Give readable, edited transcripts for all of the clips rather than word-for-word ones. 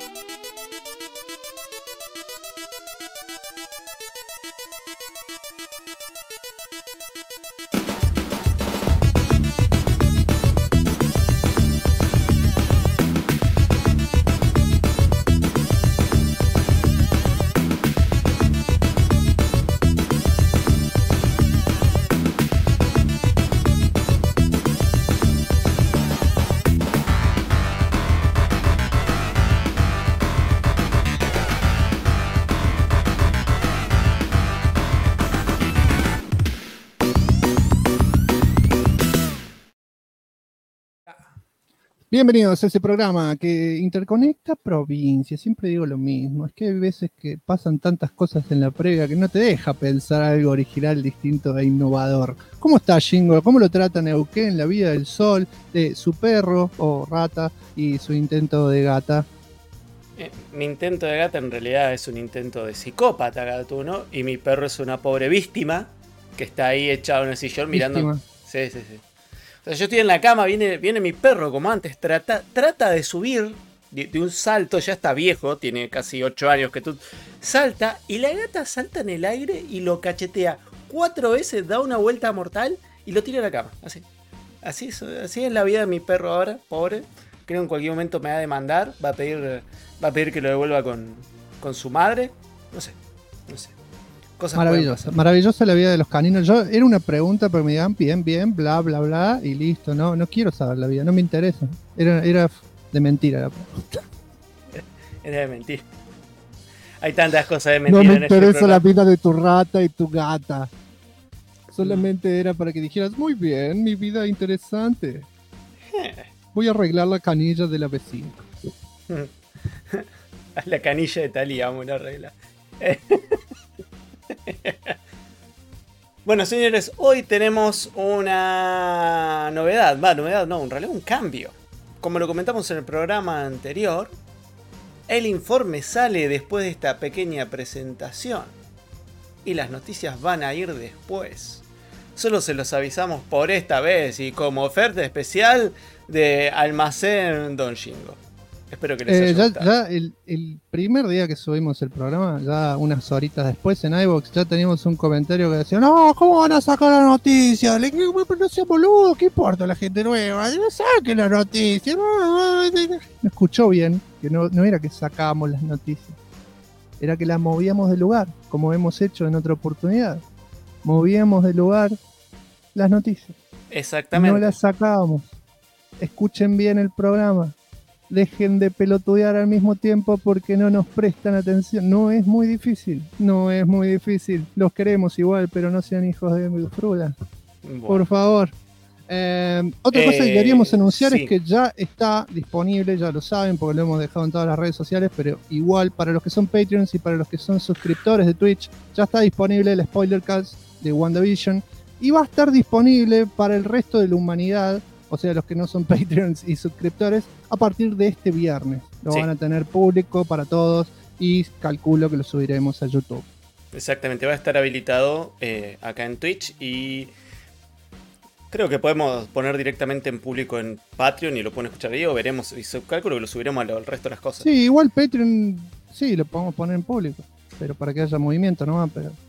Bienvenidos a ese programa que interconecta provincias. Siempre digo lo mismo. Es que hay veces que pasan tantas cosas en la previa que no te deja pensar algo original, distinto e innovador. ¿Cómo está Jingo? ¿Cómo lo trata Neuquén, la vida del sol, de su perro o rata y su intento de gata? Mi intento de gata en realidad es un intento de psicópata gatuno y mi perro es una pobre víctima que está ahí echado en el sillón mirando. Sí. O sea, yo estoy en la cama, viene mi perro como antes, trata de subir de un salto, ya está viejo, tiene casi 8 años que tú, salta y la gata salta en el aire y lo cachetea 4 veces, da una vuelta mortal y lo tira a la cama, así es la vida de mi perro ahora, pobre, creo que en cualquier momento me va a demandar, va a pedir que lo devuelva con su madre, no sé. Maravillosa la vida de los caninos. Era una pregunta, pero me digan bien, bla, bla, bla, y listo. No quiero saber la vida, no me interesa. Era de mentira la pregunta. Era de mentira. Hay tantas cosas de mentira. No me interesa la vida de tu rata y tu gata. Solamente era para que dijeras, muy bien, mi vida interesante. Voy a arreglar la canilla de la vecina. La canilla de Talía, vamos a arreglar. Bueno, señores, hoy tenemos una novedad. En realidad un cambio. Como lo comentamos en el programa anterior, el informe sale después de esta pequeña presentación y las noticias van a ir después. Solo se los avisamos por esta vez y como oferta especial de Almacén Don Jingo. Espero que les haya gustado. Ya el primer día que subimos el programa, ya unas horitas después en iVoox, ya teníamos un comentario que decía, no, ¿cómo van a sacar la noticia? No sean boludo, ¿qué importa la gente nueva? No saquen la noticia. No escuchó bien, que no era que sacábamos las noticias, era que las movíamos del lugar, como hemos hecho en otra oportunidad. Movíamos del lugar las noticias. Exactamente. No las sacábamos. Escuchen bien el programa. Dejen de pelotudear al mismo tiempo porque no nos prestan atención. No es muy difícil. Los queremos igual, pero no sean hijos de frula. Bueno. Por favor. Otra cosa que queríamos anunciar es que ya está disponible, ya lo saben porque lo hemos dejado en todas las redes sociales, pero igual para los que son Patreons y para los que son suscriptores de Twitch, ya está disponible el Spoilercast de WandaVision y va a estar disponible para el resto de la humanidad. O sea, los que no son Patreons y suscriptores, a partir de este viernes. Lo van a tener público para todos y calculo que lo subiremos a YouTube. Exactamente, va a estar habilitado acá en Twitch y creo que podemos poner directamente en público en Patreon y lo pueden escuchar ahí o veremos. Y calculo que lo subiremos al resto de las cosas. Sí, igual Patreon sí lo podemos poner en público, pero para que haya movimiento nomás.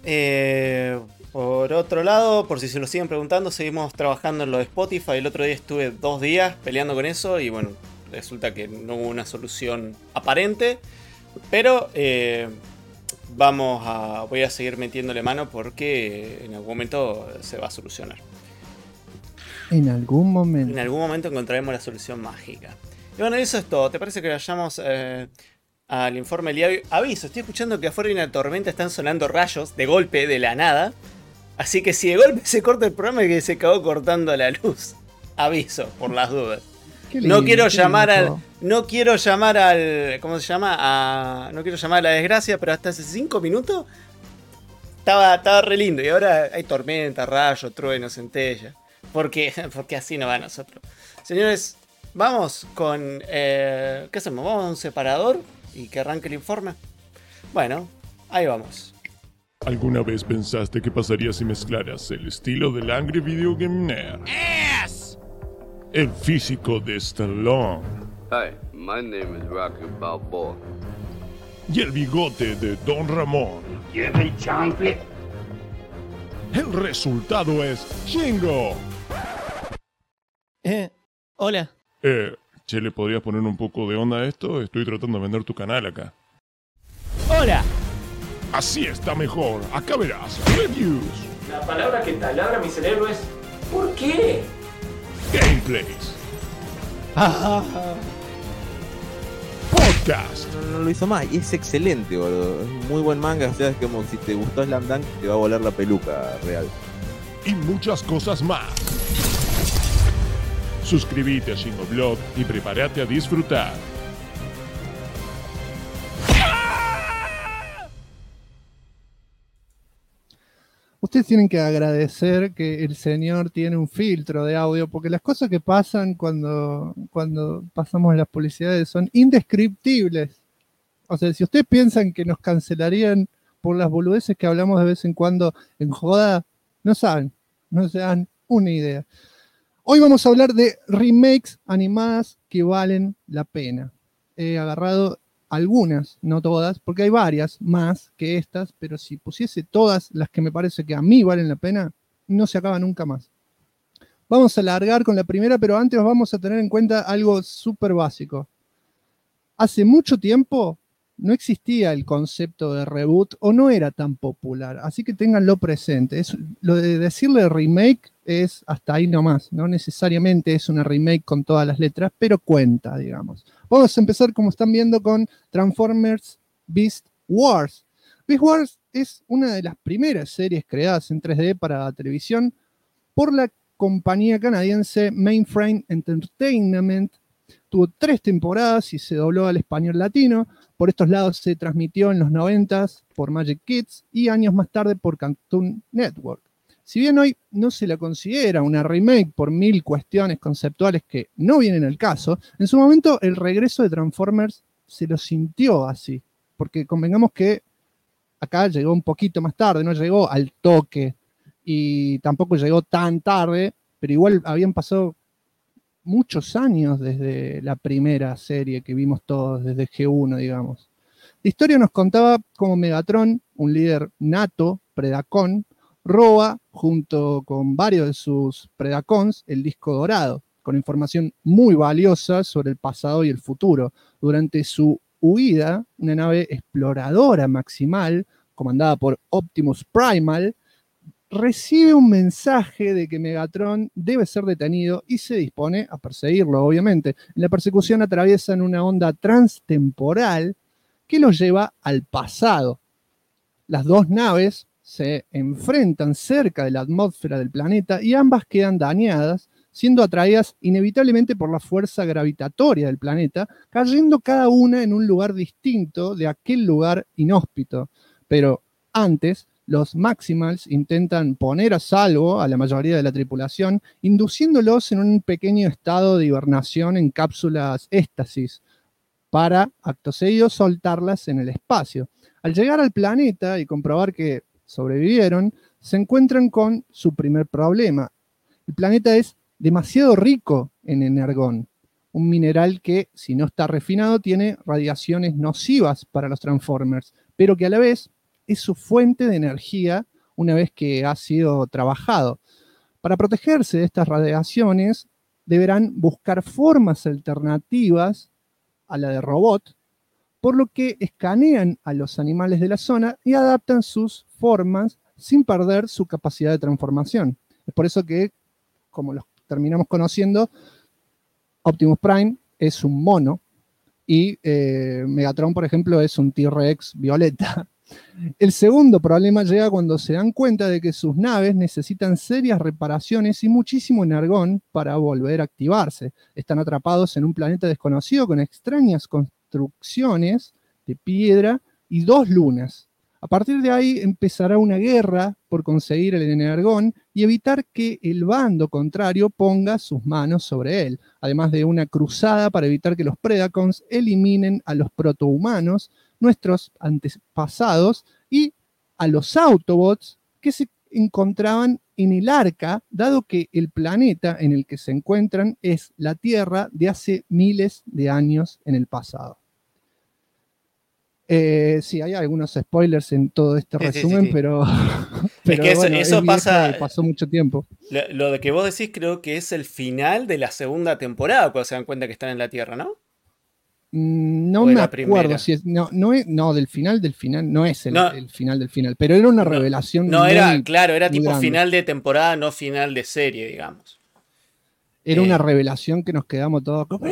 Por otro lado, por si se lo siguen preguntando, seguimos trabajando en lo de Spotify. El otro día estuve 2 días peleando con eso y bueno, resulta que no hubo una solución aparente. Pero voy a seguir metiéndole mano porque en algún momento se va a solucionar. En algún momento encontraremos la solución mágica. Y bueno, eso es todo. ¿Te parece que vayamos al informe del día de hoy? Aviso, estoy escuchando que afuera hay una tormenta, están sonando rayos de golpe, de la nada. Así que si de golpe se corta el programa es que se acabó cortando la luz. Aviso, por las dudas. No quiero llamar al... ¿Cómo se llama? No quiero llamar a la desgracia, pero hasta hace 5 minutos estaba re lindo. Y ahora hay tormenta, rayos, truenos, centellas. Porque así no va a nosotros. Señores, vamos con... ¿qué hacemos? ¿Vamos a un separador y que arranque el informe? Bueno, ahí vamos. ¿Alguna vez pensaste qué pasaría si mezclaras el estilo del Angry Video Game Nerd? ¡Yes! El físico de Stallone. Hi, my name is Rocky Balboa. Y el bigote de Don Ramón. El resultado es Shingo. Hola. Che, ¿le podrías poner un poco de onda a esto? Estoy tratando de vender tu canal acá. Hola. Así está mejor. Acá verás. Reviews. La palabra que taladra mi cerebro es ¿por qué? Gameplays. Podcast. No lo hizo más y es excelente, boludo. Es un muy buen manga. O sea, es como si te gustó Slam Dunk, te va a volar la peluca real. Y muchas cosas más. Suscríbete a Shingo Blog y prepárate a disfrutar. Ustedes tienen que agradecer que el señor tiene un filtro de audio, porque las cosas que pasan cuando pasamos las publicidades son indescriptibles. O sea, si ustedes piensan que nos cancelarían por las boludeces que hablamos de vez en cuando en joda, no saben, no se dan una idea. Hoy vamos a hablar de remakes animadas que valen la pena. He agarrado algunas, no todas, porque hay varias más que estas, pero si pusiese todas las que me parece que a mí valen la pena, no se acaba nunca más. Vamos a largar con la primera, pero antes vamos a tener en cuenta algo súper básico. Hace mucho tiempo no existía el concepto de reboot o no era tan popular, así que ténganlo presente. Lo de decirle remake es hasta ahí nomás, no necesariamente es una remake con todas las letras, pero cuenta, digamos. Vamos a empezar, como están viendo, con Transformers Beast Wars. Beast Wars es una de las primeras series creadas en 3D para televisión por la compañía canadiense Mainframe Entertainment. Tuvo 3 temporadas y se dobló al español latino. Por estos lados se transmitió en los 90s por Magic Kids y años más tarde por Cartoon Network. Si bien hoy no se la considera una remake por 1000 cuestiones conceptuales que no vienen al caso, en su momento el regreso de Transformers se lo sintió así. Porque convengamos que acá llegó un poquito más tarde, no llegó al toque y tampoco llegó tan tarde, pero igual habían pasado muchos años desde la primera serie que vimos todos, desde G1, digamos. La historia nos contaba cómo Megatron, un líder nato, Predacon, roba, junto con varios de sus Predacons, el disco dorado, con información muy valiosa sobre el pasado y el futuro. Durante su huida, una nave exploradora maximal, comandada por Optimus Primal, recibe un mensaje de que Megatron debe ser detenido y se dispone a perseguirlo, obviamente. En la persecución atraviesan una onda transtemporal que los lleva al pasado. Las dos naves se enfrentan cerca de la atmósfera del planeta y ambas quedan dañadas, siendo atraídas inevitablemente por la fuerza gravitatoria del planeta, cayendo cada una en un lugar distinto de aquel lugar inhóspito. Pero antes, los Maximals intentan poner a salvo a la mayoría de la tripulación, induciéndolos en un pequeño estado de hibernación en cápsulas éstasis, para, acto seguido, soltarlas en el espacio. Al llegar al planeta y comprobar que sobrevivieron, se encuentran con su primer problema. El planeta es demasiado rico en energón, un mineral que, si no está refinado, tiene radiaciones nocivas para los Transformers, pero que a la vez es su fuente de energía una vez que ha sido trabajado. Para protegerse de estas radiaciones, deberán buscar formas alternativas a la de robot, por lo que escanean a los animales de la zona y adaptan sus formas sin perder su capacidad de transformación. Es por eso que, como los terminamos conociendo, Optimus Prime es un mono y Megatron, por ejemplo, es un T-Rex violeta. El segundo problema llega cuando se dan cuenta de que sus naves necesitan serias reparaciones y muchísimo energón para volver a activarse. Están atrapados en un planeta desconocido con extrañas construcciones de piedra y 2 lunas. A partir de ahí empezará una guerra por conseguir el energón y evitar que el bando contrario ponga sus manos sobre él, además de una cruzada para evitar que los Predacons eliminen a los protohumanos, nuestros antepasados, y a los Autobots, que se encontraban en el arca, dado que el planeta en el que se encuentran es la Tierra de hace miles de años en el pasado. Sí, hay algunos spoilers en todo este resumen, sí. pero, Es que bueno, eso es pasa. viejo y pasó mucho tiempo. Lo de que vos decís creo que es el final de la segunda temporada, cuando se dan cuenta que están en la Tierra, ¿no? No ¿O de me la acuerdo primera? si es. No, del final, no es No. el final del final, pero era una No, revelación no era, muy, claro, era muy tipo grande. final de temporada, no final de serie, digamos. Era una revelación que nos quedamos todos como,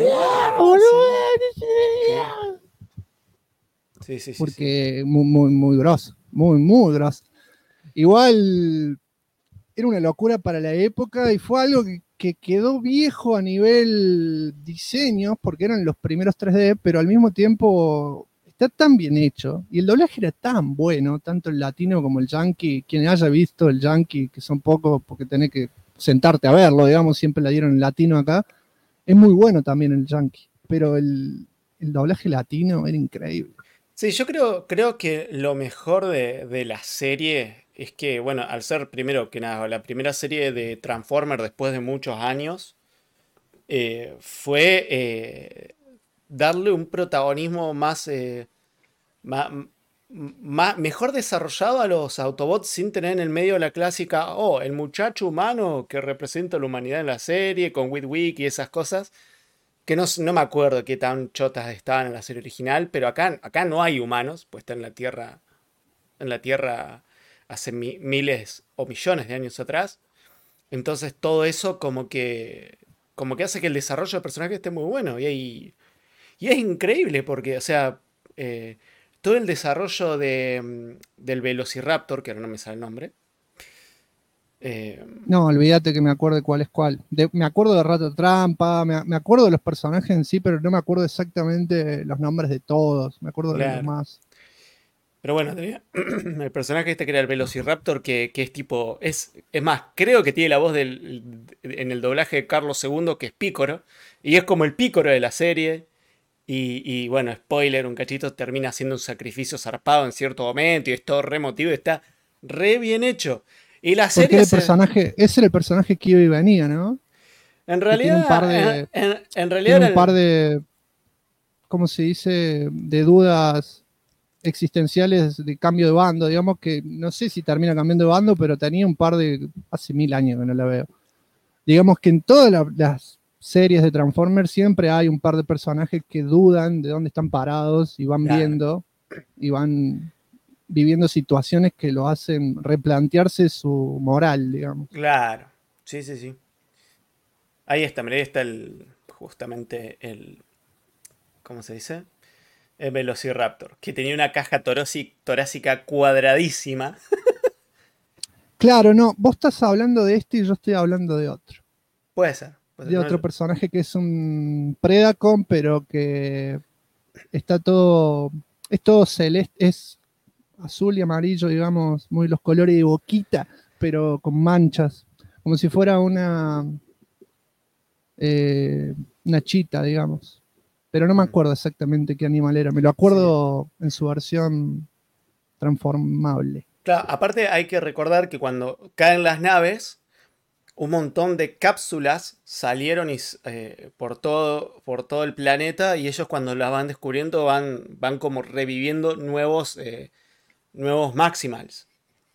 Sí, sí, sí. porque muy grosso, muy grosso. Igual era una locura para la época y fue algo que quedó viejo a nivel diseño, porque eran los primeros 3D, pero al mismo tiempo está tan bien hecho y el doblaje era tan bueno, tanto el latino como el yankee. Quien haya visto el yankee, que son pocos porque tenés que sentarte a verlo, digamos, siempre la dieron en latino acá, es muy bueno también el yankee, pero el doblaje latino era increíble. Sí, yo creo que lo mejor de la serie es que, bueno, al ser primero que nada, la primera serie de Transformers después de muchos años, fue darle un protagonismo mejor desarrollado a los Autobots sin tener en el medio la clásica, el muchacho humano que representa la humanidad en la serie, con Witwick y esas cosas. Que no me acuerdo qué tan chotas estaban en la serie original, pero acá no hay humanos, pues está en la Tierra hace miles o millones de años atrás. Entonces todo eso como que hace que el desarrollo del personaje esté muy bueno. Y es increíble porque, o sea, todo el desarrollo del Velociraptor, que ahora no me sale el nombre. No, olvídate que me acuerde cuál es cuál. Me acuerdo de Rato Trampa, me acuerdo de los personajes en sí, pero no me acuerdo exactamente los nombres de todos. Me acuerdo de los más. Pero bueno, tenía el personaje este que era el Velociraptor, que es tipo. Es más, creo que tiene la voz en el doblaje de Carlos II, que es Pícoro. Y es como el Pícoro de la serie. Y bueno, spoiler, un cachito termina haciendo un sacrificio zarpado en cierto momento. Y es todo re emotivo y está re bien hecho. Y la Porque serie. Ese era el personaje que iba y venía, ¿no? En Que realidad. tiene un par de. En realidad Tiene un par de. ¿Cómo se dice? De dudas existenciales de cambio de bando, digamos que no sé si termina cambiando de bando, pero tenía un par de. Hace 1000 años que no la veo. Digamos que en todas las series de Transformers siempre hay un par de personajes que dudan de dónde están parados y van viendo y van viviendo situaciones que lo hacen replantearse su moral, digamos. Claro, sí, sí, sí. Ahí está, mirá, ahí está justamente ¿cómo se dice? El Velociraptor, que tenía una caja torácica cuadradísima. Claro, no, vos estás hablando de este y yo estoy hablando de otro. Puede ser. De otro personaje que es un Predacon, pero que está todo, es todo celeste, es azul y amarillo, digamos, muy los colores de Boquita, pero con manchas, como si fuera una chita, digamos. Pero no me acuerdo exactamente qué animal era, me lo acuerdo en su versión transformable. Claro, aparte hay que recordar que cuando caen las naves, un montón de cápsulas salieron por todo el planeta y ellos cuando las van descubriendo van como reviviendo nuevos Maximals.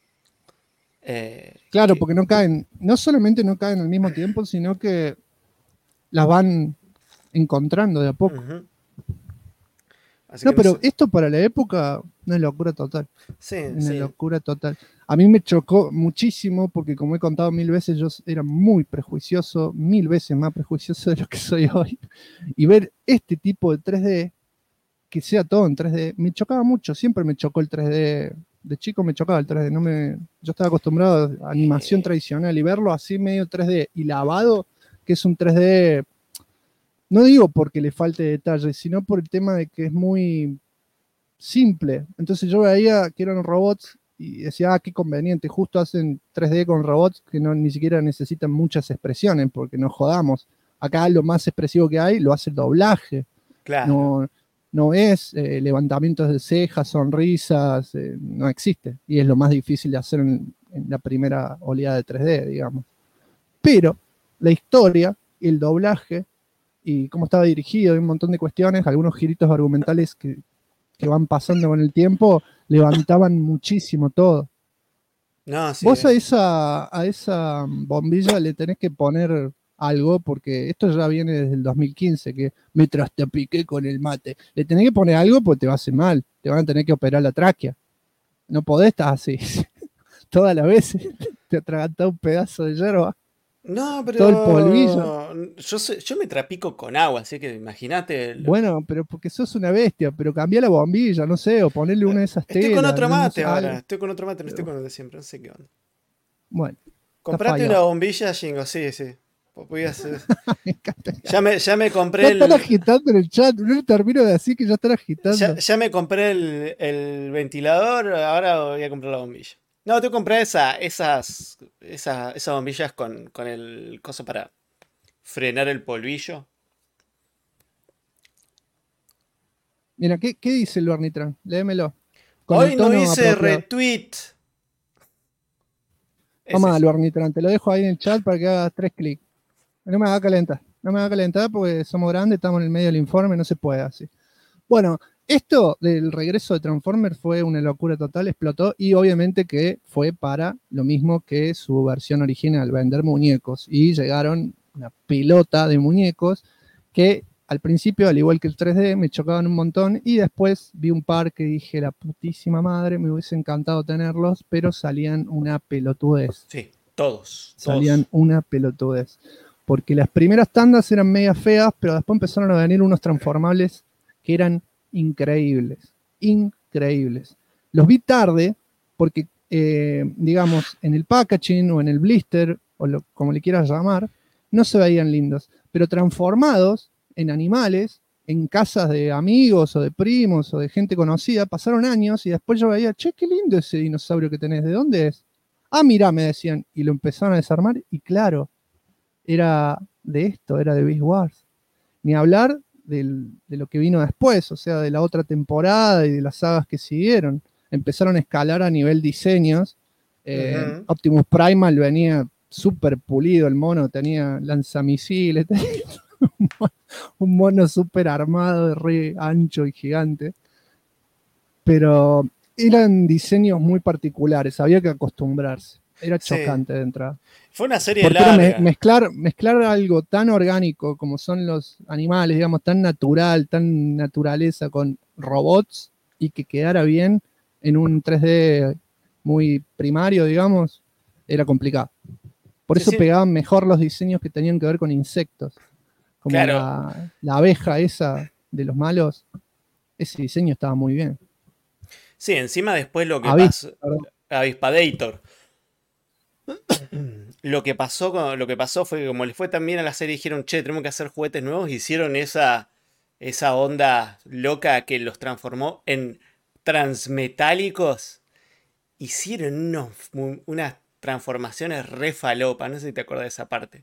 Claro, porque no solamente no caen al mismo tiempo, sino que las van encontrando de a poco. No, pero esto para la época, una locura total. Sí, una locura total. A mí me chocó muchísimo porque, como he contado 1000 veces, yo era muy prejuicioso, 1000 veces más prejuicioso de lo que soy hoy. Y ver este tipo de 3D, que sea todo en 3D, me chocaba mucho. Siempre me chocó el 3D. De chico me chocaba el 3D. Yo estaba acostumbrado a animación tradicional y verlo así medio 3D y lavado, que es un 3D. No digo porque le falte detalle, sino por el tema de que es muy simple. Entonces yo veía que eran robots y decía, qué conveniente, justo hacen 3D con robots que ni siquiera necesitan muchas expresiones, porque nos jodamos. Acá lo más expresivo que hay lo hace el doblaje. Claro. No es levantamientos de cejas, sonrisas, no existe. Y es lo más difícil de hacer en en la primera oleada de 3D, digamos. Pero la historia, el doblaje y cómo estaba dirigido y un montón de cuestiones, algunos giritos argumentales que van pasando con el tiempo, levantaban muchísimo todo. No, sí. Vos a esa bombilla le tenés que poner algo, porque esto ya viene desde el 2015, que me trastapiqué con el mate. Le tenés que poner algo porque te va a hacer mal, te van a tener que operar la tráquea. No podés estar así. Todas las veces te atragantás un pedazo de hierba. No, pero. Todo el polvillo. Yo me trapico con agua, así que imagínate. Bueno, pero porque sos una bestia, pero cambia la bombilla, no sé, o ponerle una de esas telas. Estoy con otro no mate sé, ahora. algo. Estoy con otro mate, no estoy con el de siempre. No sé qué onda. Bueno, Comprate una fallado. bombilla, Jingo, sí, sí. Voy a hacer. Me encanta. Ya me compré Ya están agitando en el chat, no termino de decir que ya están agitando. Ya me compré el ventilador, ahora voy a comprar la bombilla. No, tengo que comprar esas bombillas con el coso para frenar el polvillo. Mira, ¿qué dice el Barnitran? Léemelo. Con Hoy el no tono hice apropiado. retweet. Toma, Barnitran, te lo dejo ahí en el chat para que hagas 3 clics. No me haga calentar. No me haga calentar porque somos grandes, estamos en el medio del informe, no se puede así. Bueno, esto del regreso de Transformers fue una locura total, explotó y obviamente que fue para lo mismo que su versión original, vender muñecos. Y llegaron una pelota de muñecos que al principio, al igual que el 3D, me chocaban un montón y después vi un par que dije, la putísima madre, me hubiese encantado tenerlos, pero salían una pelotudez. Sí, todos. Salían una pelotudez. Porque las primeras tandas eran media feas, pero después empezaron a venir unos transformables que eran increíbles. Increíbles. Los vi tarde porque, digamos, en el packaging o en el blister, o como le quieras llamar, no se veían lindos. Pero transformados en animales, en casas de amigos o de primos o de gente conocida, pasaron años y después yo veía, che, qué lindo ese dinosaurio que tenés, ¿de dónde es? Ah, mirá, me decían, y lo empezaron a desarmar y claro, era de esto, era de Beast Wars. Ni hablar de lo que vino después, o sea, de la otra temporada y de las sagas que siguieron. Empezaron a escalar a nivel diseños. Optimus Primal venía súper pulido, el mono tenía lanzamisiles, tenía un mono súper armado, re ancho y gigante. Pero eran diseños muy particulares, había que acostumbrarse. Era chocante de entrada. Fue una serie porque larga. Era mezclar algo tan orgánico como son los animales, digamos, tan natural, tan naturaleza con robots y que quedara bien en un 3D muy primario, digamos, era complicado. Por eso pegaban mejor los diseños que tenían que ver con insectos. Como claro. la abeja esa de los malos, ese diseño estaba muy bien. Sí, encima después lo que pasó. Avispadator. Lo que pasó fue que como les fue tan bien a la serie, dijeron, che, tenemos que hacer juguetes nuevos. Hicieron esa onda loca que los transformó en transmetálicos. Hicieron unas transformaciones re falopa. No sé si te acuerdas de esa parte.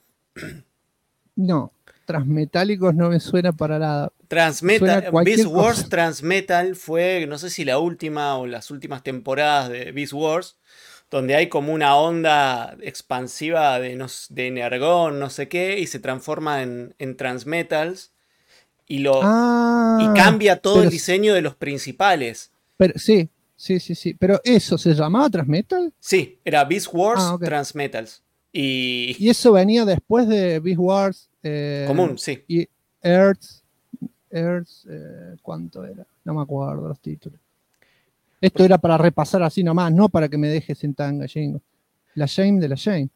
No, transmetálicos no me suena para nada. Beast Wars Transmetal fue, no sé si la última o las últimas temporadas de Beast Wars, donde hay como una onda expansiva de energón, no sé qué, y se transforma en transmetals y cambia todo el diseño de los principales. Pero sí. Pero ¿eso se llamaba Transmetal? Sí, era Beast Wars Transmetals. Y eso venía después de Beast Wars. Común, sí. Y Earth, ¿cuánto era? No me acuerdo los títulos. Esto era para repasar así nomás, no para que me dejes en tanga, Jingo. La Shame de la Shame.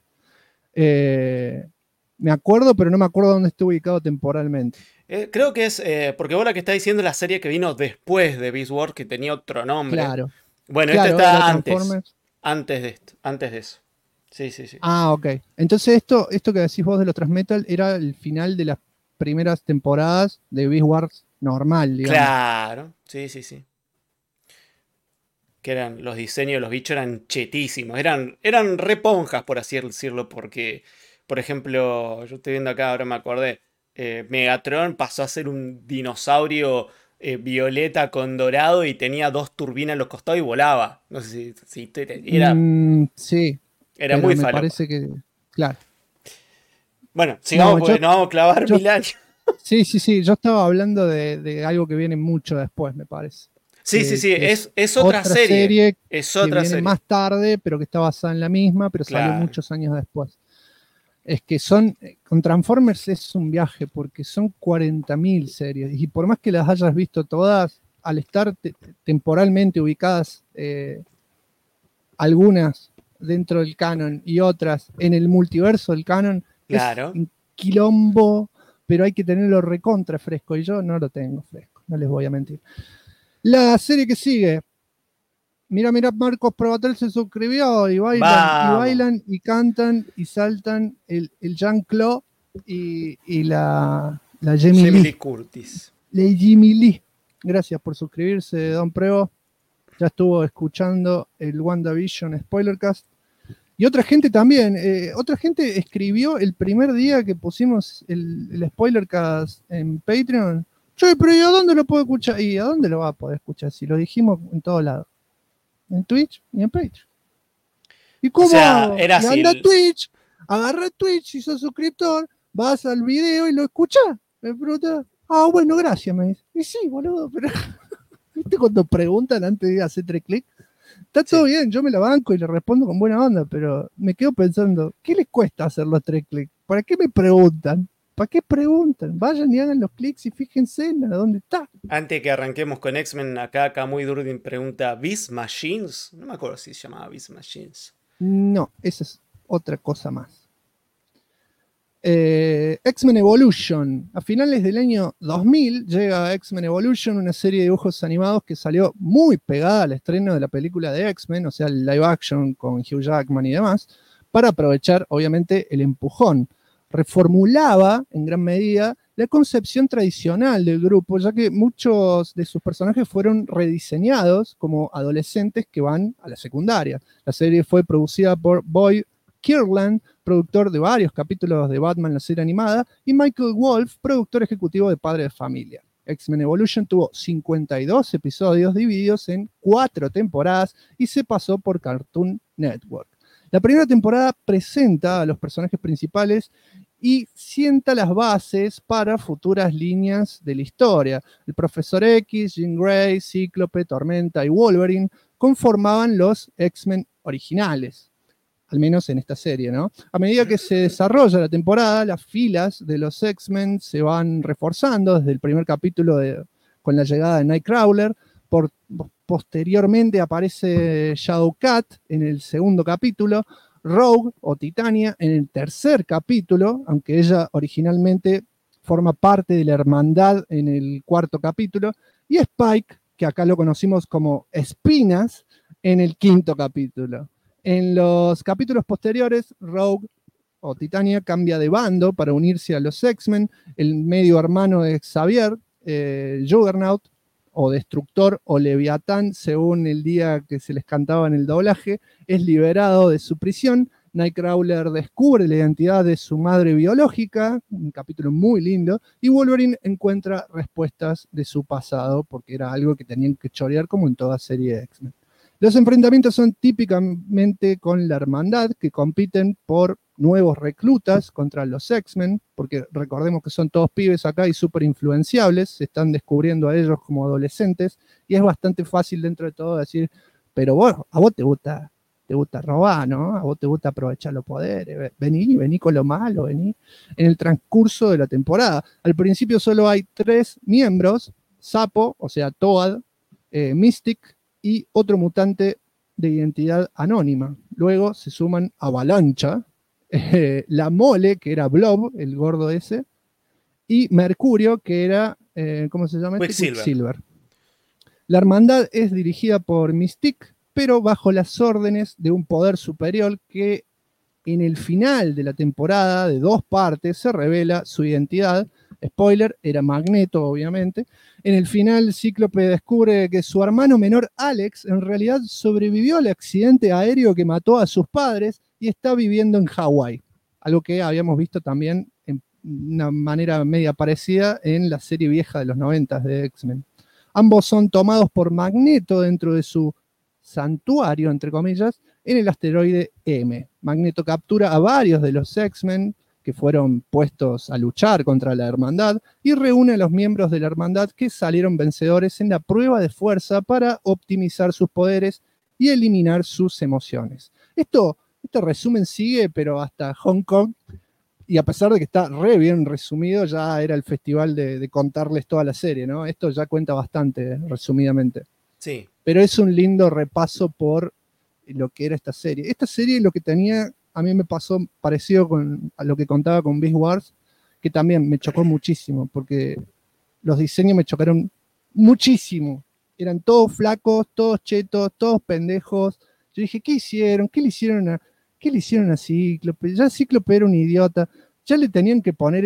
Me acuerdo, pero no me acuerdo dónde estuvo ubicado temporalmente. Creo que es, porque vos la que está diciendo es la serie que vino después de Beast Wars, que tenía otro nombre. Claro. Bueno, esta está antes de eso. Sí. Ah, ok. Entonces esto que decís vos de los Transmetal era el final de las primeras temporadas de Beast Wars normal, digamos. Claro, sí. Que eran los diseños de los bichos eran chetísimos. Eran reponjas, por así decirlo, porque, por ejemplo, yo estoy viendo acá, ahora me acordé, Megatron pasó a ser un dinosaurio violeta con dorado y tenía 2 turbinas en los costados y volaba. No sé si era, sí, era pero muy me falopa. parece que, claro. Bueno, sigamos No, porque nos vamos a clavar 1000 años. Sí, yo estaba hablando de algo que viene mucho después, me parece. Sí, Que es otra serie. Es que otra viene serie. más tarde, pero que está basada en la misma, pero salió Claro. muchos años después. Es que con Transformers es un viaje, porque son 40.000 series, y por más que las hayas visto todas, al estar temporalmente ubicadas, algunas dentro del canon y otras en el multiverso del canon, Claro. es un quilombo, pero hay que tenerlo recontra fresco, y yo no lo tengo fresco, no les voy a mentir. La serie que sigue, mira, Marcos Probatel se suscribió y bailan y cantan y saltan el Jean-Claude y la Jamie Lee Curtis. Jimmy Lee. Gracias por suscribirse, Don Prevo. Ya estuvo escuchando el WandaVision Spoilercast. Y otra gente también, otra gente escribió el primer día que pusimos el Spoilercast en Patreon. Che, pero ¿y a dónde lo puedo escuchar? ¿Y a dónde lo va a poder escuchar? Si lo dijimos en todos lados. En Twitch y en Patreon. ¿Y cómo? O sea, era así. Anda a Twitch, agarra Twitch, si sos suscriptor, vas al video y lo escuchás. Me pregunta, bueno, gracias, me dice. Y sí, boludo, pero ¿viste cuando preguntan antes de hacer 3 clics? Está todo bien, yo me la banco y le respondo con buena onda, pero me quedo pensando, ¿qué les cuesta hacer los 3 clics? ¿Para qué me preguntan? ¿Para qué preguntan? Vayan y hagan los clics y fíjense en dónde está. Antes que arranquemos con X-Men, acá muy Durdin pregunta, ¿Beast Machines? No me acuerdo si se llamaba Beast Machines. No, esa es otra cosa más. X-Men Evolution. A finales del año 2000 llega X-Men Evolution, una serie de dibujos animados que salió muy pegada al estreno de la película de X-Men, o sea, el live action con Hugh Jackman y demás, para aprovechar, obviamente, el empujón. Reformulaba, en gran medida, la concepción tradicional del grupo, ya que muchos de sus personajes fueron rediseñados como adolescentes que van a la secundaria. La serie fue producida por Boyd Kirkland, productor de varios capítulos de Batman, la serie animada, y Michael Wolff, productor ejecutivo de Padre de Familia. X-Men Evolution tuvo 52 episodios divididos en 4 temporadas y se pasó por Cartoon Network. La primera temporada presenta a los personajes principales y sienta las bases para futuras líneas de la historia. El Profesor X, Jean Grey, Cíclope, Tormenta y Wolverine conformaban los X-Men originales, al menos en esta serie, ¿no? A medida que se desarrolla la temporada, las filas de los X-Men se van reforzando desde el primer capítulo con la llegada de Nightcrawler. Posteriormente aparece Shadowcat en el segundo capítulo, Rogue o Titania en el tercer capítulo, aunque ella originalmente forma parte de la hermandad en el cuarto capítulo, y Spike, que acá lo conocimos como Espinas, en el quinto capítulo. En los capítulos posteriores, Rogue o Titania cambia de bando para unirse a los X-Men. El medio hermano de Xavier, Juggernaut, o Destructor o Leviatán, según el día que se les cantaba en el doblaje, es liberado de su prisión. Nightcrawler descubre la identidad de su madre biológica, un capítulo muy lindo, y Wolverine encuentra respuestas de su pasado, porque era algo que tenían que chorear como en toda serie de X-Men. Los enfrentamientos son típicamente con la hermandad, que compiten por nuevos reclutas contra los X-Men, porque recordemos que son todos pibes acá y súper influenciables, se están descubriendo a ellos como adolescentes, y es bastante fácil dentro de todo decir, pero a vos te gusta robar, ¿no? A vos te gusta aprovechar los poderes, vení con lo malo, vení. En el transcurso de la temporada, al principio solo hay 3 miembros, Sapo, o sea, Toad, Mystic, y otro mutante de identidad anónima. Luego se suman Avalancha, la Mole, que era Blob, el gordo ese, y Mercurio, que era, ¿cómo se llama? Quicksilver. La hermandad es dirigida por Mystique, pero bajo las órdenes de un poder superior que en el final de la temporada, de 2 partes, se revela su identidad. Spoiler, era Magneto, obviamente. En el final, Cíclope descubre que su hermano menor, Alex, en realidad sobrevivió al accidente aéreo que mató a sus padres y está viviendo en Hawái. Algo que habíamos visto también en una manera media parecida en la serie vieja de los 90 de X-Men. Ambos son tomados por Magneto dentro de su santuario, entre comillas, en el asteroide M. Magneto captura a varios de los X-Men que fueron puestos a luchar contra la Hermandad y reúne a los miembros de la Hermandad que salieron vencedores en la prueba de fuerza para optimizar sus poderes y eliminar sus emociones. Este resumen sigue, pero hasta Hong Kong, y a pesar de que está re bien resumido, ya era el festival de contarles toda la serie, ¿no? Esto ya cuenta bastante resumidamente. Sí. Pero es un lindo repaso por lo que era esta serie. Esta serie lo que tenía, a mí me pasó parecido a lo que contaba con Beast Wars, que también me chocó muchísimo, porque los diseños me chocaron muchísimo. Eran todos flacos, todos chetos, todos pendejos. Yo dije, ¿qué hicieron? ¿Qué le hicieron a Cíclope? Ya Cíclope era un idiota. Ya le tenían que poner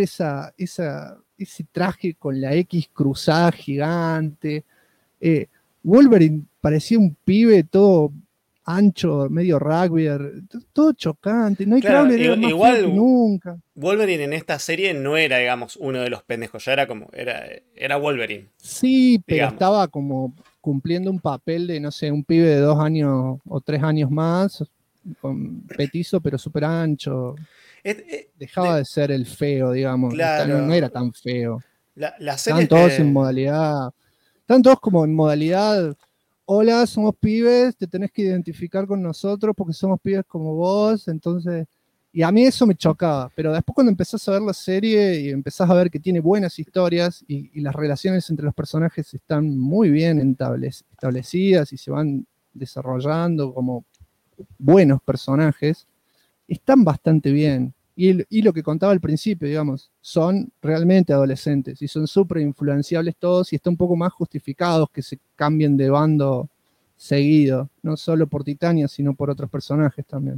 ese traje con la X cruzada gigante. Wolverine parecía un pibe todo ancho, medio rugby, todo chocante. Claro, Nightcrawler era más igual feo que nunca. Wolverine en esta serie no era, digamos, uno de los pendejos, ya era como, era Wolverine. Sí, pero digamos. estaba como cumpliendo un papel de, no sé, un pibe de 2 años o 3 años más, con petizo pero súper ancho. Dejaba de ser el feo, digamos. Claro. No era tan feo. La serie Estaban todos en modalidad. Estaban todos como en modalidad. Hola, somos pibes, te tenés que identificar con nosotros porque somos pibes como vos. Entonces. Y a mí eso me chocaba. Pero después, cuando empezás a ver la serie y empezás a ver que tiene buenas historias y las relaciones entre los personajes están muy bien establecidas y se van desarrollando como buenos personajes, están bastante bien. Y lo que contaba al principio, digamos, son realmente adolescentes y son súper influenciables todos y está un poco más justificados que se cambien de bando seguido, no solo por Titania, sino por otros personajes también.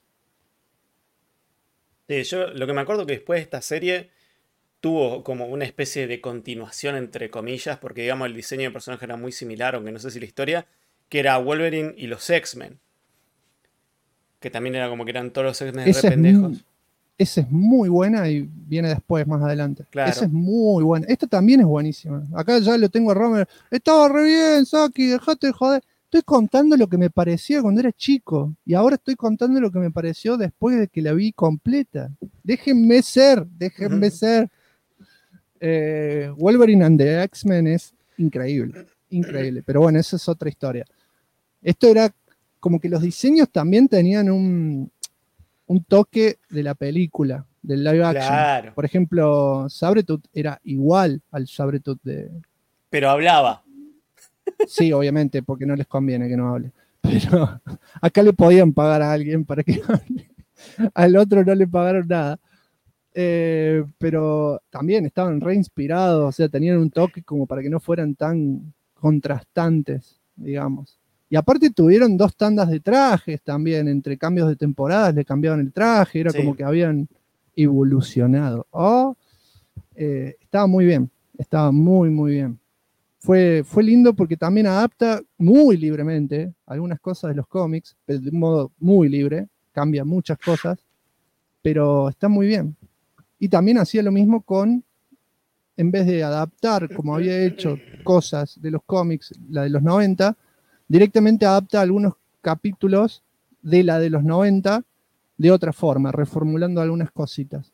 Sí, yo lo que me acuerdo que después de esta serie tuvo como una especie de continuación, entre comillas, porque digamos el diseño de personaje era muy similar, aunque no sé si la historia, que era Wolverine y los X-Men. Que también era como que eran todos los X-Men re pendejos. Esa es muy buena y viene después, más adelante. Claro. Esa es muy buena. Esta también es buenísima. Acá ya lo tengo a Romer. Estaba re bien, Saki, dejate de joder. Estoy contando lo que me parecía cuando era chico. Y ahora estoy contando lo que me pareció después de que la vi completa. Déjenme ser, déjenme ser. Wolverine and the X-Men es increíble. Increíble. Pero bueno, esa es otra historia. Esto era como que los diseños también tenían un toque de la película, del live action. Claro. Por ejemplo, Sabretooth era igual al Sabretooth de... Pero hablaba. Sí, obviamente, porque no les conviene que no hable. Pero acá le podían pagar a alguien para que hable. Al otro no le pagaron nada. Pero también estaban re inspirados, o sea, tenían un toque como para que no fueran tan contrastantes, digamos. Y aparte tuvieron 2 tandas de trajes también, entre cambios de temporadas le cambiaban el traje, era como que habían evolucionado. Estaba muy bien, estaba muy, muy bien. Fue lindo porque también adapta muy libremente algunas cosas de los cómics, pero de un modo muy libre, cambia muchas cosas, pero está muy bien. Y también hacía lo mismo en vez de adaptar, como había hecho cosas de los cómics, la de los 90, directamente adapta algunos capítulos de la de los 90 de otra forma, reformulando algunas cositas.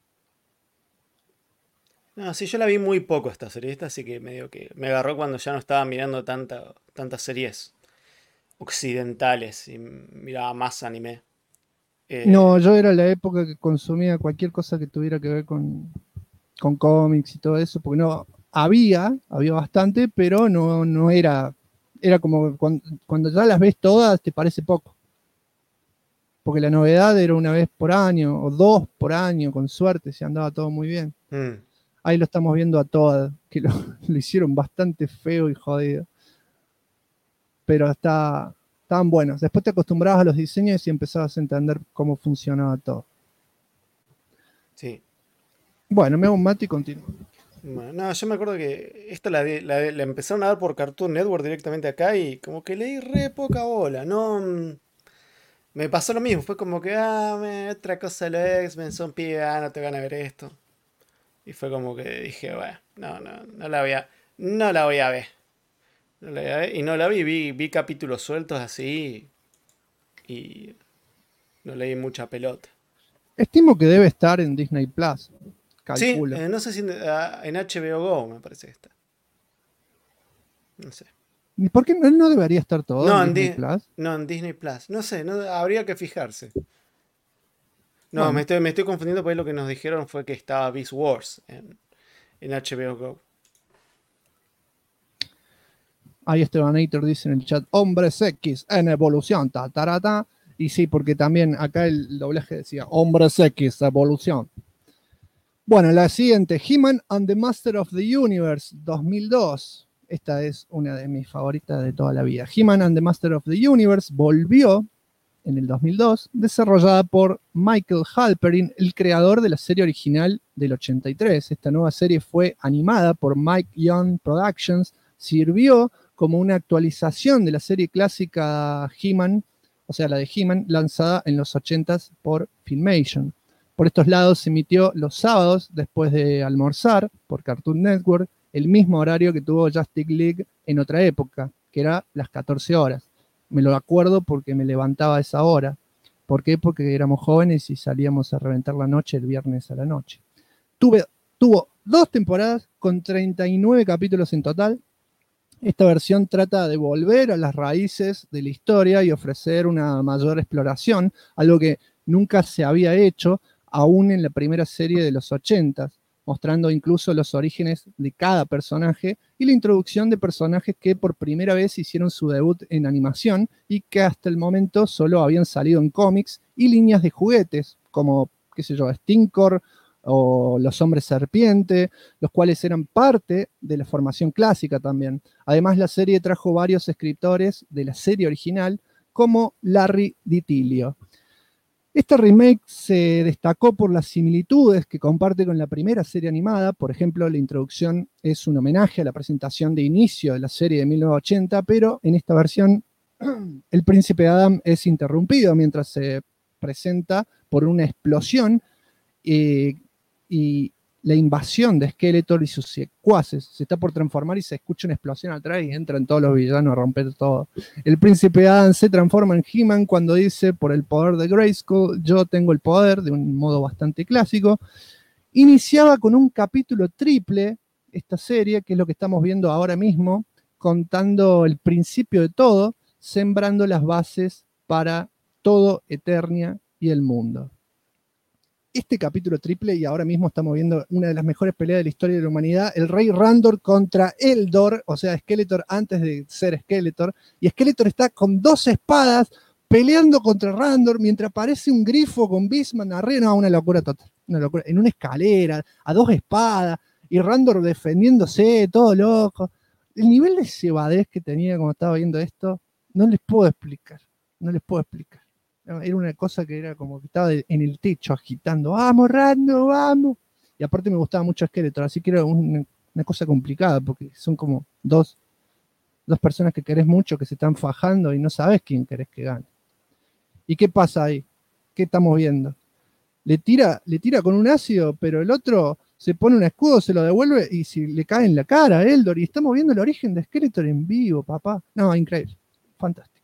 No, sí, yo la vi muy poco esta serie, así que medio que me agarró cuando ya no estaba mirando tantas series occidentales y miraba más anime. No, yo era la época que consumía cualquier cosa que tuviera que ver con cómics y todo eso, porque no había bastante, pero no era como cuando ya las ves todas te parece poco. Porque la novedad era una vez por año o 2 por año, con suerte, si andaba todo muy bien. Ahí lo estamos viendo a Toad, que lo hicieron bastante feo y jodido. Pero estaban buenos. Después te acostumbrabas a los diseños y empezabas a entender cómo funcionaba todo. Sí. Bueno, me hago un mate y continúo. Bueno, no, yo me acuerdo que esta la empezaron a dar por Cartoon Network directamente acá y como que le di re poca bola. No, me pasó lo mismo. Fue como que, otra cosa de los X-Men son pibes, no te van a ver esto. Y fue como que dije, bueno, no la voy a ver. Y no la vi capítulos sueltos así y no leí mucha pelota. Estimo que debe estar en Disney Plus. Sí, Calculo. no sé si en HBO Go me parece que está. No sé. ¿Y por qué no debería estar todo No, en Disney Plus? no, en Disney Plus. No sé, habría que fijarse. No, Bueno, me estoy confundiendo porque lo que nos dijeron fue que estaba Beast Wars en HBO Go. ahí Estebanator dice en el chat, Hombres X en evolución, ta, tarata. Y sí, porque también acá el doblaje decía, Hombres X, evolución. Bueno, la siguiente, He-Man and the Master of the Universe, 2002. Esta es una de mis favoritas de toda la vida. He-Man and the Master of the Universe volvió en el 2002, desarrollada por Michael Halperin, el creador de la serie original del 83. Esta nueva serie fue animada por Mike Young Productions, sirvió como una actualización de la serie clásica He-Man, o sea, la de He-Man, lanzada en los 80s por Filmation. Por estos lados se emitió los sábados después de almorzar por Cartoon Network, el mismo horario que tuvo Justice League en otra época, que era las 14 horas. Me lo acuerdo porque me levantaba a esa hora. ¿Por qué? Porque éramos jóvenes y salíamos a reventar la noche el viernes a la noche. Tuvo 2 temporadas con 39 capítulos en total. Esta versión trata de volver a las raíces de la historia y ofrecer una mayor exploración, algo que nunca se había hecho aún en la primera serie de los 80s, mostrando incluso los orígenes de cada personaje y la introducción de personajes que por primera vez hicieron su debut en animación y que hasta el momento solo habían salido en cómics y líneas de juguetes, como, qué sé yo, Stinkor o los Hombres Serpiente, los cuales eran parte de la formación clásica también. Además, la serie trajo varios escritores de la serie original, como Larry DiTillio. Este remake se destacó por las similitudes que comparte con la primera serie animada. Por ejemplo, la introducción es un homenaje a la presentación de inicio de la serie de 1980, pero en esta versión el príncipe Adam es interrumpido mientras se presenta por una explosión y la invasión de Skeletor y sus secuaces. Se está por transformar y se escucha una explosión atrás y entran todos los villanos a romper todo. El príncipe Adam se transforma en He-Man cuando dice, por el poder de Grayskull, yo tengo el poder, de un modo bastante clásico. Iniciaba con un capítulo triple, esta serie, que es lo que estamos viendo ahora mismo, contando el principio de todo, sembrando las bases para todo Eternia y el mundo. Este capítulo triple, y ahora mismo estamos viendo una de las mejores peleas de la historia de la humanidad, el rey Randor contra Eldor, o sea, Skeletor antes de ser Skeletor, y Skeletor está con 2 espadas peleando contra Randor, mientras aparece un grifo con Beastman arriba, no, una locura total, una locura, en una escalera, a 2 espadas, y Randor defendiéndose, todo loco. El nivel de cebadez que tenía cuando estaba viendo esto, no les puedo explicar. Era una cosa que era como que estaba en el techo agitando, vamos, Randor, vamos. Y aparte me gustaba mucho Skeletor, así que era una cosa complicada, porque son como dos personas que querés mucho, que se están fajando y no sabes quién querés que gane. ¿Y qué pasa ahí? ¿Qué estamos viendo? Le tira con un ácido, pero el otro se pone un escudo, se lo devuelve y si le cae en la cara a Eldor. Y estamos viendo el origen de Skeletor en vivo, papá. No, increíble. Fantástico.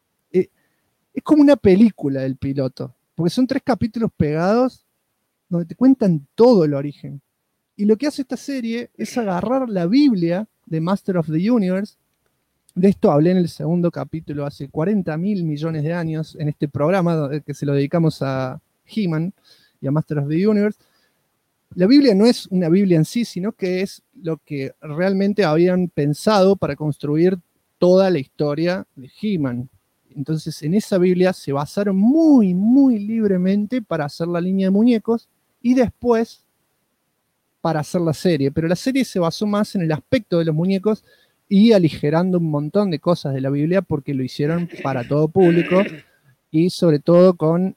Es como una película el piloto, porque son 3 capítulos pegados donde te cuentan todo el origen. Y lo que hace esta serie es agarrar la Biblia de Master of the Universe. De esto hablé en el segundo capítulo hace 40.000 millones de años en este programa que se lo dedicamos a He-Man y a Master of the Universe. La Biblia no es una Biblia en sí, sino que es lo que realmente habían pensado para construir toda la historia de He-Man. Entonces, en esa Biblia se basaron muy, muy libremente para hacer la línea de muñecos y después para hacer la serie. Pero la serie se basó más en el aspecto de los muñecos y aligerando un montón de cosas de la Biblia porque lo hicieron para todo público y sobre todo con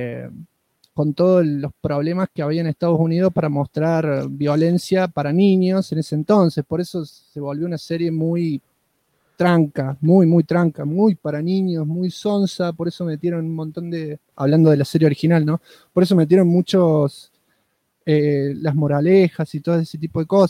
todos los problemas que había en Estados Unidos para mostrar violencia para niños en ese entonces. Por eso se volvió una serie muy tranca, muy tranca, muy para niños, muy sonsa. Por eso metieron un montón de, hablando de la serie original, ¿no? Por eso metieron muchos las moralejas y todo ese tipo de cosas.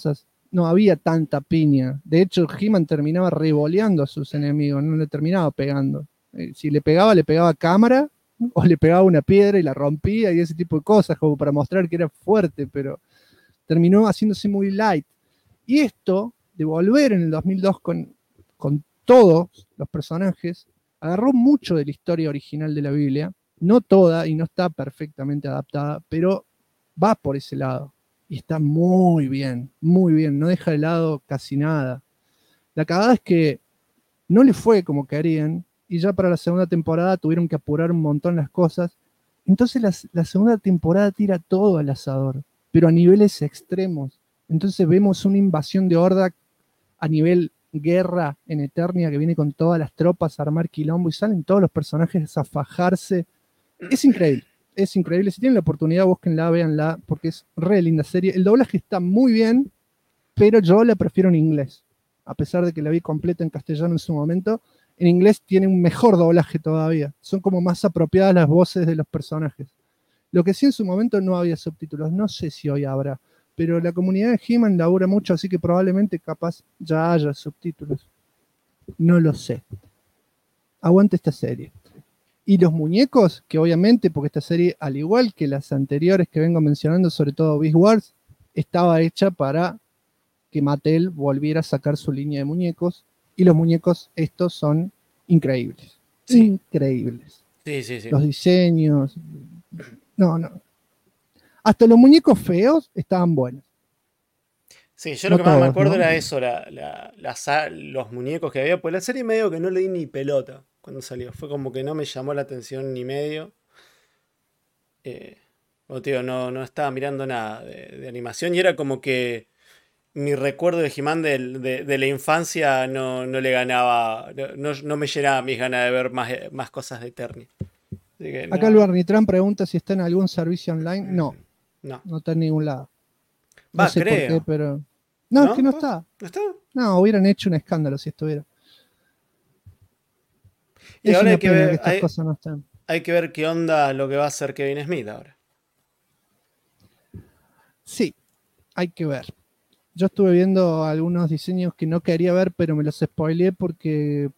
no había tanta piña. De hecho, He-Man terminaba revoleando a sus enemigos, no le terminaba pegando. Si le pegaba a cámara, o le pegaba una piedra y la rompía y ese tipo de cosas, como para mostrar que era fuerte, pero terminó haciéndose muy light. Y esto, de volver en el 2002 con todos los personajes, agarró mucho de la historia original de la Biblia, no toda y no está perfectamente adaptada, pero va por ese lado. Y está muy bien, no deja de lado casi nada. La cagada es que no le fue como querían, y ya para la segunda temporada tuvieron que apurar un montón las cosas. Entonces la segunda temporada tira todo al asador, pero a niveles extremos. Entonces vemos una invasión de Hordak a nivel guerra en Eternia que viene con todas las tropas a armar quilombo y salen todos los personajes a fajarse. Es increíble, es increíble. Si tienen la oportunidad, búsquenla, véanla, porque es re linda serie. El doblaje está muy bien, pero yo la prefiero en inglés. A pesar de que la vi completa en castellano en su momento, en inglés tiene un mejor doblaje todavía. Son como más apropiadas las voces de los personajes. Lo que sí en su momento no había subtítulos. No sé si hoy habrá. Pero la comunidad de He-Man labura mucho, así que probablemente capaz ya haya subtítulos. No lo sé. Aguante esta serie. Y los muñecos, que obviamente, porque esta serie, al igual que las anteriores que vengo mencionando, sobre todo Beast Wars, estaba hecha para que Mattel volviera a sacar su línea de muñecos. Y los muñecos estos son increíbles. Sí. Increíbles. Sí. Los diseños. No. Hasta los muñecos feos estaban buenos. Sí, yo No lo que más me todos, acuerdo ¿no? era eso, los muñecos que había. Pues la serie medio que no le di ni pelota cuando salió. Fue como que no me llamó la atención ni medio. Tío, no estaba mirando nada de animación y era como que mi recuerdo de He-Man de la infancia no le ganaba, no me llenaba mis ganas de ver más cosas de Eternia. Así que Acá el Barnitran pregunta si está en algún servicio online. No está en ningún lado. No sé por qué, pero... No, es que no está. ¿No está? No, hubieran hecho un escándalo si estuviera. Y Es ahora una hay que pena que ver, estas cosas no estén. hay que ver qué onda lo que va a hacer Kevin Smith ahora. Sí, hay que ver. Yo estuve viendo algunos diseños que no quería ver, pero me los spoileé porque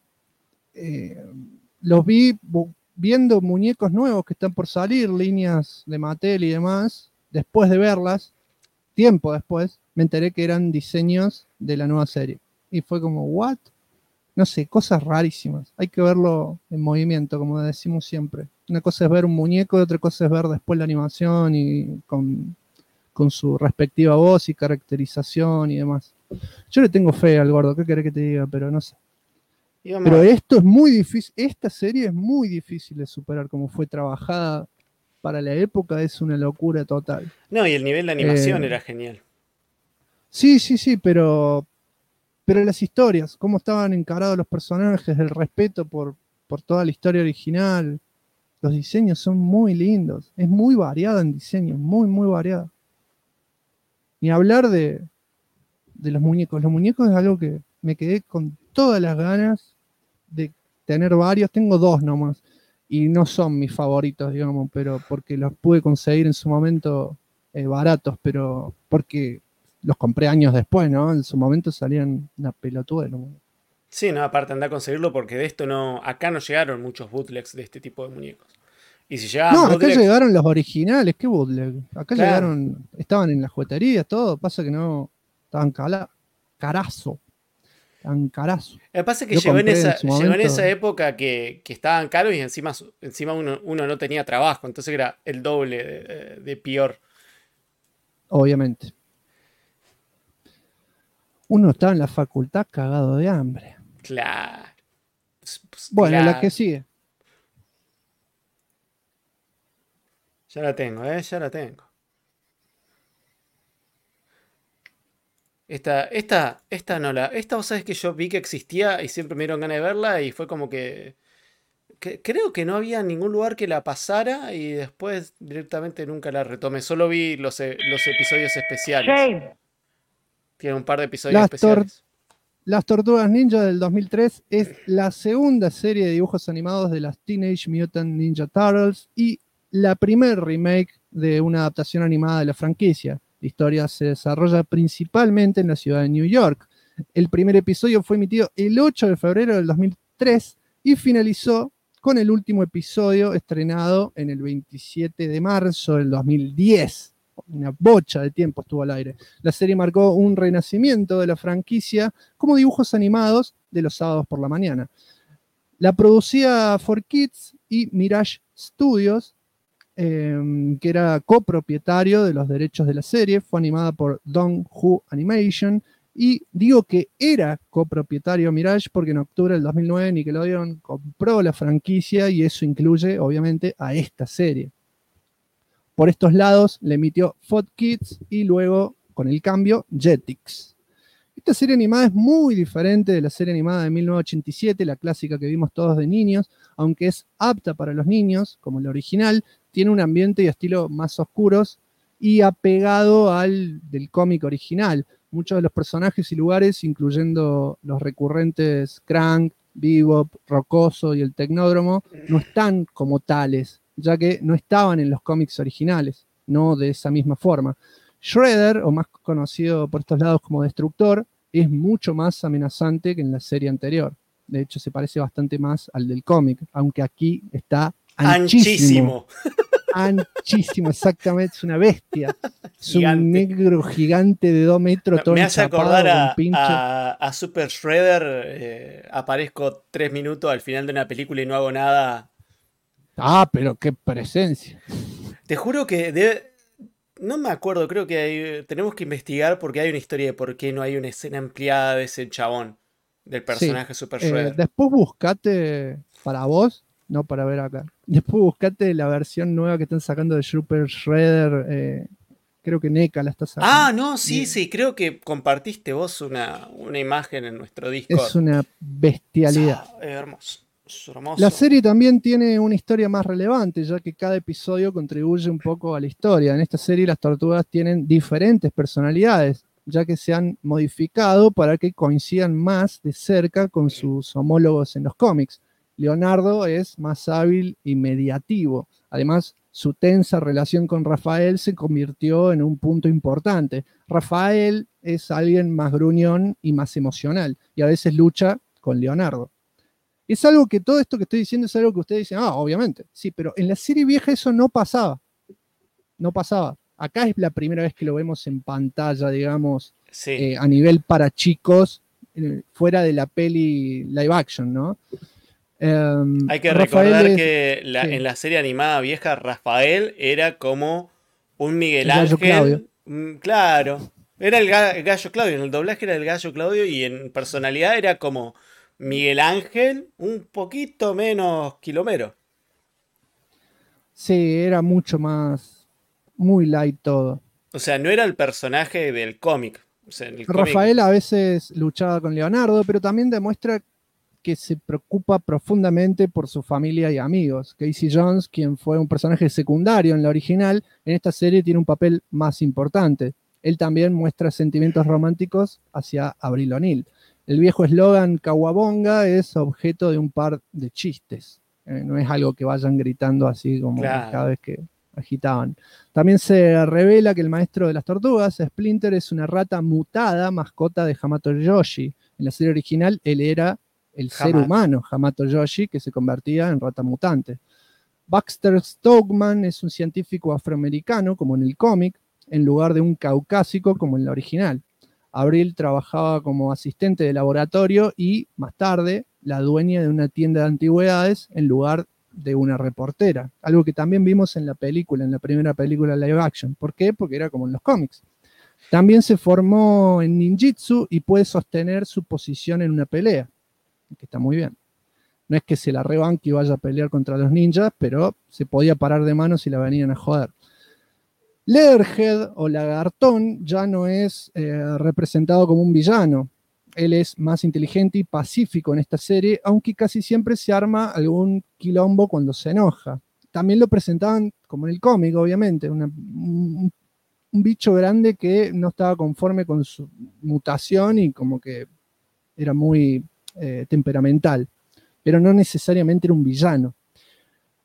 los vi viendo muñecos nuevos que están por salir, líneas de Mattel y demás. Después de verlas, tiempo después, me enteré que eran diseños de la nueva serie. Y fue como, ¿what? No sé, cosas rarísimas. Hay que verlo en movimiento, como decimos siempre. Una cosa es ver un muñeco y otra cosa es ver después la animación y con su respectiva voz y caracterización y demás. Yo le tengo fe al gordo, ¿qué querés que te diga? Pero no sé. Pero esto es muy difícil, esta serie es muy difícil de superar, como fue trabajada para la época, es una locura total. No, y el nivel de animación era genial. Sí, pero las historias, cómo estaban encarados los personajes, el respeto por toda la historia original, los diseños son muy lindos, es muy variada en diseño, muy variada. Ni hablar de los muñecos. Los muñecos es algo que me quedé con todas las ganas de tener varios. Tengo 2 nomás. Y no son mis favoritos, digamos, pero porque los pude conseguir en su momento baratos, pero porque los compré años después, ¿no? En su momento salían una pelotuda. ¿No? Sí, no, aparte anda a conseguirlo porque de esto acá no llegaron muchos bootlegs de este tipo de muñecos. Y si llegaban No, acá bootlegs, llegaron los originales, ¿qué bootleg? Acá claro, llegaron, estaban en las jugueterías, todo, pasa que no, estaban carazo. Tan carazo. Me pasa que Yo llegó en compré en su esa momento. época que estaban caros y encima uno no tenía trabajo, entonces era el doble de peor. Obviamente. Uno estaba en la facultad cagado de hambre. Claro. Bueno, claro. la que sigue. Ya la tengo, ya la tengo. Esta no la. Esta vos sabés que yo vi que existía y siempre me dieron ganas de verla y fue como que creo que no había ningún lugar que la pasara y después directamente nunca la retomé. Solo vi los episodios especiales. Shame. Tiene un par de episodios especiales. Las Tortugas Ninja del 2003 es la segunda serie de dibujos animados de las Teenage Mutant Ninja Turtles y la primer remake de una adaptación animada de la franquicia. La historia se desarrolla principalmente en la ciudad de New York. El primer episodio fue emitido el 8 de febrero del 2003 y finalizó con el último episodio estrenado en el 27 de marzo del 2010. Una bocha de tiempo estuvo al aire. La serie marcó un renacimiento de la franquicia como dibujos animados de los sábados por la mañana. La producía 4Kids y Mirage Studios, que era copropietario de los derechos de la serie. Fue animada por Dong-Hu Animation. Y digo que era copropietario Mirage porque en octubre del 2009 Nickelodeon compró la franquicia y eso incluye, obviamente, a esta serie. Por estos lados le emitió 4Kids y luego, con el cambio, Jetix. Esta serie animada es muy diferente de la serie animada de 1987, la clásica que vimos todos de niños, aunque es apta para los niños, como la original, tiene un ambiente y estilo más oscuros y apegado al del cómic original. Muchos de los personajes y lugares, incluyendo los recurrentes Crank, Bebop, Rocoso y el Tecnódromo, no están como tales, ya que no estaban en los cómics originales, no de esa misma forma. Shredder, o más conocido por estos lados como Destructor, es mucho más amenazante que en la serie anterior. De hecho, se parece bastante más al del cómic, aunque aquí está anchísimo. Anchísimo, exactamente, es una bestia. Es un negro gigante de 2 metros, todo me hace enchapado, acordar con a Super Shredder. Aparezco 3 minutos al final de una película y no hago nada. Ah, pero qué presencia. Te juro que no me acuerdo, creo que tenemos que investigar porque hay una historia de por qué no hay una escena ampliada de ese chabón, del personaje Super Shredder. Después buscate para vos, no para ver acá. Después buscate la versión nueva que están sacando de Super Shredder. Creo que NECA la está sacando. Ah, no, sí, creo que compartiste vos una imagen en nuestro Discord. Es una bestialidad. Hermoso. La serie también tiene una historia más relevante, ya que cada episodio contribuye un poco a la historia. En esta serie las tortugas tienen diferentes personalidades, ya que se han modificado para que coincidan más de cerca con sus homólogos en los cómics. Leonardo es más hábil y mediativo. Además, su tensa relación con Rafael se convirtió en un punto importante. Rafael es alguien más gruñón y más emocional, y a veces lucha con Leonardo. Es algo que todo esto que estoy diciendo es algo que ustedes dicen, obviamente, sí, pero en la serie vieja eso no pasaba. No pasaba. Acá es la primera vez que lo vemos en pantalla, digamos, sí. A nivel para chicos, fuera de la peli live action, ¿no? Hay que recordar que en la serie animada vieja, Rafael era como un Miguel Ángel. Claudio. Claro, era el gallo Claudio. En el doblaje era el gallo Claudio y en personalidad era como Miguel Ángel, un poquito menos quilomero. Sí, era mucho más, muy light todo. O sea, no era el personaje del cómic. O sea, Rafael a veces luchaba con Leonardo, pero también demuestra que se preocupa profundamente por su familia y amigos. Casey Jones, quien fue un personaje secundario en la original, en esta serie tiene un papel más importante. Él también muestra sentimientos románticos hacia Avril O'Neil. El viejo eslogan Kawabonga es objeto de un par de chistes. No es algo que vayan gritando así como cada vez que agitaban. También se revela que el maestro de las tortugas, Splinter, es una rata mutada, mascota de Hamato Yoshi. En la serie original él era el ser humano, Hamato Yoshi, que se convertía en rata mutante. Baxter Stockman es un científico afroamericano, como en el cómic, en lugar de un caucásico, como en la original. Avril trabajaba como asistente de laboratorio y, más tarde, la dueña de una tienda de antigüedades en lugar de una reportera. Algo que también vimos en la película, en la primera película live action. ¿Por qué? Porque era como en los cómics. También se formó en ninjitsu y puede sostener su posición en una pelea, que está muy bien. No es que se la rebanque y vaya a pelear contra los ninjas, pero se podía parar de manos si la venían a joder. Leatherhead o Lagartón ya no es representado como un villano. Él es más inteligente y pacífico en esta serie, aunque casi siempre se arma algún quilombo cuando se enoja. También lo presentaban como en el cómic, obviamente, un bicho grande que no estaba conforme con su mutación y como que era muy temperamental, pero no necesariamente era un villano.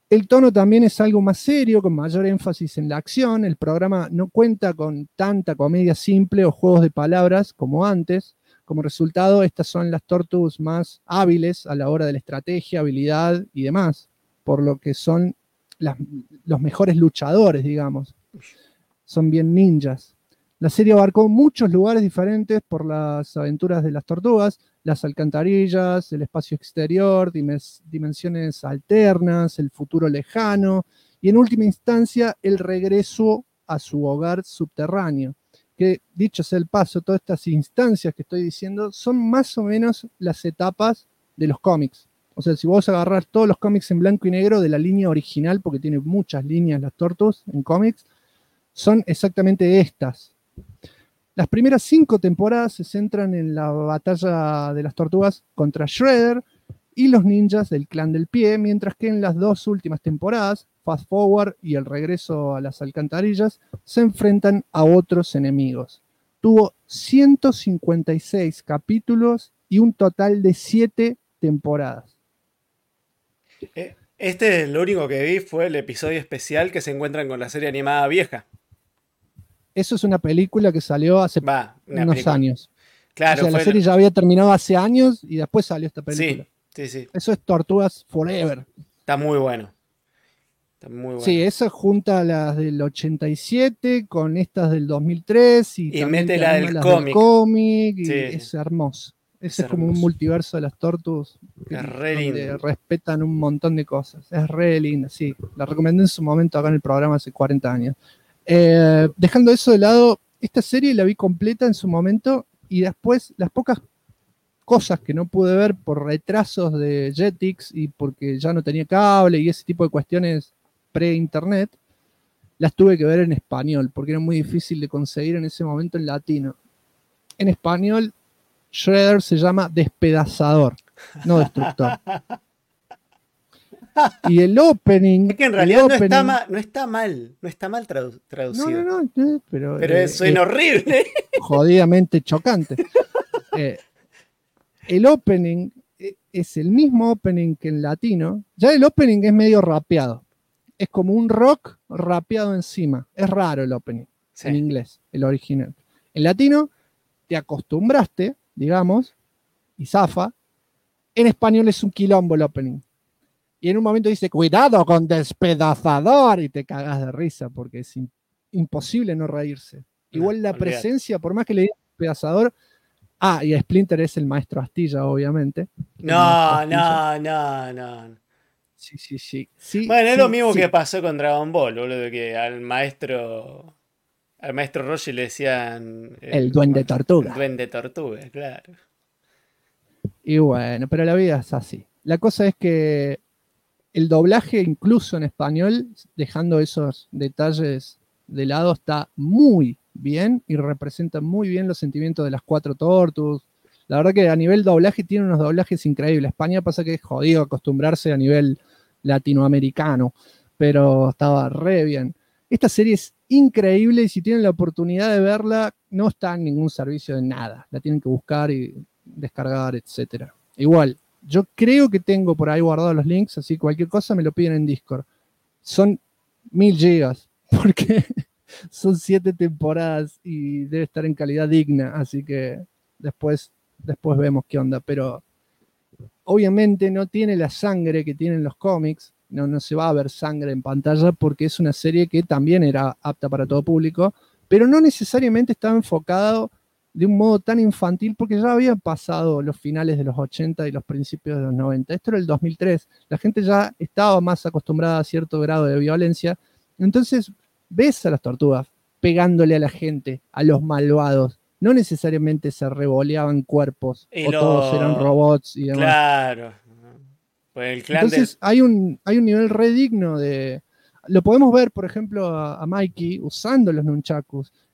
El tono también es algo más serio, con mayor énfasis en la acción. El programa no cuenta con tanta comedia simple o juegos de palabras como antes. Como resultado, estas son las Tortugas más hábiles a la hora de la estrategia, habilidad y demás, por lo que son los mejores luchadores, digamos. Son bien ninjas. La serie abarcó muchos lugares diferentes por las aventuras de las tortugas, las alcantarillas, el espacio exterior, dimensiones alternas, el futuro lejano y en última instancia el regreso a su hogar subterráneo. Que dicho sea el paso, todas estas instancias que estoy diciendo son más o menos las etapas de los cómics. O sea, si vos agarrás todos los cómics en blanco y negro de la línea original, porque tiene muchas líneas las Tortugas en cómics, son exactamente estas. Las primeras 5 temporadas se centran en la batalla de las tortugas contra Shredder y los ninjas del Clan del Pie, mientras que en las 2 últimas temporadas, Fast Forward y el regreso a las alcantarillas, se enfrentan a otros enemigos. Tuvo 156 capítulos y un total de 7 temporadas. Lo único que vi fue el episodio especial que se encuentran con la serie animada vieja. Eso es una película que salió hace unos años. Claro, o sea, la serie ya había terminado hace años y después salió esta película. Sí. Eso es Tortugas Forever. Está muy bueno. Está muy bueno. Sí, esa junta las del 87 con estas del 2003 y mete la del cómic. Sí. Es hermoso. Ese es como hermoso. un multiverso de las Tortugas. Es re lindo. Respetan un montón de cosas. Es re linda, sí. La recomendé en su momento acá en el programa hace 40 años. Dejando eso de lado, esta serie la vi completa en su momento y después las pocas cosas que no pude ver por retrasos de Jetix y porque ya no tenía cable y ese tipo de cuestiones pre-internet, las tuve que ver en español porque era muy difícil de conseguir en ese momento en latino. En español, Shredder se llama Despedazador, no Destructor. Y el opening. Es que en realidad no está mal traducido. No, pero suena horrible. Jodidamente chocante. El opening es el mismo opening que en latino. Ya el opening es medio rapeado. Es como un rock rapeado encima. Es raro el opening en inglés, el original. En latino te acostumbraste, digamos, y zafa. En español es un quilombo el opening. Y en un momento dice, cuidado con Despedazador, y te cagas de risa, porque es imposible no reírse. Igual la presencia, por más que le digas Despedazador, y a Splinter es el maestro Astilla, obviamente. No. Sí. Bueno, es lo mismo que pasó con Dragon Ball, boludo, que al maestro Roshi le decían... El Duende Tortuga. El Duende Tortuga, claro. Y bueno, pero la vida es así. La cosa es que el doblaje, incluso en español, dejando esos detalles de lado, está muy bien y representa muy bien los sentimientos de las 4 Tortugas. La verdad que a nivel doblaje tiene unos doblajes increíbles. España pasa que es jodido acostumbrarse a nivel latinoamericano, pero estaba re bien. Esta serie es increíble y si tienen la oportunidad de verla, no está en ningún servicio de nada. La tienen que buscar y descargar, etc. Igual, yo creo que tengo por ahí guardados los links, así cualquier cosa me lo piden en Discord. Son 1000 gigas, porque son 7 temporadas y debe estar en calidad digna, así que después vemos qué onda, pero obviamente no tiene la sangre que tienen los cómics, no se va a ver sangre en pantalla porque es una serie que también era apta para todo público, pero no necesariamente estaba enfocado de un modo tan infantil porque ya habían pasado los finales de los 80 y los principios de los 90. Esto era el 2003. La gente ya estaba más acostumbrada a cierto grado de violencia. Entonces ves a las tortugas pegándole a la gente, a los malvados. No necesariamente se revoleaban cuerpos o todos eran robots y demás. Claro. Pues el clan entonces hay un nivel re digno de... Lo podemos ver, por ejemplo, a Mikey usando los nunchakus.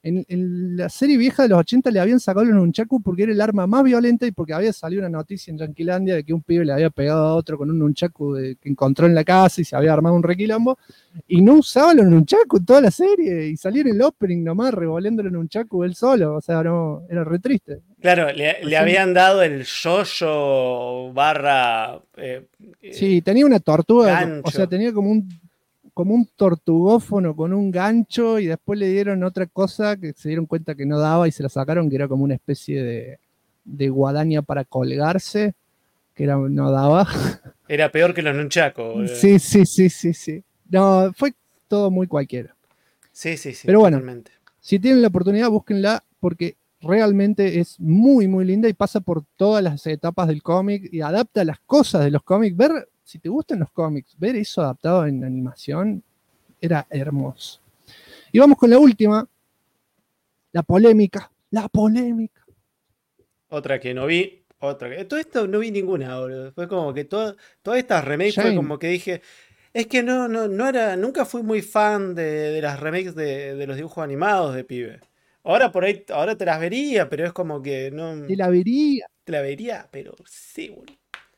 En la serie vieja de los 80 le habían sacado el nunchaku porque era el arma más violenta y porque había salido una noticia en Yanquilandia de que un pibe le había pegado a otro con un nunchaku que encontró en la casa y se había armado un requilombo. Y no usaba los nunchaku toda la serie. Y salió en el opening nomás revoleando los nunchaku él solo. O sea, no, era re triste. Claro, le habían dado el yo-yo barra... sí, tenía una tortuga. gancho. O sea, tenía como un tortugófono con un gancho y después le dieron otra cosa que se dieron cuenta que no daba y se la sacaron, que era como una especie de guadaña para colgarse, que no daba. Era peor que los nunchakos. Sí. No, fue todo muy cualquiera. Sí, Pero bueno, totalmente. Si tienen la oportunidad, búsquenla porque realmente es muy, muy linda y pasa por todas las etapas del cómic y adapta las cosas de los cómics. Si te gustan los cómics, ver eso adaptado en animación era hermoso. Y vamos con la última, la polémica. Otra que no vi, todo esto no vi ninguna, boludo. Fue como que todas estas remakes Shame. fue como que dije, es que no era, nunca fui muy fan de las remakes de los dibujos animados de pibe. Ahora por ahí, ahora te las vería, pero es como que no Te la vería. te la vería, pero sí, boludo.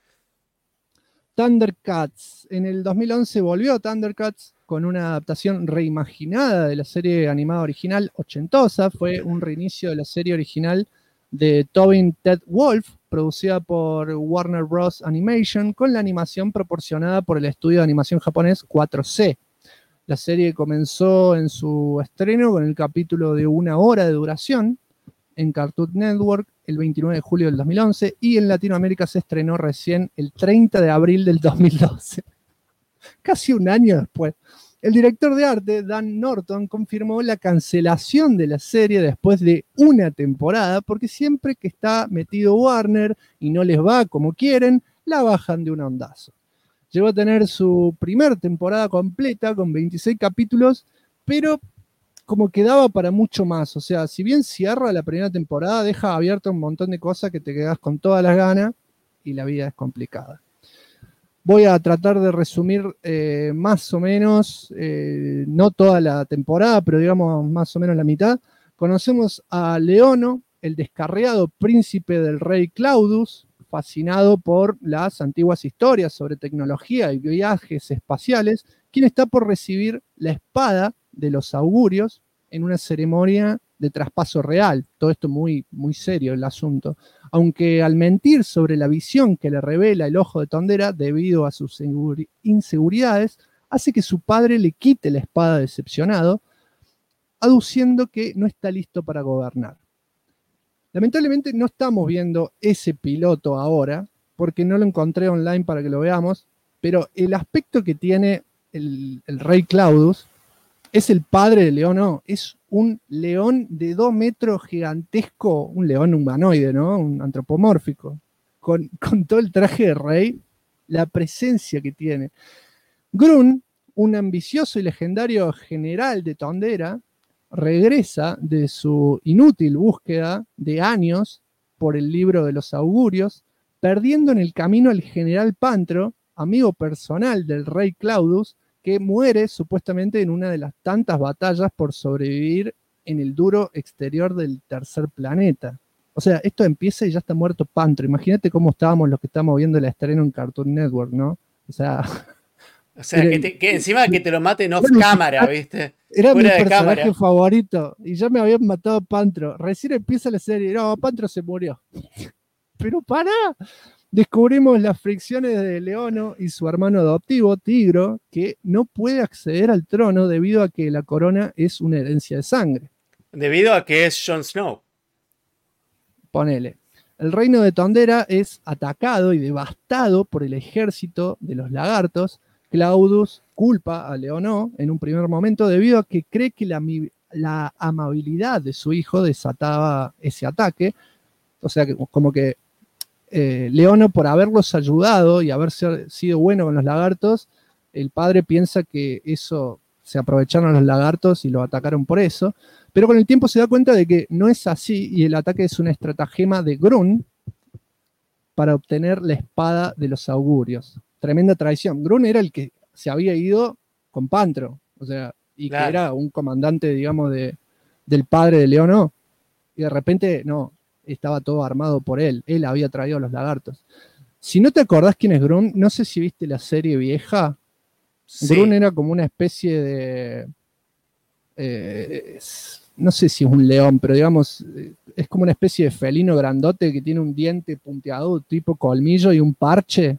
Thundercats. En el 2011 volvió Thundercats con una adaptación reimaginada de la serie animada original ochentosa. Fue un reinicio de la serie original de Tobin Ted Wolf, producida por Warner Bros. Animation, con la animación proporcionada por el estudio de animación japonés 4C. La serie comenzó en su estreno con el capítulo de 1 hora de duración en Cartoon Network el 29 de julio del 2011 y en Latinoamérica se estrenó recién el 30 de abril del 2012. Casi un año después. El director de arte, Dan Norton, confirmó la cancelación de la serie después de una temporada porque siempre que está metido Warner y no les va como quieren, la bajan de un ondazo. Llegó a tener su primer temporada completa con 26 capítulos, pero como que daba para mucho más. O sea, si bien cierra la primera temporada, deja abierto un montón de cosas que te quedas con todas las ganas y la vida es complicada. Voy a tratar de resumir más o menos, no toda la temporada, pero digamos más o menos la mitad. Conocemos a Leono, el descarriado príncipe del rey Claudus, fascinado por las antiguas historias sobre tecnología y viajes espaciales, quien está por recibir la espada de los augurios en una ceremonia de traspaso real. Todo esto muy, muy serio el asunto. Aunque al mentir sobre la visión que le revela el ojo de Tondera debido a sus inseguridades, hace que su padre le quite la espada decepcionado, aduciendo que no está listo para gobernar. Lamentablemente no estamos viendo ese piloto ahora, porque no lo encontré online para que lo veamos, pero el aspecto que tiene el rey Claudus es el padre de Leono, es un león de 2 metros gigantesco, un león humanoide, ¿no? Un antropomórfico, con todo el traje de rey, la presencia que tiene. Grun, un ambicioso y legendario general de Tondera, regresa de su inútil búsqueda de años por el libro de los augurios, perdiendo en el camino al general Pantro, amigo personal del rey Claudus, que muere supuestamente en una de las tantas batallas por sobrevivir en el duro exterior del tercer planeta. O sea, esto empieza y ya está muerto Pantro. Imagínate cómo estábamos los que estamos viendo el estreno en Cartoon Network, ¿no? O sea, que encima que te lo maten off cámara, ¿viste? Era fuera mi de personaje cámara. favorito y ya me habían matado Pantro. Recién empieza la serie. No, Pantro se murió. Pero pará. Descubrimos las fricciones de Leono y su hermano adoptivo, Tigro, que no puede acceder al trono debido a que la corona es una herencia de sangre. Debido a que es Jon Snow. Ponele. El reino de Tondera es atacado y devastado por el ejército de los lagartos. Claudus culpa a Leono en un primer momento debido a que cree que la amabilidad de su hijo desataba ese ataque. O sea, que como que Leono, por haberlos ayudado y haber sido bueno con los lagartos, el padre piensa que eso se aprovecharon los lagartos y lo atacaron por eso, pero con el tiempo se da cuenta de que no es así y el ataque es una estratagema de Grun para obtener la espada de los augurios. Tremenda traición. Grun era el que se había ido con Pantro, o sea, y claro, que era un comandante, digamos, de del padre de Leono, y de repente, no, estaba todo armado por él había traído a los lagartos. Si no te acordás quién es Grun, no sé si viste la serie vieja. Sí. Grun era como una especie de... no sé si es un león, pero digamos, es como una especie de felino grandote que tiene un diente punteado, tipo colmillo y un parche,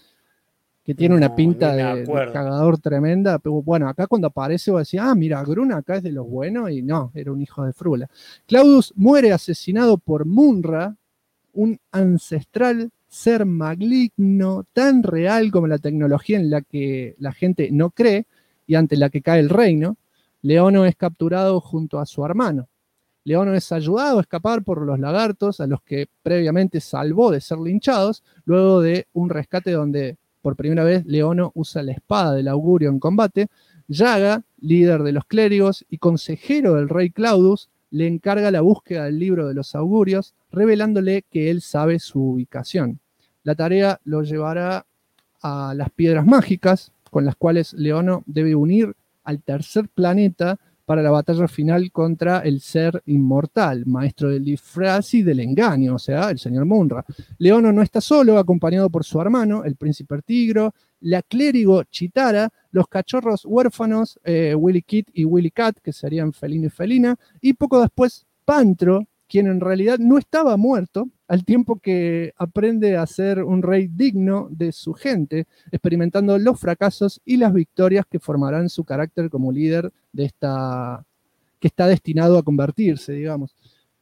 que tiene una pinta ni me de acuerdo. cagador tremenda. Pero bueno, acá cuando aparece vos decís, mira, Grun acá es de los buenos, y no, era un hijo de frula. Claudius muere asesinado por Munra, un ancestral ser maligno tan real como la tecnología en la que la gente no cree y ante la que cae el reino. Leono es capturado junto a su hermano. Leono es ayudado a escapar por los lagartos, a los que previamente salvó de ser linchados, luego de un rescate donde por primera vez Leono usa la espada del augurio en combate. Yaga, líder de los clérigos y consejero del rey Claudius, le encarga la búsqueda del libro de los augurios, revelándole que él sabe su ubicación. La tarea lo llevará a las piedras mágicas, con las cuales Leono debe unir al tercer planeta para la batalla final contra el ser inmortal, maestro del disfraz y del engaño, o sea, el señor Munra. Leono no está solo, acompañado por su hermano, el príncipe Tigro, la clérigo Chitara, los cachorros huérfanos, Willy Kit y Willy Cat, que serían felino y felina, y poco después Pantro, quien en realidad no estaba muerto, al tiempo que aprende a ser un rey digno de su gente, experimentando los fracasos y las victorias que formarán su carácter como líder de esta, que está destinado a convertirse, digamos.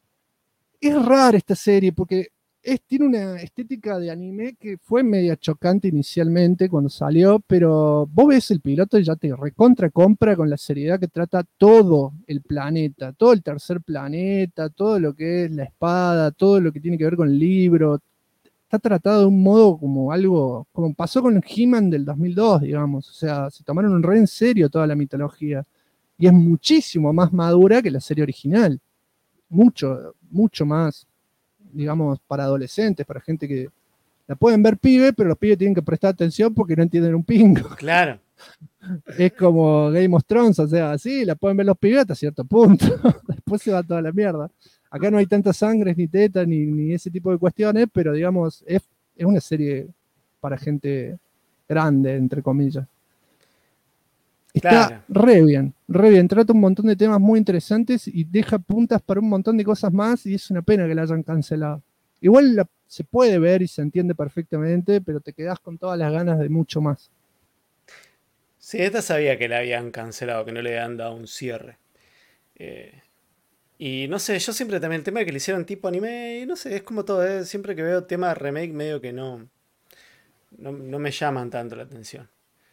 Es rara esta serie porque tiene una estética de anime que fue media chocante inicialmente cuando salió, pero vos ves el piloto y ya te recontra compra con la seriedad que trata todo el planeta, todo el tercer planeta, todo lo que es la espada, todo lo que tiene que ver con el libro. Está tratado de un modo como algo, como pasó con el He-Man del 2002, digamos. O sea, se tomaron un re en serio toda la mitología. Y es muchísimo más madura que la serie original. Mucho, mucho más, digamos, para adolescentes, para gente que la pueden ver pibe, pero los pibes tienen que prestar atención porque no entienden un pingo. Claro. Es como Game of Thrones, o sea, sí, la pueden ver los pibes hasta cierto punto. Después se va toda la mierda. Acá no hay tantas sangres, ni tetas, ni ese tipo de cuestiones, pero digamos, es una serie para gente grande, entre comillas. Está Claro. re bien, re bien. Trata un montón de temas muy interesantes y deja puntas para un montón de cosas más, y es una pena que la hayan cancelado. Igual se puede ver y se entiende perfectamente, pero te quedás con todas las ganas de mucho más. Sí, esta sabía que la habían cancelado, que no le habían dado un cierre. Y no sé, yo siempre también el tema de que le hicieron tipo anime, y no sé, es como todo, siempre que veo tema de remake medio que no me llaman tanto la atención.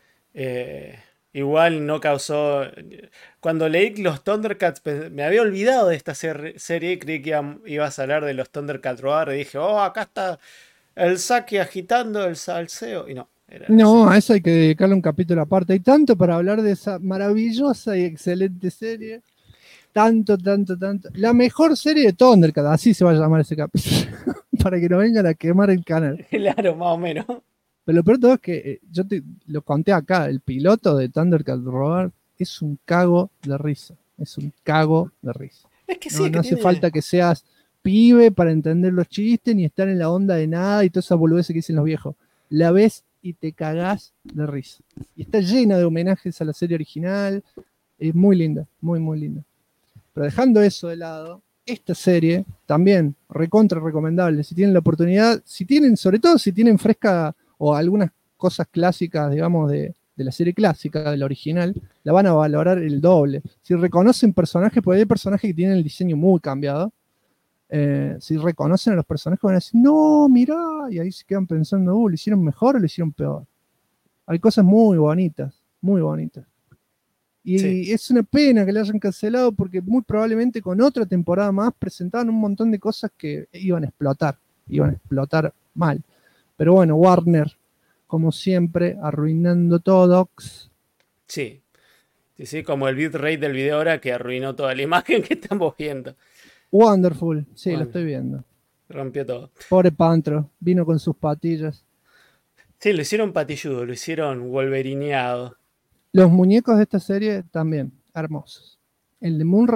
Igual no causó... Cuando leí los Thundercats, me había olvidado de esta serie y creí que ibas a hablar de los Thundercats Roar y dije, oh, acá está el Saki agitando el salseo. Y no, era la No, serie. a eso hay que dedicarle un capítulo aparte. Hay tanto para hablar de esa maravillosa y excelente serie. Tanto, tanto, tanto. La mejor serie de Thundercats, así se va a llamar ese capítulo. Para que no vengan a quemar el canal. Claro, más o menos. Pero lo peor de todo es que yo te lo conté acá, el piloto de Thundercats Roar es un cago de risa. Es un cago de risa. Es que sí, No, es que no hace tiene... falta que seas pibe para entender los chistes, ni estar en la onda de nada y toda esa boludez que dicen los viejos. La ves y te cagás de risa. Y está llena de homenajes a la serie original. Es muy linda, muy, muy linda. Pero dejando eso de lado, esta serie también recontra recomendable. Si tienen la oportunidad, si tienen, sobre todo si tienen fresca o algunas cosas clásicas, digamos, de la serie clásica, de la original, la van a valorar el doble. Si reconocen personajes, porque hay personajes que tienen el diseño muy cambiado. Si reconocen a los personajes, van a decir, no, mirá, y ahí se quedan pensando, ¿lo hicieron mejor o lo hicieron peor? Hay cosas muy bonitas, muy bonitas. Y Sí. es una pena que la hayan cancelado porque muy probablemente con otra temporada más presentaban un montón de cosas que iban a explotar mal. Pero bueno, Warner, como siempre, arruinando todo. Sí. Sí, sí, como el bitrate del video ahora que arruinó toda la imagen que estamos viendo. Wonderful, sí, lo Bueno, estoy viendo. rompió todo. Pobre Pantro, vino con sus patillas. Sí, lo hicieron patilludo, lo hicieron wolverineado. Los muñecos de esta serie también, hermosos. El de Munra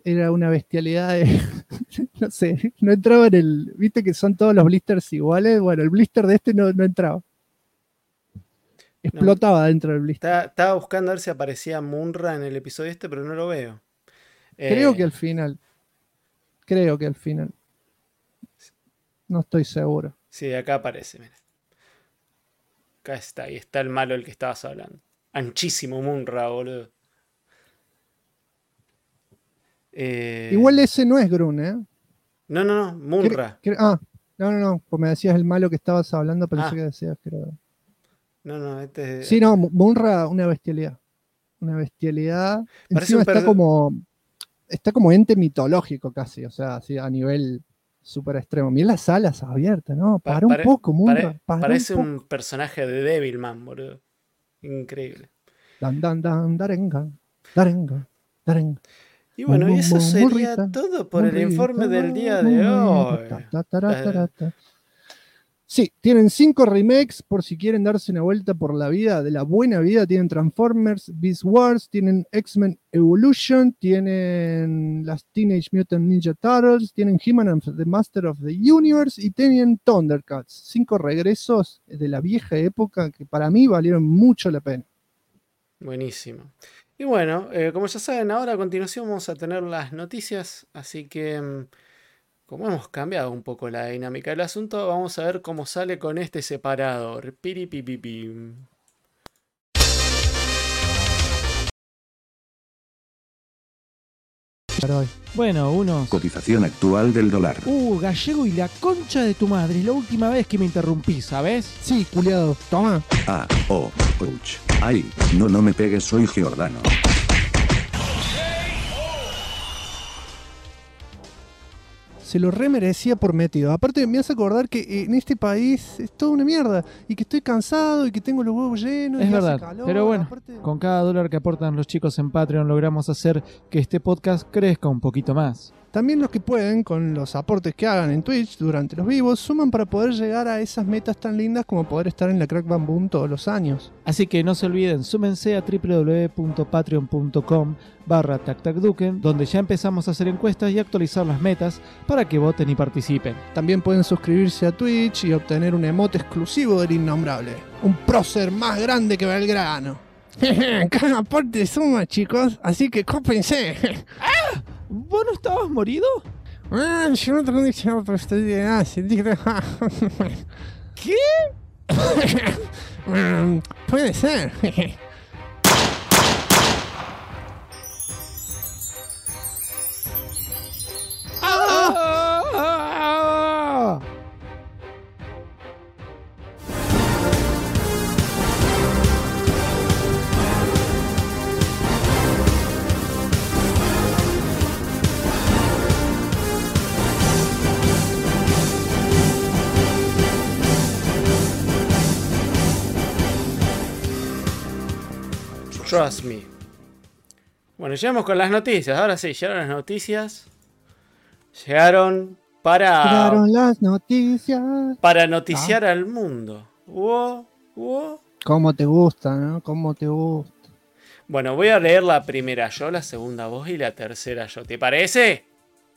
era una bestialidad de... no sé, no entraba en el... ¿Viste que son todos los blisters iguales? Bueno, el blister de este no entraba. Explotaba dentro del blister. Estaba buscando a ver si aparecía Munra en el episodio este, pero no lo veo. Creo que al final. No estoy seguro. Sí, acá aparece, mira. Acá está, ahí está el malo del que estabas hablando. Anchísimo Munra, boludo. Igual ese no es Grun, ¿eh? No, Munra. No, pues me decías el malo que estabas hablando, pensé que decías que era... No, este es... Sí, no, Munra, una bestialidad. Una bestialidad. Parece Encima está como ente mitológico casi, o sea, así a nivel súper extremo. Mira las alas abiertas, ¿no? Para un poco, Munra. Parece un personaje de Devilman, boludo. Increíble. Darenga. Y bueno, y eso sería todo por el informe del día de hoy. Sí, tienen 5 remakes por si quieren darse una vuelta por la vida, de la buena vida. Tienen Transformers, Beast Wars, tienen X-Men Evolution, tienen las Teenage Mutant Ninja Turtles, tienen He-Man and the Master of the Universe y tienen Thundercats. 5 regresos de la vieja época que para mí valieron mucho la pena. Buenísimo. Y bueno, como ya saben, ahora a continuación vamos a tener las noticias, así que... Como hemos cambiado un poco la dinámica del asunto, vamos a ver cómo sale con este separador. Piripipipim. Bueno, unos... Cotización actual del dólar. Gallego y la concha de tu madre. Es la última vez que me interrumpí, ¿sabes? Sí, culiado. Toma. Ouch. Ay, no me pegues, soy Giordano. Se lo remerecía por metido. Aparte me hace acordar que en este país es toda una mierda. Y que estoy cansado y que tengo los huevos llenos. Es y verdad, hace calor. pero bueno, Aparte... con cada dólar que aportan los chicos en Patreon logramos hacer que este podcast crezca un poquito más. También los que pueden, con los aportes que hagan en Twitch durante los vivos, suman para poder llegar a esas metas tan lindas como poder estar en la Crack Bam Boom todos los años. Así que no se olviden, súmense a www.patreon.com/tactacduken, donde ya empezamos a hacer encuestas y actualizar las metas para que voten y participen. También pueden suscribirse a Twitch y obtener un emote exclusivo del innombrable. Un prócer más grande que Belgrano. Cada aporte suma, chicos, así que cópense. ¿Vos no estabas morido? Yo no tengo diccionario, pero estoy bien. ¿Qué? Puede ser. Trust me. Bueno, llegamos con las noticias. Ahora sí, llegaron las noticias. Llegaron las noticias. Para noticiar al mundo. ¿Cómo te gusta, no? ¿Cómo te gusta? Bueno, voy a leer la primera yo, la segunda vos y la tercera yo. ¿Te parece?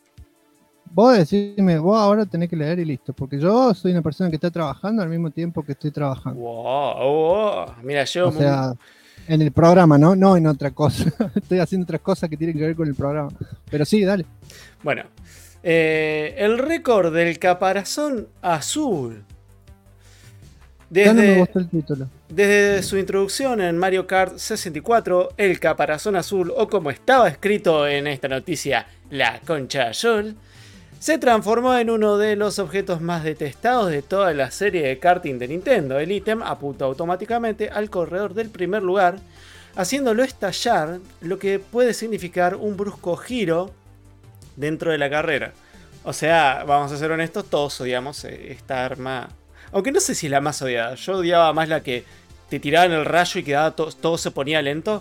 Vos decime, vos ahora tenés que leer y listo. Porque yo soy una persona que está trabajando al mismo tiempo que estoy trabajando. Mira, yo... O sea... En el programa, ¿no? No en otra cosa. Estoy haciendo otras cosas que tienen que ver con el programa. Pero sí, dale. Bueno. El récord del caparazón azul. Ya no me gustó el título. Desde su introducción en Mario Kart 64, el caparazón azul, o como estaba escrito en esta noticia, la concha azul, se transformó en uno de los objetos más detestados de toda la serie de karting de Nintendo. El ítem apunta automáticamente al corredor del primer lugar, haciéndolo estallar, lo que puede significar un brusco giro dentro de la carrera. O sea, vamos a ser honestos, todos odiamos esta arma. Aunque no sé si es la más odiada. Yo odiaba más la que te tiraban el rayo y quedaba todo se ponía lento.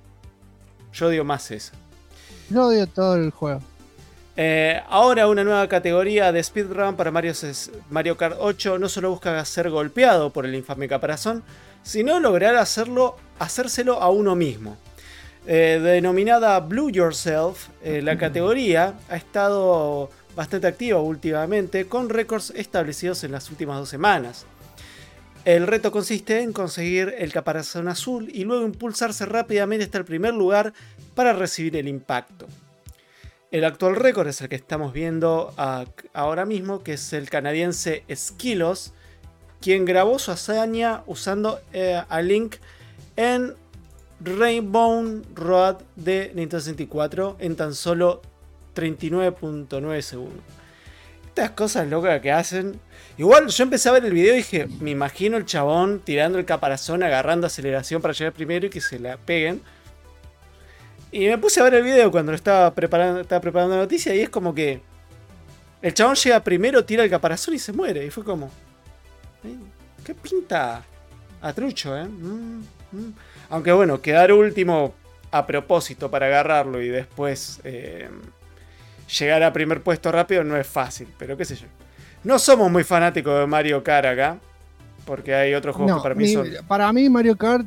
Yo odio más esa. Yo odio todo el juego. Ahora una nueva categoría de speedrun para Mario Kart 8 no solo busca ser golpeado por el infame caparazón, sino lograr hacérselo a uno mismo. denominada Blue Yourself. La categoría ha estado bastante activa últimamente, con récords establecidos en las últimas 2 semanas. El reto consiste en conseguir el caparazón azul y luego impulsarse rápidamente hasta el primer lugar para recibir el impacto. El actual récord es el que estamos viendo ahora mismo, que es el canadiense Skilos, quien grabó su hazaña usando a Link en Rainbow Road de Nintendo 64 en tan solo 39.9 segundos. Estas cosas locas que hacen. Igual yo empecé a ver el video y dije, me imagino el chabón tirando el caparazón, agarrando aceleración para llegar primero y que se la peguen. Y me puse a ver el video cuando lo estaba preparando la noticia, y es como que el chabón llega primero, tira el caparazón y se muere. Y fue como, ¿qué pinta a trucho, Aunque bueno, quedar último a propósito para agarrarlo y después llegar a primer puesto rápido no es fácil, pero qué sé yo. No somos muy fanáticos de Mario Kart acá, porque hay otros juegos que para mí son... Para mí Mario Kart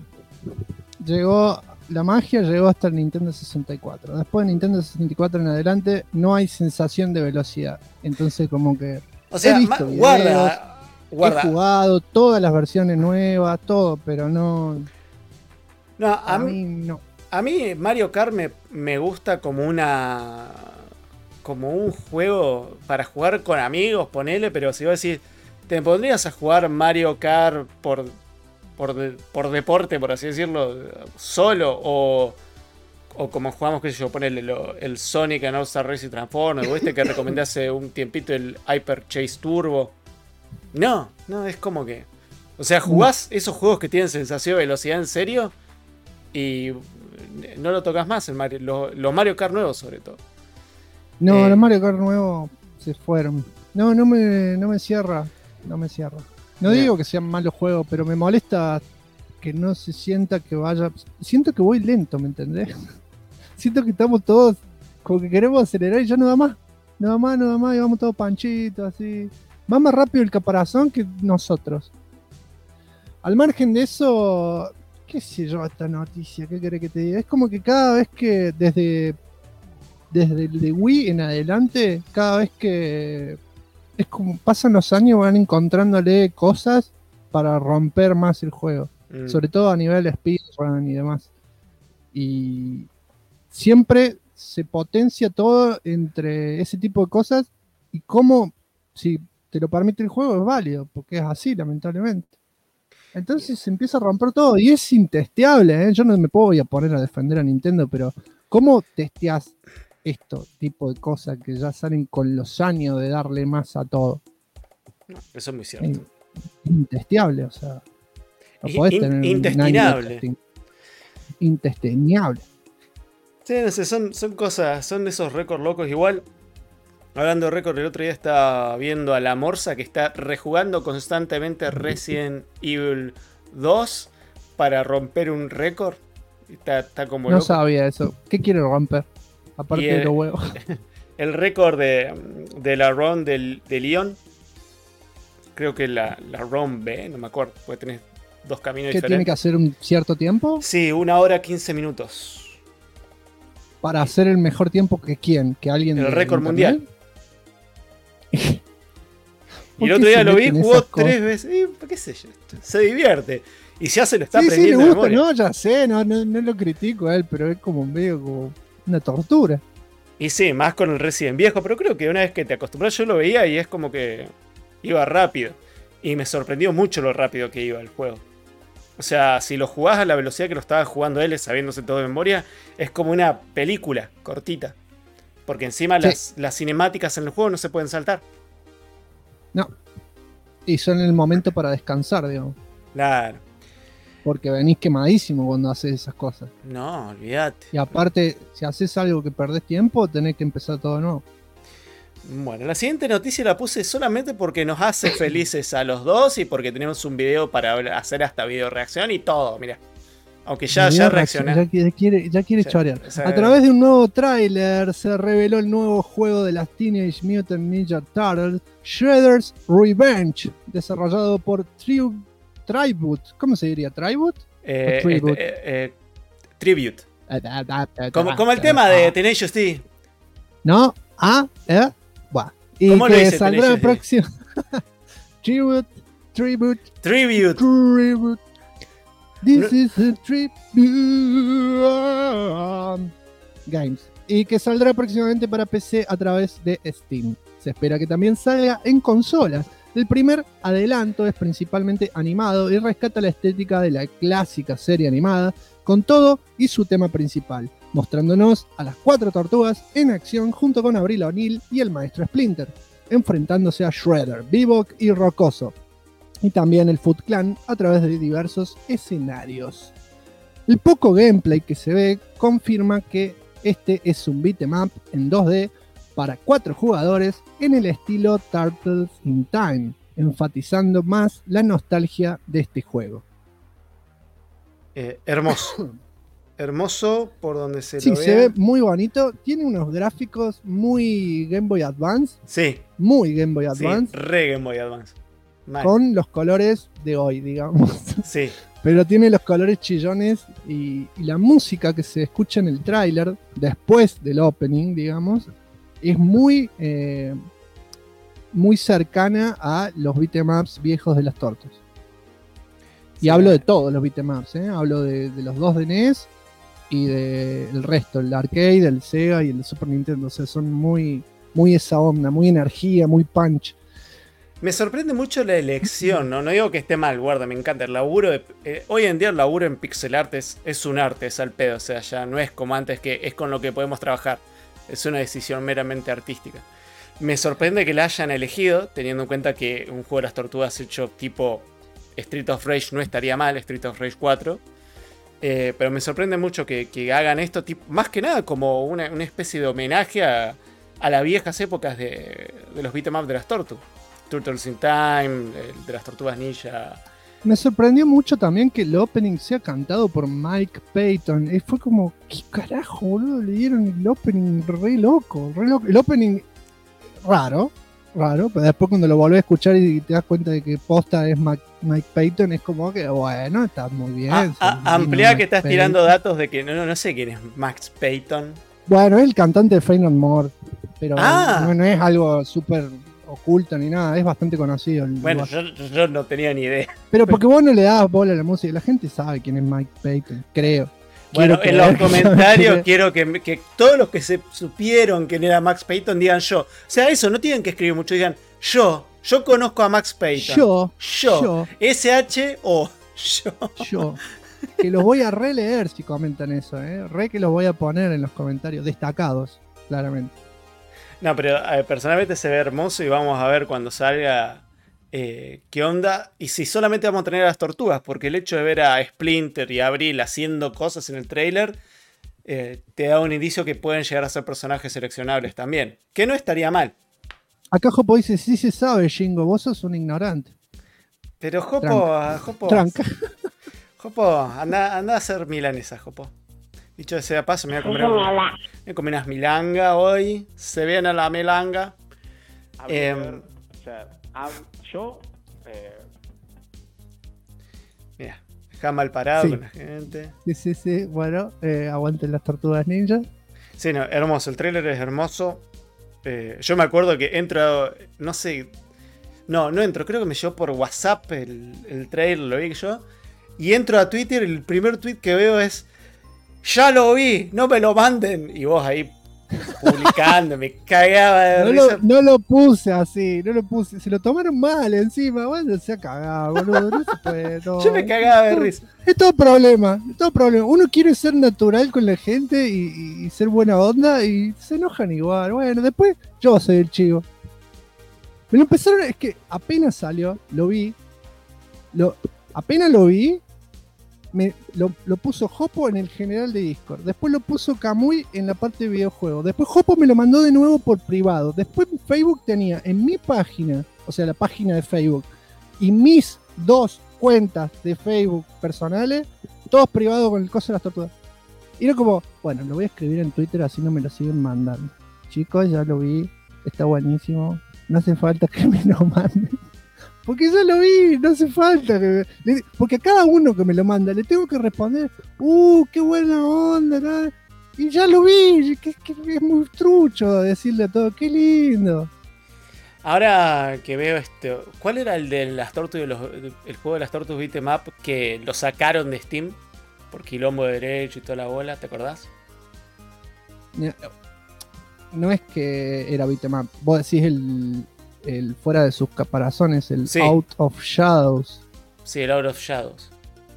la magia llegó hasta el Nintendo 64. Después de Nintendo 64 en adelante no hay sensación de velocidad. Entonces como que... O sea, he visto videos, he jugado todas las versiones nuevas, todo, pero no... No, a mí no. A mí Mario Kart me gusta como un juego para jugar con amigos, ponele, pero si vos decís, ¿te pondrías a jugar Mario Kart por deporte, por así decirlo, solo? O como jugamos, qué sé yo, ponele el Sonic and All-Star Racing Transformers, o este que recomendé hace un tiempito, el Hyper Chase Turbo. No, es como que... O sea, jugás esos juegos que tienen sensación de velocidad en serio y no lo tocas más, los Mario Kart nuevos sobre todo. No, los Mario Kart nuevos se fueron. No me cierra. No digo que sean malos juegos, pero me molesta que no se sienta que vaya... Siento que voy lento, ¿me entendés? Siento que estamos todos como que queremos acelerar y ya no da más. No da más, y vamos todos panchitos, así. Va más rápido el caparazón que nosotros. Al margen de eso, qué sé yo esta noticia, ¿qué querés que te diga? Es como que cada vez que desde el de Wii en adelante, cada vez que es como pasan los años van encontrándole cosas para romper más el juego, sobre todo a nivel speedrun y demás, y siempre se potencia todo entre ese tipo de cosas, y como si te lo permite el juego es válido, porque es así lamentablemente. Entonces se empieza a romper todo y es intesteable, Yo no me puedo poner a defender a Nintendo, pero ¿cómo testeás tipo de cosas que ya salen con los años de darle más a todo? No, eso es muy cierto. Intesteable, o sea. No podés tener intestinable. Intestinable. Sí, no sé, son cosas, son esos récords locos. Igual, hablando de récord, el otro día estaba viendo a la Morsa que está rejugando constantemente Resident Evil 2 para romper un récord. Está como no loco. Sabía eso. ¿Qué quiere romper? Aparte de los huevos. El récord de la ROM de Leon. Creo que la ROM B, no me acuerdo, porque tenés 2 caminos ¿Qué diferentes. tiene que hacer un cierto tiempo? Sí, 1 hora 15 minutos. ¿Para hacer el mejor tiempo que quién? ¿Que alguien? El récord mundial. Y el otro día lo vi, jugó 3 veces. ¿Qué sé yo? Se divierte. Y ya se lo está aprendiendo. Sí, le gusta, no, ya sé, no lo critico a él, pero es como medio como una tortura. Y sí, más con el Resident viejo, pero creo que una vez que te acostumbras, yo lo veía y es como que iba rápido. Y me sorprendió mucho lo rápido que iba el juego. O sea, si lo jugás a la velocidad que lo estaba jugando él, sabiéndose todo de memoria, es como una película cortita. Porque encima las cinemáticas en el juego no se pueden saltar. No. Y son el momento para descansar, digamos. Claro. Porque venís quemadísimo cuando haces esas cosas. No, olvídate. Y aparte, si haces algo que perdés tiempo, tenés que empezar todo de nuevo. Bueno, la siguiente noticia la puse solamente porque nos hace felices a los dos y porque tenemos un video para hacer hasta video reacción y todo, mira. Aunque ya reaccioné. Ya quiere chorear. A través de un nuevo tráiler se reveló el nuevo juego de las Teenage Mutant Ninja Turtles, Shredder's Revenge, desarrollado por Tribute. ¿Cómo se diría? ¿Tribute? Tribute. Como el tema de Tenacious D. No, buah. Y ¿Cómo lo que dice saldrá el Tenacious próximo. Tribute. This is a tribute. Games. Y que saldrá próximamente para PC a través de Steam. Se espera que también salga en consolas. El primer adelanto es principalmente animado y rescata la estética de la clásica serie animada, con todo y su tema principal, mostrándonos a las 4 tortugas en acción junto con Avril O'Neil y el maestro Splinter, enfrentándose a Shredder, Bebop y Rockoso, y también el Foot Clan a través de diversos escenarios. El poco gameplay que se ve confirma que este es un beat'em up en 2D para 4 jugadores en el estilo Turtles in Time, enfatizando más la nostalgia de este juego. Hermoso. Hermoso por donde se Sí, lo se vea. ve muy bonito. Tiene unos gráficos muy Game Boy Advance. Sí, Muy Game Boy sí, Advance. re Game Boy Advance. Mal. Con los colores de hoy, digamos. Sí. Pero tiene los colores chillones y la música que se escucha en el tráiler, después del opening, digamos, es muy, muy cercana a los beat'em ups viejos de las tortas. Y Sí. hablo de todos los beat'em ups, hablo de los dos de NES y del resto, el arcade, el Sega y el Super Nintendo. O sea, son muy, muy esa onda, muy energía, muy punch. Me sorprende mucho la elección, ¿no? No digo que esté mal, guarda, me encanta. El laburo hoy en día el laburo en pixel art es un arte, es al pedo. O sea, ya no es como antes que es con lo que podemos trabajar. Es una decisión meramente artística. Me sorprende que la hayan elegido, teniendo en cuenta que un juego de las tortugas hecho tipo Street of Rage no estaría mal, Street of Rage 4. Pero me sorprende mucho que hagan esto, más que nada como una especie de homenaje a las viejas épocas de los beat'em up de las tortugas. Turtles in Time, de las Tortugas Ninja. Me sorprendió mucho también que el opening sea cantado por Mike Payton. Fue como, ¿qué carajo, boludo? Le dieron el opening re loco, re loco. El opening raro, pero después cuando lo volvés a escuchar y te das cuenta de que posta es Mike Payton, es como que, bueno, está muy bien. Amplía que estás tirando datos de que no sé quién es Max Payton. Bueno, es el cantante de Faint No More, pero Ah. no es algo súper oculto ni nada, es bastante conocido. Bueno, yo no tenía ni idea. Pero porque vos no le das bola a la música, la gente sabe quién es Mike Payton, creo. Bueno, Quiero en los creer que comentarios sabe quiero que todos los que se supieron quién era Max Payton digan yo. O sea, eso, no tienen que escribir mucho, digan yo conozco a Max Payton. Yo. S-H-O. Yo. Que los voy a releer si comentan eso, Re que los voy a poner en los comentarios, destacados, claramente. No, pero personalmente se ve hermoso y vamos a ver cuando salga qué onda. Y si solamente vamos a tener a las tortugas, porque el hecho de ver a Splinter y a Avril haciendo cosas en el trailer te da un indicio que pueden llegar a ser personajes seleccionables también. Que no estaría mal. Acá Jopo dice, sí se sabe, Jingo, vos sos un ignorante. Pero Tranca. Jopo, anda a hacer milanesa, Jopo. Dicho sea paso, me voy a comer unas milanga hoy. Se viene la milanga. Mira, deja mal parado Sí. con la gente. Sí, bueno, aguanten las tortugas ninja. Sí, no, hermoso. El tráiler es hermoso. Yo me acuerdo que entro, no sé. No entro, creo que me llegó por WhatsApp el trailer, lo vi yo. Y entro a Twitter y el primer tweet que veo es: ya lo vi, no me lo manden. Y vos ahí publicando, me cagaba de risa. No lo puse así, se lo tomaron mal encima, bueno, se ha cagado, boludo, no se puede, no. Yo me cagaba de risa. Es todo problema. Uno quiere ser natural con la gente y ser buena onda y se enojan igual. Bueno, después yo soy el chivo. Me lo empezaron, es que apenas salió, lo vi, apenas lo vi, lo puso Jopo en el general de Discord, después lo puso Kamui en la parte de videojuegos, después Jopo me lo mandó de nuevo por privado, después Facebook tenía en mi página, o sea la página de Facebook, y mis 2 cuentas de Facebook personales, todos privados con el coso de las tortugas. Y era como, bueno, lo voy a escribir en Twitter así no me lo siguen mandando. Chicos, ya lo vi, está buenísimo, no hace falta que me lo manden. Porque ya lo vi, no hace falta. Porque a cada uno que me lo manda le tengo que responder, qué buena onda, ¿no? Y ya lo vi, que es muy trucho decirle a todo, qué lindo. Ahora que veo esto, ¿cuál era el de las Tortugas, el juego de las Tortugas Beat 'em Up que lo sacaron de Steam por quilombo de derecho y toda la bola? ¿Te acordás? No es que era beat'em up, vos decís el fuera de sus caparazones, el Sí. Out of Shadows. Sí, el Out of Shadows.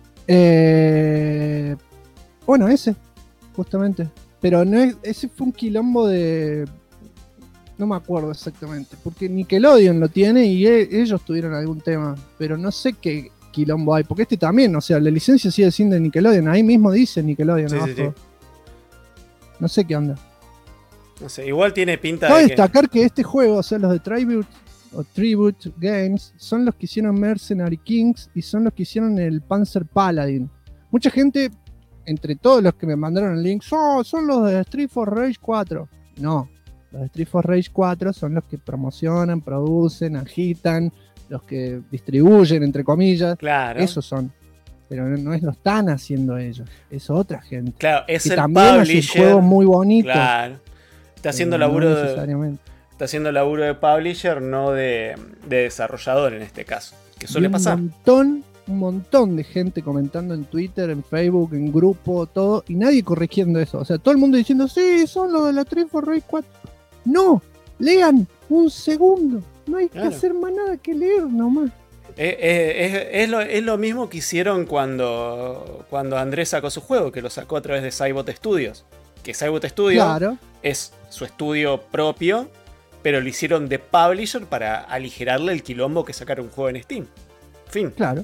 Bueno, ese, justamente. Pero no es, ese fue un quilombo de... No me acuerdo exactamente, porque Nickelodeon lo tiene y ellos tuvieron algún tema, pero no sé qué quilombo hay, porque este también, o sea, la licencia sigue siendo de Nickelodeon, ahí mismo dice Nickelodeon Sí, abajo. sí. No sé qué onda. No sé, igual tiene pinta Cabe de que... destacar que este juego, o sea, los de Tribute Games, son los que hicieron Mercenary Kings y son los que hicieron el Panzer Paladin. Mucha gente, entre todos los que me mandaron el link, son los de Street for Rage 4. No, los de Street for Rage 4 son los que promocionan, producen, agitan, los que distribuyen, entre comillas. Claro. Esos son. Pero no lo están haciendo ellos, es otra gente. Claro, es que el también hace publisher. juegos muy bonitos. Claro. Está haciendo no laburo de... necesariamente. Está haciendo laburo de publisher, no de desarrollador en este caso. Que suele Y pasar. Un montón de gente comentando en Twitter, en Facebook, en grupo, todo, y nadie corrigiendo eso. O sea, todo el mundo diciendo, sí, son los de la Street for Rage 4. No, lean un segundo. No hay Claro. que hacer más nada que leer nomás. Es lo mismo que hicieron cuando Andrés sacó su juego, que lo sacó a través de Cybot Studios. Que Cybot Studios Claro, es su estudio propio, pero lo hicieron de publisher para aligerarle el quilombo que sacar un juego en Steam. Fin. claro.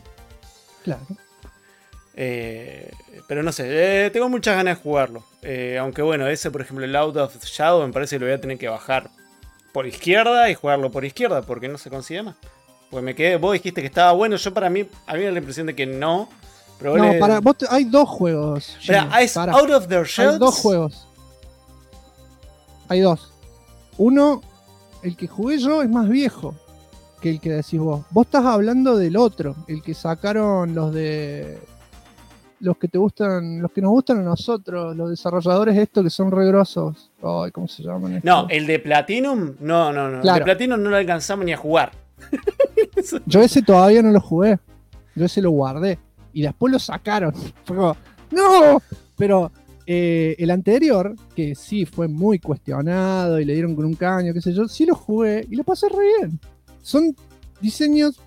Pero no sé, tengo muchas ganas de jugarlo. Aunque bueno, ese por ejemplo, el Out of Shadow, me parece que lo voy a tener que bajar por izquierda y jugarlo por izquierda, porque no se consigue más. Pues me quedé, vos dijiste que estaba bueno, a mí me da la impresión de que no. Pero No, para vos hay dos juegos. Espera, Jimmy, es pará. Out of the Shells. Hay dos juegos. Hay dos. Uno, el que jugué yo es más viejo que el que decís vos. Vos estás hablando del otro, el que sacaron los de... Los que te gustan, los que nos gustan a nosotros, los desarrolladores estos que son re grosos. Ay, ¿cómo se llaman estos? No, el de Platinum, no. El Claro. de Platinum no lo alcanzamos ni a jugar. Yo ese todavía no lo jugué. Yo ese lo guardé. Y después lo sacaron. Fue como, ¡no! Pero el anterior, que sí fue muy cuestionado y le dieron con un caño, qué sé yo, sí lo jugué y lo pasé re bien. Son diseños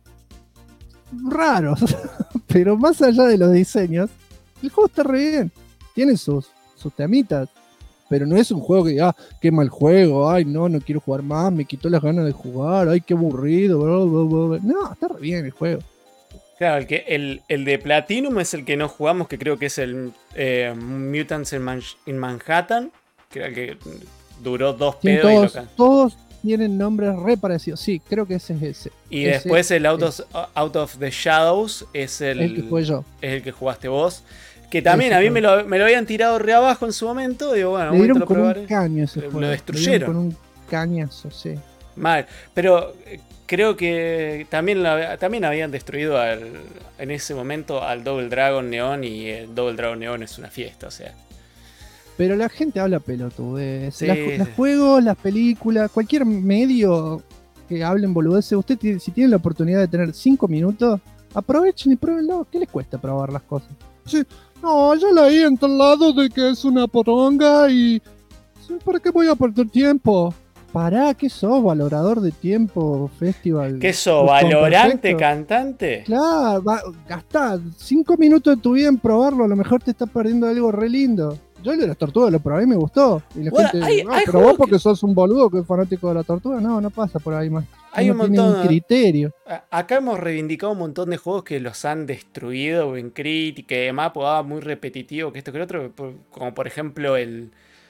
raros. Pero más allá de los diseños, el juego está re bien. Tiene sus temitas. Pero no es un juego que diga, qué mal juego, ay, no quiero jugar más, me quitó las ganas de jugar, ay, qué aburrido, bla, bla, bla. No, está re bien el juego. Claro, el de Platinum es el que no jugamos, que creo que es el Mutants in Manhattan, que era el que duró 2 Tienen pedos. todos tienen nombres re parecidos. Sí, creo que ese es ese. Y Ese después el Out es of the Shadows es el que jugué yo. es el que jugaste vos. Que también Ese a mí fue. me lo habían tirado re abajo en su momento. Digo, bueno, Le dieron lo con probaré. un caño ese Lo juego. destruyeron. Le dieron con un cañazo, sí. Mal. Pero creo que también habían destruido en ese momento al Double Dragon Neon. Y el Double Dragon Neon es una fiesta, o sea. Pero la gente habla pelotudez. Sí, Los sí. juegos, las películas, cualquier medio que hablen boludeces, si tienen la oportunidad de tener 5 minutos, aprovechen y pruébenlo. ¿Qué les cuesta probar las cosas? Sí, no, yo leí en tal lado de que es una poronga y... ¿Para qué voy a perder tiempo? Pará, ¿qué sos? ¿Valorador de tiempo? Festival. ¿Qué sos? Pues, ¿Valorante, perfecto. cantante? Claro, gastá 5 minutos de tu vida en probarlo, a lo mejor te estás perdiendo algo re lindo. Yo el de las tortugas lo probé y me gustó. Y la Bueno, gente, hay pero juegos vos porque sos un boludo que es fanático de la tortuga, no pasa por ahí más. Hay un tiene montón. un criterio. Acá hemos reivindicado un montón de juegos que los han destruido en crítica y demás, pues muy repetitivo que esto que el otro, como por ejemplo el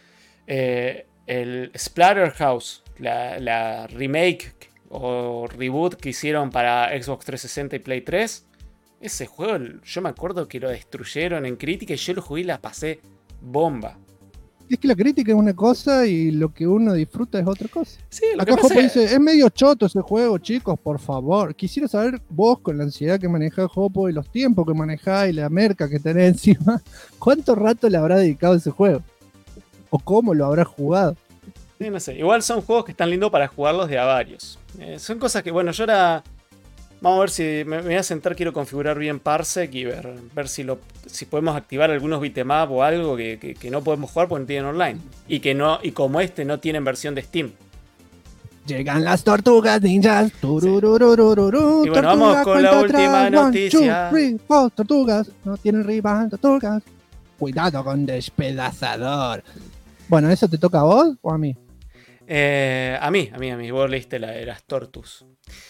Splatterhouse, la remake o reboot que hicieron para Xbox 360 y Play 3. Ese juego, yo me acuerdo que lo destruyeron en crítica y yo lo jugué y la pasé bomba. Es que la crítica es una cosa y lo que uno disfruta es otra cosa. Sí, lo Acá que pasa Jopo es dice, es medio choto ese juego, chicos, por favor. Quisiera saber vos, con la ansiedad que manejás, Jopo, y los tiempos que manejás y la merca que tenés encima, ¿cuánto rato le habrá dedicado a ese juego? ¿O cómo lo habrá jugado? sí, no sé. Igual son juegos que están lindos para jugarlos de a varios. Son cosas que, bueno, yo ahora... Vamos a ver si me voy a sentar, quiero configurar bien Parsec y ver si podemos activar algunos bitmap o algo que no podemos jugar porque no tienen online. Y como este no tienen versión de Steam. Llegan las tortugas ninjas. Tururururururu, Y bueno, vamos con la cuenta última atrás, 1, noticia. 2, 3, 4, tortugas. No tienen rival, tortugas. Cuidado con despedazador. Bueno, ¿eso te toca a vos o a mí? A mí. Vos leíste la de las Tortus.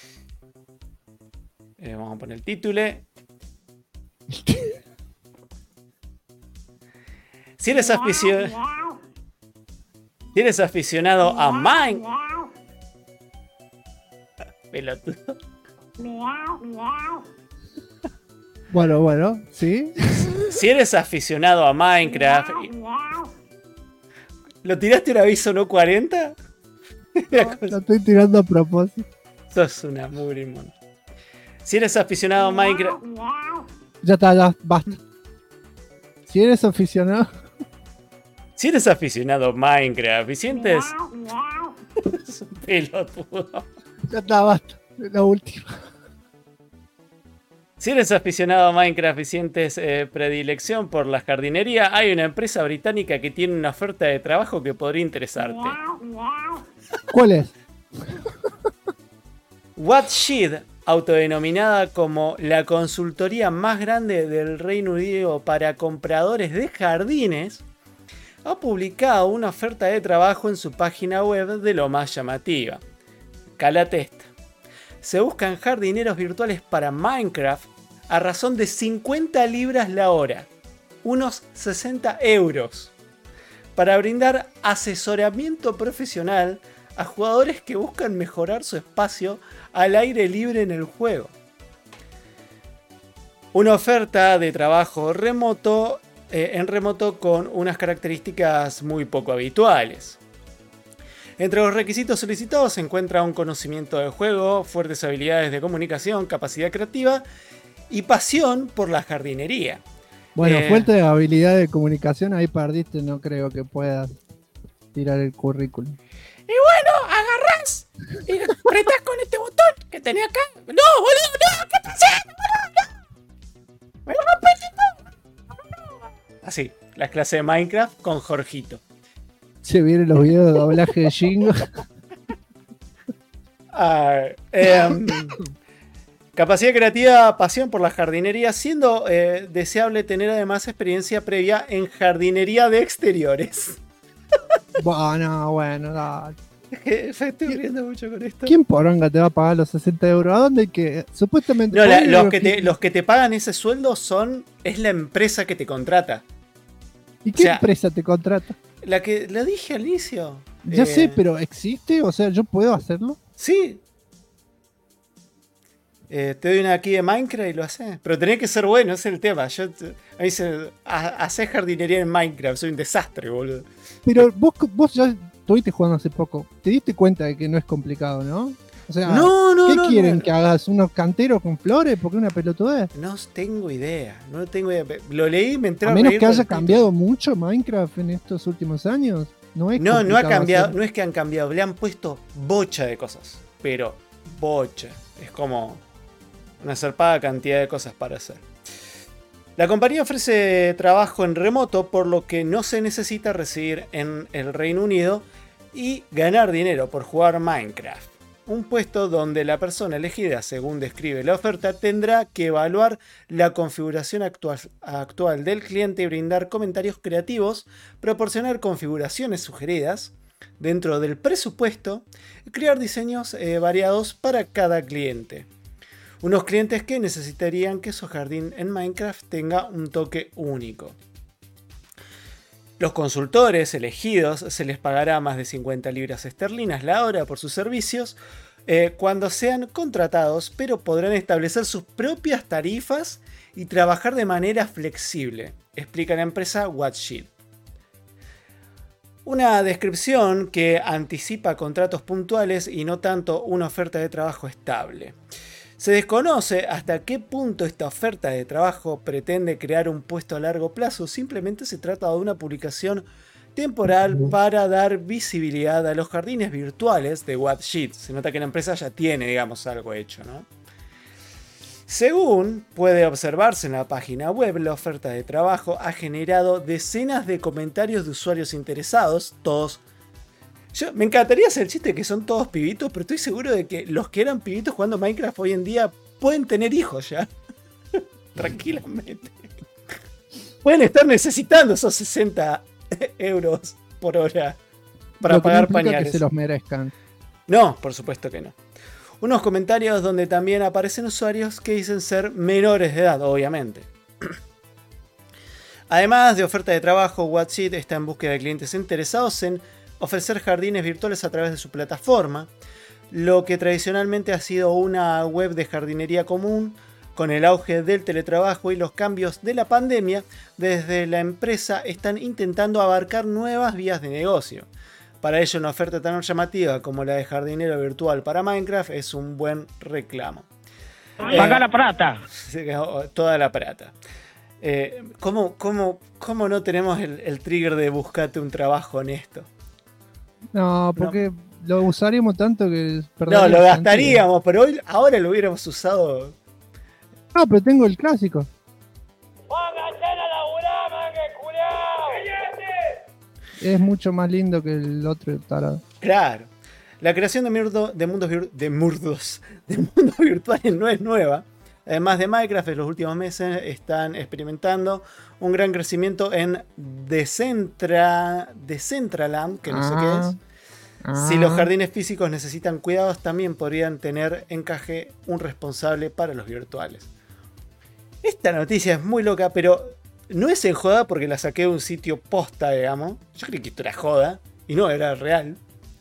Vamos a poner el título. Si eres aficionado a Minecraft. Pelotudo. Bueno, ¿sí? Si eres aficionado a Minecraft. ¿Lo tiraste un aviso no 40? Lo estoy tirando a propósito. Sos una mugre mono. Si eres aficionado a Minecraft. Ya está, ya, basta. Si eres aficionado. Si eres aficionado a Minecraft y sientes. Es un pelotudo. Ya está, basta. La última. Si eres aficionado a Minecraft y sientes predilección por la jardinería, hay una empresa británica que tiene una oferta de trabajo que podría interesarte. ¿Cuál es? Watshed, autodenominada como la consultoría más grande del Reino Unido para compradores de jardines, ha publicado una oferta de trabajo en su página web de lo más llamativa. Cálate esta. Se buscan jardineros virtuales para Minecraft a razón de 50 libras la hora, unos 60 euros, para brindar asesoramiento profesional a jugadores que buscan mejorar su espacio al aire libre en el juego. Una oferta de trabajo remoto en remoto con unas características muy poco habituales. Entre los requisitos solicitados se encuentra un conocimiento del juego, fuertes habilidades de comunicación, capacidad creativa y pasión por la jardinería. Bueno, fuerte de habilidad de comunicación, ahí perdiste, no creo que puedas tirar el currículum. Y bueno, agarrás y apretás con este botón que tenés acá. ¡No, boludo, no! ¿Qué pasa? ¡Me lo rompes! Así, las clases de Minecraft con Jorgito. Se vienen los videos de doblaje de Jingo. Capacidad creativa, pasión por la jardinería, siendo deseable tener además experiencia previa en jardinería de exteriores. Bueno, dale. Estoy riendo mucho con esto. ¿Quién poronga te va a pagar los 60 euros? ¿A dónde hay que...? Supuestamente... No, los que te pagan ese sueldo es la empresa que te contrata. ¿Y qué empresa te contrata? La que la dije al inicio. Ya sé, pero ¿existe? O sea, ¿yo puedo hacerlo? Sí. Te doy una aquí de Minecraft y lo haces. Pero tenés que ser bueno, ese es el tema. A mí se hacer jardinería en Minecraft, soy un desastre, boludo. Pero vos ya estuviste jugando hace poco. Te diste cuenta de que no es complicado, ¿no? O sea, ¿qué quieren que hagas? ¿Unos canteros con flores? ¿Por qué una pelotudez? No tengo idea. Lo leí y me entré a menos que haya cambiado mucho Minecraft en estos últimos años. No ha cambiado. No es que han cambiado. Le han puesto bocha de cosas. Pero bocha. Es como una zarpada cantidad de cosas para hacer. La compañía ofrece trabajo en remoto, por lo que no se necesita residir en el Reino Unido y ganar dinero por jugar Minecraft. Un puesto donde la persona elegida, según describe la oferta, tendrá que evaluar la configuración actual del cliente y brindar comentarios creativos, proporcionar configuraciones sugeridas dentro del presupuesto y crear diseños variados para cada cliente. Unos clientes que necesitarían que su jardín en Minecraft tenga un toque único. Los consultores elegidos se les pagará más de 50 libras esterlinas la hora por sus servicios cuando sean contratados, pero podrán establecer sus propias tarifas y trabajar de manera flexible, explica la empresa Watshed. Una descripción que anticipa contratos puntuales y no tanto una oferta de trabajo estable. Se desconoce hasta qué punto esta oferta de trabajo pretende crear un puesto a largo plazo. Simplemente se trata de una publicación temporal para dar visibilidad a los jardines virtuales de Whatsheet. Se nota que la empresa ya tiene, digamos, algo hecho, ¿no? Según puede observarse en la página web, la oferta de trabajo ha generado decenas de comentarios de usuarios interesados, todos. Me encantaría hacer el chiste que son todos pibitos, pero estoy seguro de que los que eran pibitos jugando Minecraft hoy en día pueden tener hijos ya. Tranquilamente. Pueden estar necesitando esos 60 euros por hora para pagar pañales. Que se los merezcan. No, por supuesto que no. Unos comentarios donde también aparecen usuarios que dicen ser menores de edad, obviamente. Además de oferta de trabajo, Whatsheet está en búsqueda de clientes interesados en ofrecer jardines virtuales a través de su plataforma, lo que tradicionalmente ha sido una web de jardinería común. Con el auge del teletrabajo y los cambios de la pandemia, desde la empresa están intentando abarcar nuevas vías de negocio. Para ello, una oferta tan llamativa como la de jardinero virtual para Minecraft es un buen reclamo. ¡Paga la plata! Toda la plata. ¿Cómo no tenemos el trigger de buscarte un trabajo honesto? No, porque lo usaríamos tanto que... No, lo gastaríamos, pero ahora lo hubiéramos usado... No, pero tengo el clásico. ¡Pónganse a laburar, mangue culiao! Es mucho más lindo que el otro tarado. Claro. La creación de mundos virtuales no es nueva. Además de Minecraft, en los últimos meses están experimentando un gran crecimiento en Decentraland, que no sé qué es. Si los jardines físicos necesitan cuidados, también podrían tener encaje un responsable para los virtuales. Esta noticia es muy loca, pero no es en joda porque la saqué de un sitio posta, digamos. Yo creí que esto era joda y no, era real.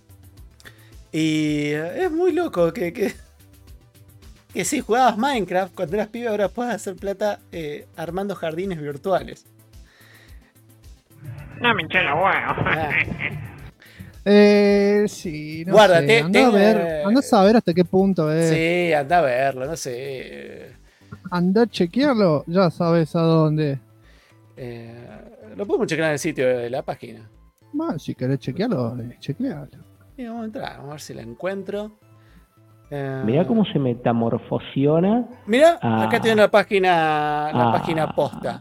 Y es muy loco que si jugabas Minecraft cuando eras pibe, ahora puedes hacer plata armando jardines virtuales. No me hinché la huevo. Sí, no Guárdate, sé. Anda a saber hasta qué punto es. Sí, anda a verlo, no sé. Anda a chequearlo, ya sabes a dónde. Lo podemos chequear en el sitio de la página. Bueno, si querés chequearlo, chequealo. Y vamos a entrar, vamos a ver si la encuentro. Mirá cómo se metamorfosiona. Mira, acá tiene la página posta.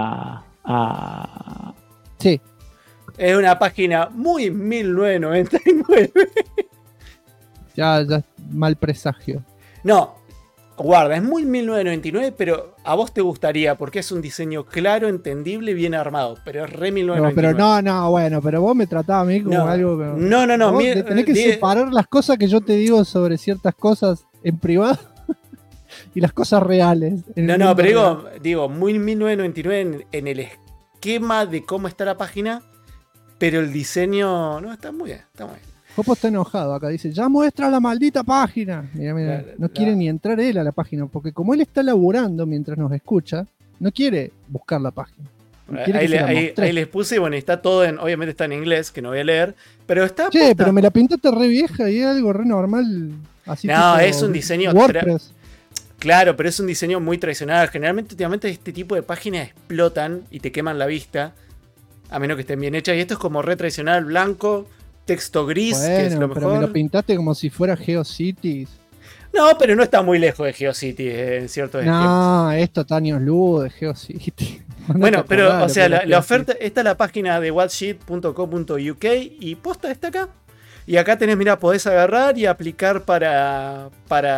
Sí. Es una página muy 1999. Ya, mal presagio. No, guarda, es muy 1999, pero a vos te gustaría porque es un diseño claro, entendible y bien armado. Pero es re 1999. No, bueno, pero vos me tratás a mí como algo. No. Vos tenés que separar las cosas que yo te digo sobre ciertas cosas en privado y las cosas reales. No, pero digo, muy 1999 en el esquema de cómo está la página. Pero el diseño no está muy bien, Jopo está enojado acá, dice, ya muestra la maldita página. Mira, no quiere ni entrar él a la página, porque como él está laburando mientras nos escucha, no quiere buscar la página. Ahí les puse, bueno, está todo obviamente está en inglés, que no voy a leer, pero está... Che, pero me la pintaste re vieja y es algo re normal. Así no, es un diseño... WordPress. Claro, pero es un diseño muy tradicional. Generalmente, últimamente, este tipo de páginas explotan y te queman la vista. A menos que estén bien hechas. Y esto es como re tradicional, blanco, texto gris, bueno, que es lo mejor. Pero me lo pintaste como si fuera GeoCities. No, pero no está muy lejos de GeoCities en ciertos esquemas. No, esto está años luz de GeoCities. Bueno, pero, o sea, la oferta, esta es la página de whatsheet.co.uk y posta está acá. Y acá tenés, mira, podés agarrar y aplicar para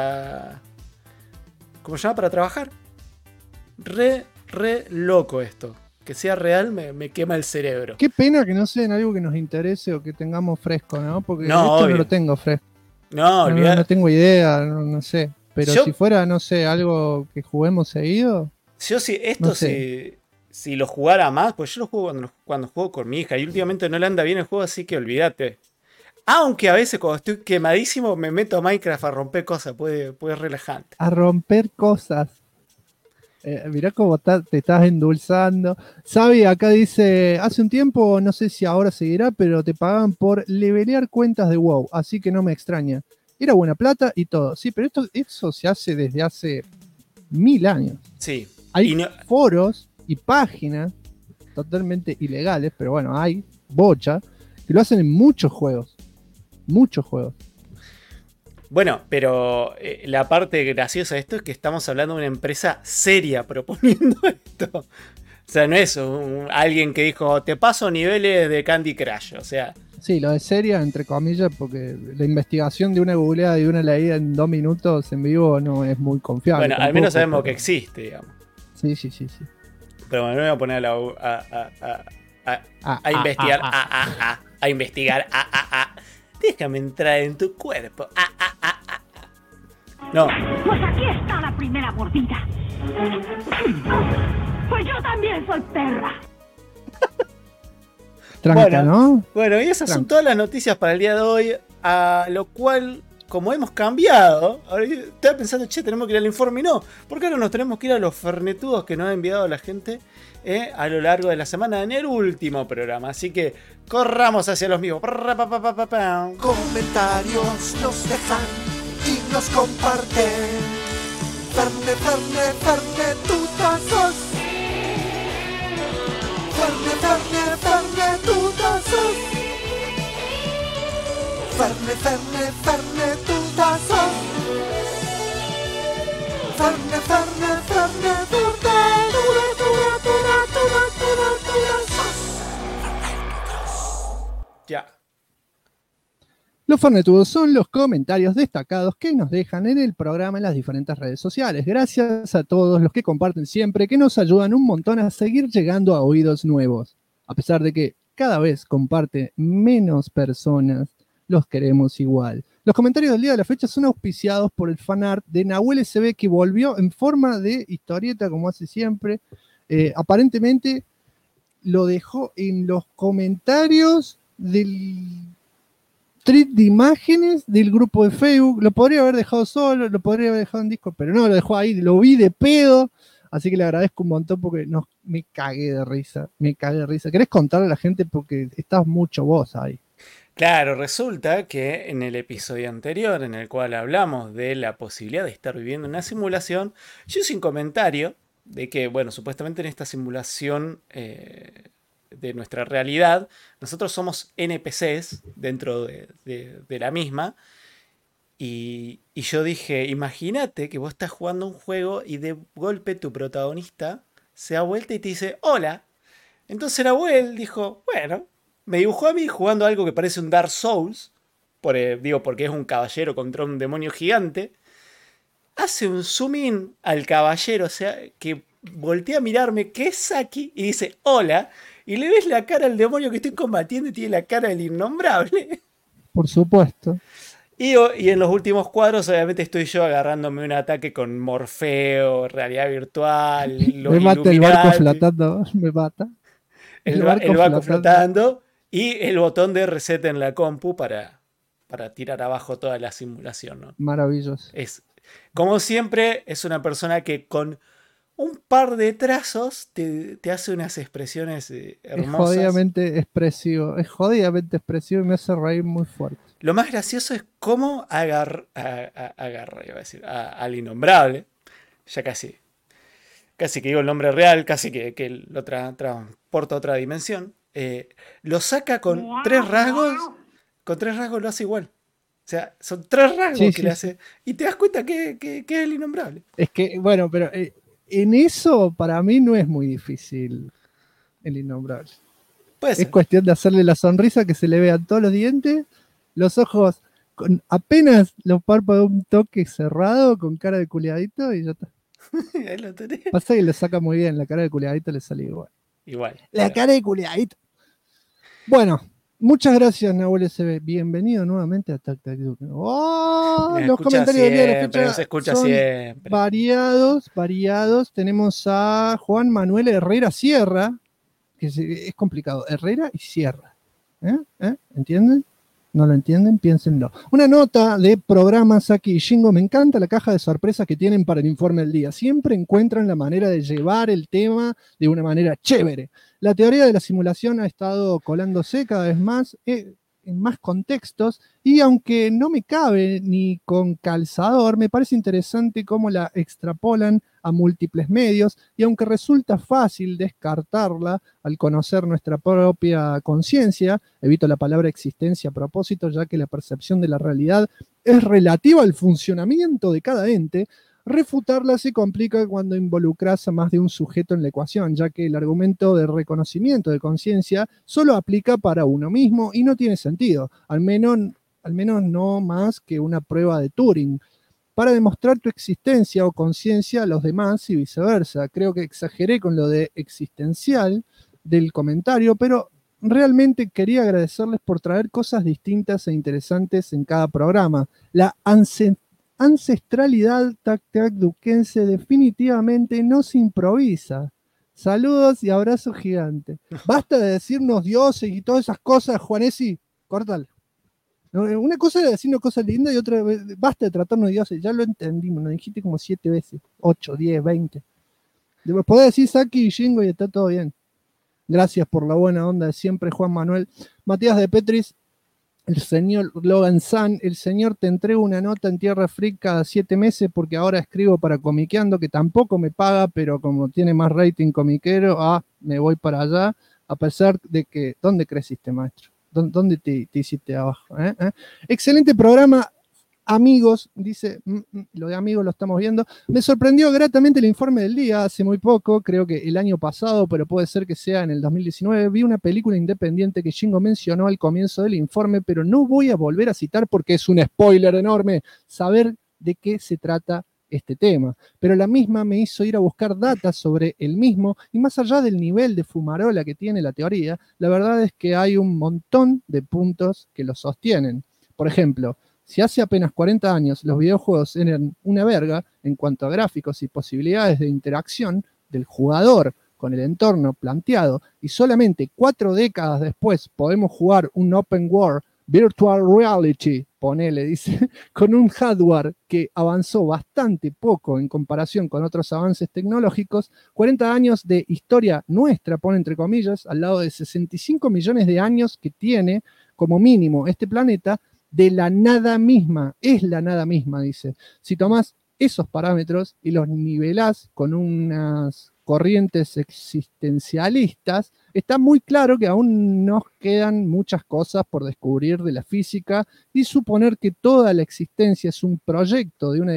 ¿cómo se llama? Para trabajar. Re loco esto. Que sea real me quema el cerebro. Qué pena que no sea en algo que nos interese o que tengamos fresco, ¿no? Porque no, esto no lo tengo fresco. No tengo idea, no sé. Pero si fuera, no sé, algo que juguemos seguido. Yo si lo jugara más, pues yo lo juego cuando juego con mi hija. Y últimamente no le anda bien el juego, así que olvídate. Aunque a veces cuando estoy quemadísimo me meto a Minecraft a romper cosas, puede relajante. A romper cosas. Mirá cómo te estás endulzando. Sabi acá dice, hace un tiempo, no sé si ahora seguirá, pero te pagaban por levelear cuentas de WoW, así que no me extraña. Era buena plata y todo. Sí, pero eso se hace desde hace 1000 años. Sí. Hay foros y páginas totalmente ilegales, pero bueno, hay bocha, que lo hacen en muchos juegos. Muchos juegos. Bueno, pero la parte graciosa de esto es que estamos hablando de una empresa seria proponiendo esto. O sea, no es alguien que dijo, te paso niveles de Candy Crush. O sea... Sí, lo de seria, entre comillas, porque la investigación de una googleada y una leída en 2 minutos en vivo no es muy confiable. Bueno, al menos sabemos que existe, digamos. Sí. Pero bueno, me voy a poner a investigar. A investigar. Déjame entrar en tu cuerpo. No. Pues aquí está la primera mordida. Pues yo también soy perra. Tranca, ¿no? Bueno, y esas son todas las noticias para el día de hoy. A lo cual, como hemos cambiado, ahora estaba pensando, tenemos que ir al informe y no. ¿Por qué no nos tenemos que ir a los fernetudos que nos ha enviado la gente a lo largo de la semana en el último programa? Así que corramos hacia los míos. Comentarios nos dejan y nos comparten. Fernetutazos. Fernetutazos. Fernetutazos. Ya. Los fernetudos son los comentarios destacados que nos dejan en el programa en las diferentes redes sociales. Gracias a todos los que comparten siempre, que nos ayudan un montón a seguir llegando a oídos nuevos. A pesar de que cada vez comparte menos personas, los queremos igual. Los comentarios del día de la fecha son auspiciados por el fanart de Nahuel SB, que volvió en forma de historieta, como hace siempre. Aparentemente lo dejó en los comentarios del thread de imágenes del grupo de Facebook. Lo podría haber dejado solo, lo podría haber dejado en Discord, pero no, lo dejó ahí, lo vi de pedo. Así que le agradezco un montón porque me cagué de risa. ¿Querés contarle a la gente? Porque estás mucho vos ahí. Claro, resulta que en el episodio anterior, en el cual hablamos de la posibilidad de estar viviendo una simulación, yo hice un comentario de que, bueno, supuestamente en esta simulación de nuestra realidad, nosotros somos NPCs dentro de la misma. Y yo dije, imagínate que vos estás jugando un juego y de golpe tu protagonista se da vuelta y te dice, hola. Entonces Nahuel dijo, bueno, me dibujó a mí jugando algo que parece un Dark Souls, porque es un caballero contra un demonio gigante. Hace un zoom in al caballero, o sea, que voltea a mirarme, que es Saki, y dice, hola. Y le ves la cara al demonio que estoy combatiendo y tiene la cara del innombrable. Por supuesto. Y en los últimos cuadros, obviamente, estoy yo agarrándome un ataque con Morfeo, realidad virtual. Me mata el barco flotando, me mata. El barco flotando. Y el botón de reset en la compu para tirar abajo toda la simulación, ¿no? Maravilloso. Como siempre, es una persona que con un par de trazos te hace unas expresiones hermosas. Es jodidamente expresivo y me hace reír muy fuerte. Lo más gracioso es cómo agarra, iba a decir, al innombrable, ya casi que digo el nombre real, casi que lo transporta a otra dimensión. Lo saca con 3 rasgos, lo hace igual. O sea, son 3 rasgos que le hace. Y te das cuenta que es el innombrable. Es que, bueno, pero en eso para mí no es muy difícil el innombrable. Es cuestión de hacerle la sonrisa, que se le vean todos los dientes, los ojos con apenas los párpados un toque cerrado, con cara de culiadito y ya está. Ahí lo tenés. Pasa que le saca muy bien, la cara de culiadito le sale igual. La cara de culiadito. Bueno, muchas gracias, Nahuel SB. Bienvenido nuevamente a Tac Tac Duke. Los comentarios del día de la fecha se escucha son siempre. Variados. Tenemos a Juan Manuel Herrera Sierra, que es complicado. Herrera y Sierra. ¿Entienden? ¿No lo entienden? Piénsenlo. Una nota de programa Saki y Shingo. Me encanta la caja de sorpresas que tienen para el informe del día. Siempre encuentran la manera de llevar el tema de una manera chévere. La teoría de la simulación ha estado colándose cada vez más en más contextos, y aunque no me cabe ni con calzador, me parece interesante cómo la extrapolan a múltiples medios, y aunque resulta fácil descartarla al conocer nuestra propia conciencia, evito la palabra existencia a propósito, ya que la percepción de la realidad es relativa al funcionamiento de cada ente, refutarla se complica cuando involucras a más de un sujeto en la ecuación, ya que el argumento de reconocimiento de conciencia solo aplica para uno mismo y no tiene sentido, al menos no más que una prueba de Turing, para demostrar tu existencia o conciencia a los demás y viceversa. Creo que exageré con lo de existencial del comentario, pero realmente quería agradecerles por traer cosas distintas e interesantes en cada programa. La ancestralidad tactac-duquense definitivamente no se improvisa. Saludos y abrazo gigante. Basta de decirnos dioses y todas esas cosas, Juanesi. Córtalo. Una cosa es decirnos cosas lindas y otra basta de tratarnos dioses. Ya lo entendimos, nos dijiste como 7 veces. 8, 10, 20. Podés decir Saki y Shingo y está todo bien. Gracias por la buena onda de siempre, Juan Manuel. Matías de Petris. El señor Logan San, el señor te entrego una nota en Tierra Freak cada 7 meses porque ahora escribo para Comiqueando, que tampoco me paga, pero como tiene más rating comiquero, me voy para allá, a pesar de que, ¿dónde creciste, maestro? ¿Dónde te hiciste abajo? Excelente programa, amigos, dice, lo de amigos lo estamos viendo. Me sorprendió gratamente el informe del día hace muy poco, creo que el año pasado, pero puede ser que sea en el 2019. Vi una película independiente que Shingo mencionó al comienzo del informe, pero no voy a volver a citar porque es un spoiler enorme saber de qué se trata este tema. Pero la misma me hizo ir a buscar datos sobre el mismo, y más allá del nivel de fumarola que tiene la teoría, la verdad es que hay un montón de puntos que lo sostienen. Por ejemplo, si hace apenas 40 años los videojuegos eran una verga en cuanto a gráficos y posibilidades de interacción del jugador con el entorno planteado, y solamente 4 décadas después podemos jugar un open world virtual reality, ponele, dice, con un hardware que avanzó bastante poco en comparación con otros avances tecnológicos, 40 años de historia nuestra, pone entre comillas, al lado de 65 millones de años que tiene como mínimo este planeta, de la nada misma, es la nada misma, dice. Si tomás esos parámetros y los nivelás con unas corrientes existencialistas, está muy claro que aún nos quedan muchas cosas por descubrir de la física, y suponer que toda la existencia es un proyecto de una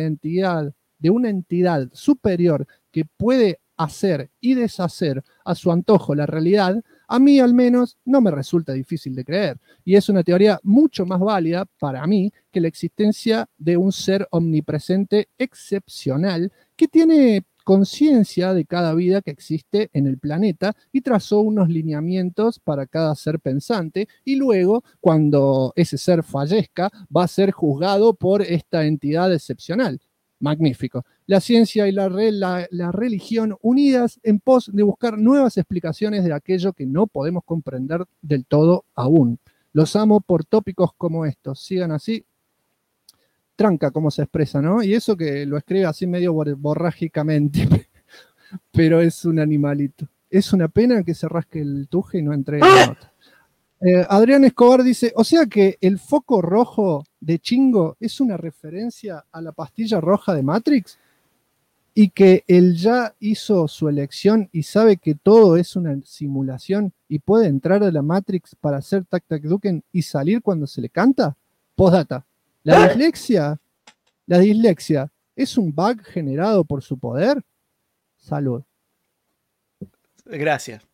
entidad superior que puede hacer y deshacer a su antojo la realidad, a mí al menos no me resulta difícil de creer, y es una teoría mucho más válida para mí que la existencia de un ser omnipresente excepcional que tiene conciencia de cada vida que existe en el planeta y trazó unos lineamientos para cada ser pensante, y luego, cuando ese ser fallezca, va a ser juzgado por esta entidad excepcional. Magnífico. La ciencia y la religión unidas en pos de buscar nuevas explicaciones de aquello que no podemos comprender del todo aún. Los amo por tópicos como estos. Sigan así. Tranca cómo se expresa, ¿no? Y eso que lo escribe así medio borrágicamente. Pero es un animalito. Es una pena que se rasque el tuje y no entregue la nota. Adrián Escobar dice, o sea que el foco rojo de Chingo es una referencia a la pastilla roja de Matrix, y que él ya hizo su elección y sabe que todo es una simulación y puede entrar a la Matrix para hacer tac-tac-duken y salir cuando se le canta. Postdata, la dislexia es un bug generado por su poder. Salud. Gracias.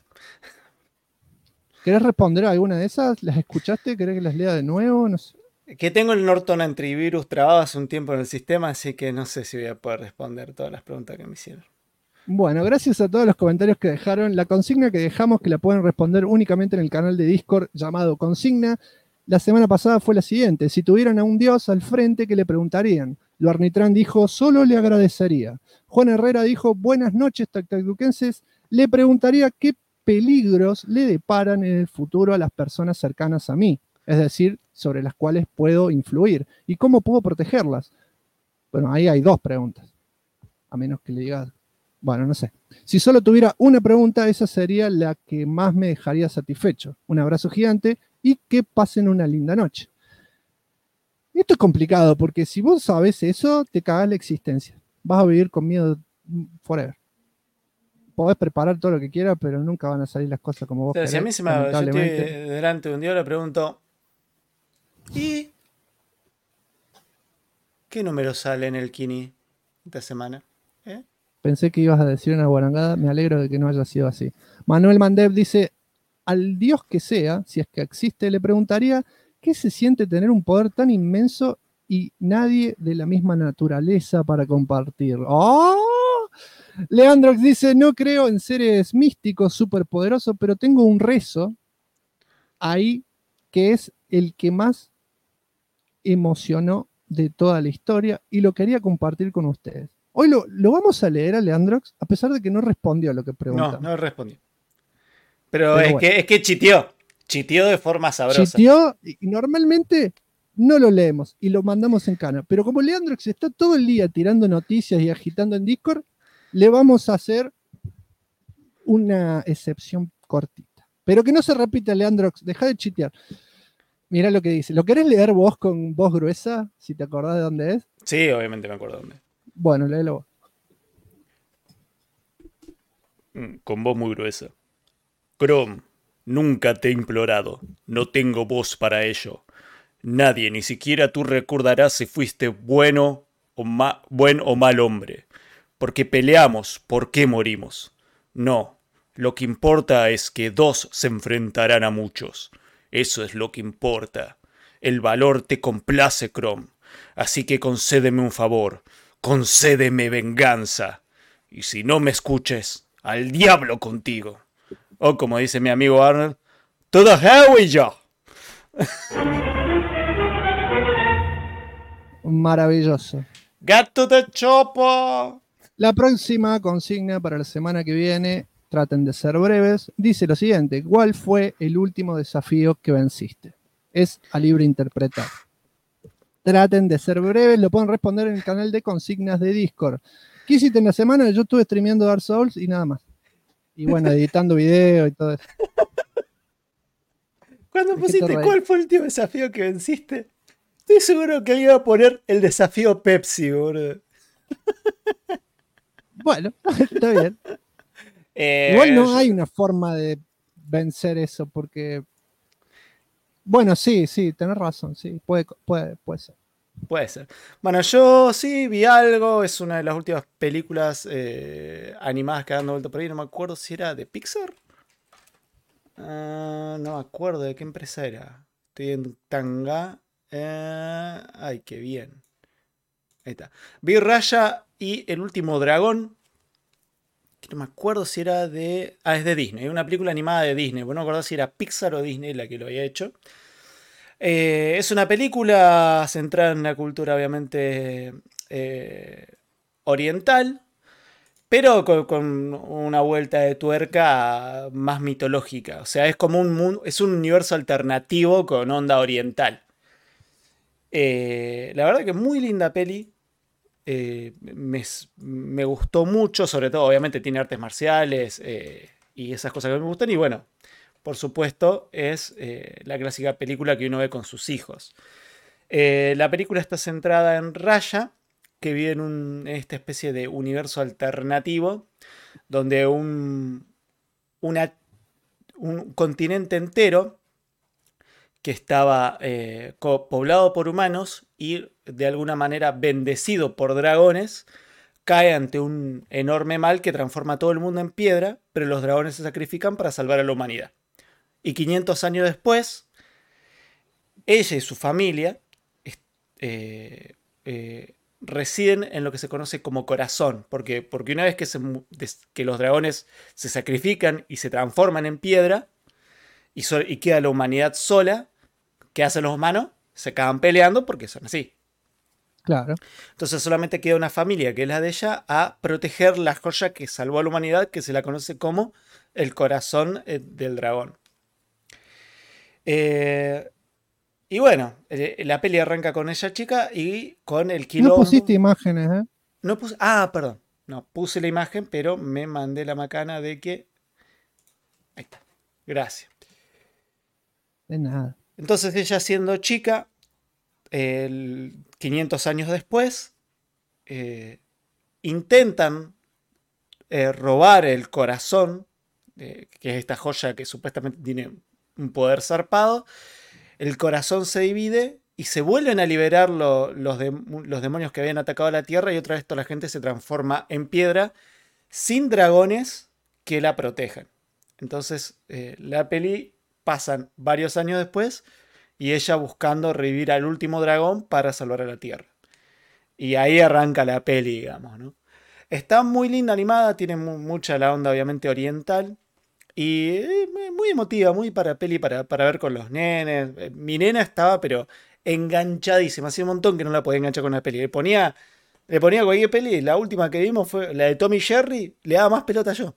¿Querés responder a alguna de esas? ¿Las escuchaste? ¿Querés que las lea de nuevo? No sé. Que tengo el Norton Antivirus trabado hace un tiempo en el sistema, así que no sé si voy a poder responder todas las preguntas que me hicieron. Bueno, gracias a todos los comentarios que dejaron. La consigna que dejamos, que la pueden responder únicamente en el canal de Discord llamado Consigna, la semana pasada fue la siguiente. Si tuvieran a un dios al frente, ¿qué le preguntarían? Luarnitrán dijo, solo le agradecería. Juan Herrera dijo, buenas noches, tactacduquenses. Le preguntaría qué peligros le deparan en el futuro a las personas cercanas a mí. Es decir, sobre las cuales puedo influir. ¿Y cómo puedo protegerlas? Bueno, ahí hay dos preguntas. A menos que le digas, bueno, no sé. Si solo tuviera una pregunta, esa sería la que más me dejaría satisfecho. Un abrazo gigante y que pasen una linda noche. Esto es complicado porque si vos sabes eso, te cagás la existencia. Vas a vivir con miedo forever. Podés preparar todo lo que quieras, pero nunca van a salir las cosas como vos querés. Si a mí se me yo estoy delante de un día, le pregunto, ¿y qué número sale en el Kini esta semana? Pensé que ibas a decir una guarangada, me alegro de que no haya sido así. Manuel Mandev dice, al Dios que sea, si es que existe, le preguntaría qué se siente tener un poder tan inmenso y nadie de la misma naturaleza para compartirlo. ¡Oh! Leandrox dice, no creo en seres místicos superpoderosos, pero tengo un rezo ahí que es el que más emocionó de toda la historia y lo quería compartir con ustedes. Hoy lo vamos a leer a Leandrox, a pesar de que no respondió a lo que preguntamos. No respondió. Pero es, bueno. es que chiteó. Chiteó de forma sabrosa. Chiteó y normalmente no lo leemos y lo mandamos en cana. Pero como Leandrox está todo el día tirando noticias y agitando en Discord, le vamos a hacer una excepción cortita. Pero que no se repita, Leandrox, deja de chitear. Mirá lo que dice. ¿Lo querés leer vos con voz gruesa? Si te acordás de dónde es. Sí, obviamente me acuerdo de dónde es. Bueno, léelo vos. Con voz muy gruesa. Chrome, nunca te he implorado. No tengo voz para ello. Nadie, ni siquiera tú recordarás si fuiste buen o mal hombre. Porque peleamos, ¿por qué morimos? No, lo que importa es que dos se enfrentarán a muchos. Eso es lo que importa. El valor te complace, Chrome. Así que concédeme un favor. Concédeme venganza. Y si no me escuches, al diablo contigo. O como dice mi amigo Arnold, to the hell with you. Maravilloso. Get to the chopper. La próxima consigna para la semana que viene, traten de ser breves, dice lo siguiente: ¿cuál fue el último desafío que venciste? Es a libre interpretar. Traten de ser breves, lo pueden responder en el canal de consignas de Discord. ¿Qué hiciste en la semana? Yo estuve streameando Dark Souls y nada más. Y bueno, editando video y todo eso. Cuando pusiste cuál fue el último desafío que venciste, estoy seguro que iba a poner el desafío Pepsi, boludo. Bueno, está bien. Igual no hay una forma de vencer eso, porque... Bueno, sí, tenés razón, sí, puede ser. Puede ser. Bueno, yo sí vi algo, es una de las últimas películas animadas que dando vuelta por ahí, no me acuerdo si era de Pixar. No me acuerdo de qué empresa era. Estoy en Tanga. Ay, qué bien. Ahí está. Vi Raya y El Último Dragón. Que no me acuerdo si era de... es de Disney. Una película animada de Disney. Bueno, no me acuerdo si era Pixar o Disney la que lo había hecho. Es una película centrada en la cultura, obviamente, oriental. Pero con una vuelta de tuerca más mitológica. O sea, es como un mundo, es un universo alternativo con onda oriental. La verdad que muy linda peli. Me gustó mucho, sobre todo obviamente tiene artes marciales y esas cosas que me gustan. Y bueno, por supuesto es la clásica película que uno ve con sus hijos. La película está centrada en Raya, que vive en esta especie de universo alternativo donde un continente entero que estaba poblado por humanos y de alguna manera bendecido por dragones, cae ante un enorme mal que transforma a todo el mundo en piedra, pero los dragones se sacrifican para salvar a la humanidad. Y 500 años después, ella y su familia residen en lo que se conoce como corazón, porque una vez que los dragones se sacrifican y se transforman en piedra y queda la humanidad sola, ¿qué hacen los humanos? Se acaban peleando porque son así. Claro. Entonces solamente queda una familia, que es la de ella, a proteger la joya que salvó a la humanidad, que se la conoce como el corazón del dragón. Y bueno, la peli arranca con esa chica y con el quilombo. No pusiste imágenes, ¿eh? No puse. Perdón. No, puse la imagen, pero me mandé la macana de que. Ahí está. Gracias. De nada. Entonces ella siendo chica, 500 años después, intentan robar el corazón, que es esta joya que supuestamente tiene un poder zarpado. El corazón se divide y se vuelven a liberar los demonios que habían atacado a la Tierra y otra vez toda la gente se transforma en piedra sin dragones que la protejan. Entonces la peli pasan varios años después y ella buscando revivir al último dragón para salvar a la Tierra. Y ahí arranca la peli, digamos, ¿no? Está muy linda animada, tiene mucha la onda obviamente oriental. Y muy emotiva, muy para peli para ver con los nenes. Mi nena estaba pero enganchadísima. Hacía un montón que no la podía enganchar con la peli. Le ponía cualquier peli. La última que vimos fue la de Tom y Jerry. Le daba más pelota yo.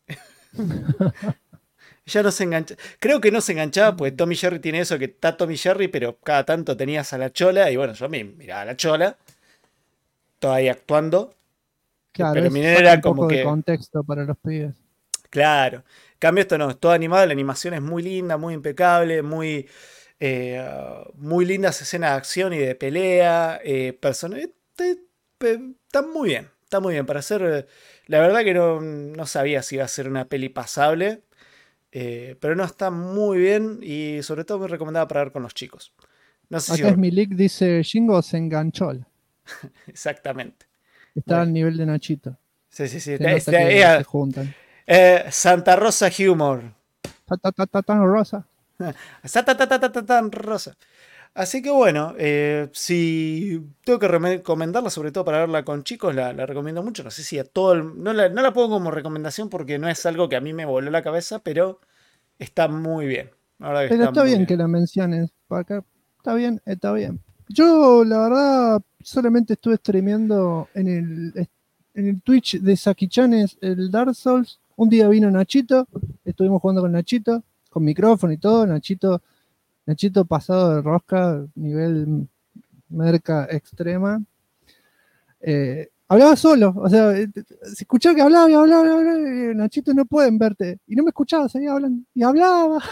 Ya no se engancha. Creo que no se enganchaba porque Tom y Jerry tiene eso que está Tom y Jerry, pero cada tanto tenías a la chola. Y bueno, yo me miraba a la chola. Todavía actuando. Claro, pero mi nena era un como poco que. de contexto para los pibes. Claro. Cambio esto no, es todo animado, la animación es muy linda, muy impecable, muy lindas escenas de acción y de pelea, personajes, está muy bien, para hacer, la verdad que no sabía si iba a ser una peli pasable, pero no, está muy bien y sobre todo muy recomendada para ver con los chicos. No sé Acá es Milik, dice, Shingo se enganchó. Exactamente. Está al nivel de Nachito. Sí. Se juntan. Santa Rosa Humor. Tan rosa. Tan rosa. Así que bueno, si tengo que recomendarla, sobre todo para verla con chicos, la recomiendo mucho. No sé si a todo no la pongo como recomendación porque no es algo que a mí me voló la cabeza, pero está muy bien. La verdad que pero está bien que la menciones. Acá está bien. Yo, la verdad, solamente estuve streameando en el Twitch de Saki-Chanes el Dark Souls. Un día vino Nachito, estuvimos jugando con Nachito, con micrófono y todo. Nachito pasado de rosca, nivel merca extrema. Hablaba solo, o sea, se escuchaba que hablaba, y Nachito, no pueden verte. Y no me escuchaba, seguía hablando. Y hablaba.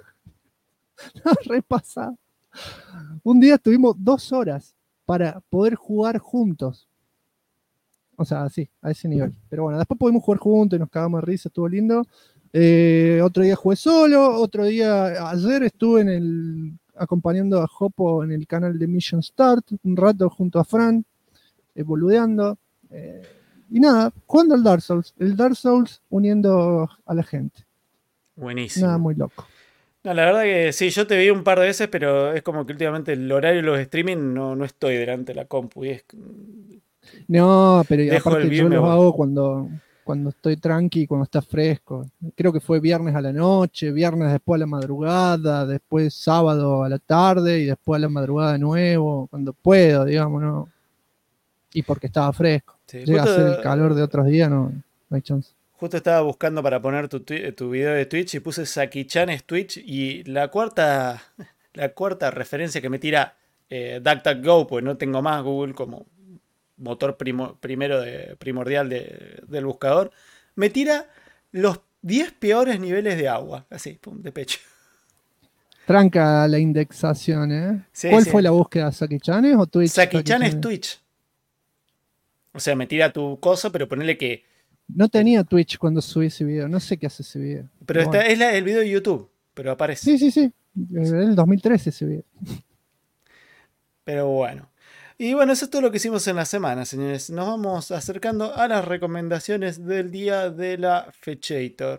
Repasado. Un día estuvimos 2 horas para poder jugar juntos. O sea, así, a ese nivel. Pero bueno, después pudimos jugar juntos y nos cagamos de risa, estuvo lindo. Otro día jugué solo, ayer estuve acompañando a Jopo en el canal de Mission Start, un rato junto a Fran, boludeando. Y nada, jugando al Dark Souls. El Dark Souls uniendo a la gente. Buenísimo. Nada muy loco. No, la verdad que sí, yo te vi un par de veces, pero es como que últimamente el horario de los streaming no estoy delante de la compu. Y no, pero dejo aparte el yo los voy. hago cuando estoy tranqui, cuando está fresco. Creo que fue viernes a la noche, viernes después a la madrugada, después sábado a la tarde y después a la madrugada de nuevo, cuando puedo, digamos, ¿no? Y porque estaba fresco. Sí, llega a ser el calor de otros días, no hay chance. Justo estaba buscando para poner tu video de Twitch y puse Saki-Chanes Twitch y la cuarta referencia que me tira DuckDuckGo, pues no tengo más Google como motor primordial del buscador, me tira los 10 peores niveles de agua, así, pum, de pecho. Tranca la indexación, ¿eh? Sí, ¿Cuál sí. fue la búsqueda? ¿Saki-Chanes o Twitch? Saki-Chanes Twitch. O sea, me tira tu cosa, pero ponele que... No tenía Twitch cuando subí ese video, no sé qué hace ese video. Pero bueno. es el video de YouTube, pero aparece. Sí. Es del 2013 ese video. Pero bueno. Y bueno, eso es todo lo que hicimos en la semana, señores. Nos vamos acercando a las recomendaciones del día de la Fechator.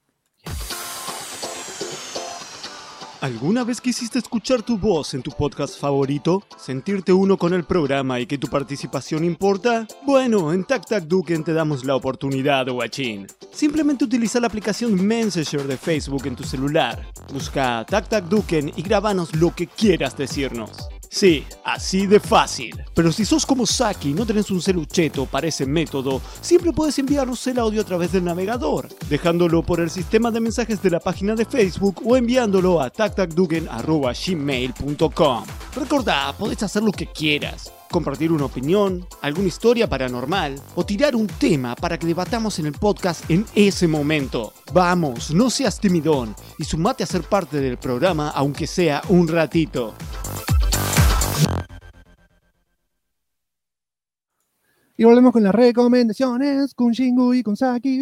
¿Alguna vez quisiste escuchar tu voz en tu podcast favorito? ¿Sentirte uno con el programa y que tu participación importa? Bueno, en TacTacDuken te damos la oportunidad, guachín. Simplemente utiliza la aplicación Messenger de Facebook en tu celular. Busca TacTacDuken y grabanos lo que quieras decirnos. Sí, así de fácil. Pero si sos como Saki y no tenés un celucheto para ese método, siempre puedes enviarnos el audio a través del navegador, dejándolo por el sistema de mensajes de la página de Facebook o enviándolo a tactacduken@gmail.com. Recordá, podés hacer lo que quieras. Compartir una opinión, alguna historia paranormal o tirar un tema para que debatamos en el podcast en ese momento. Vamos, no seas timidón y sumate a ser parte del programa aunque sea un ratito. Y volvemos con las recomendaciones con Shingu y con Saki.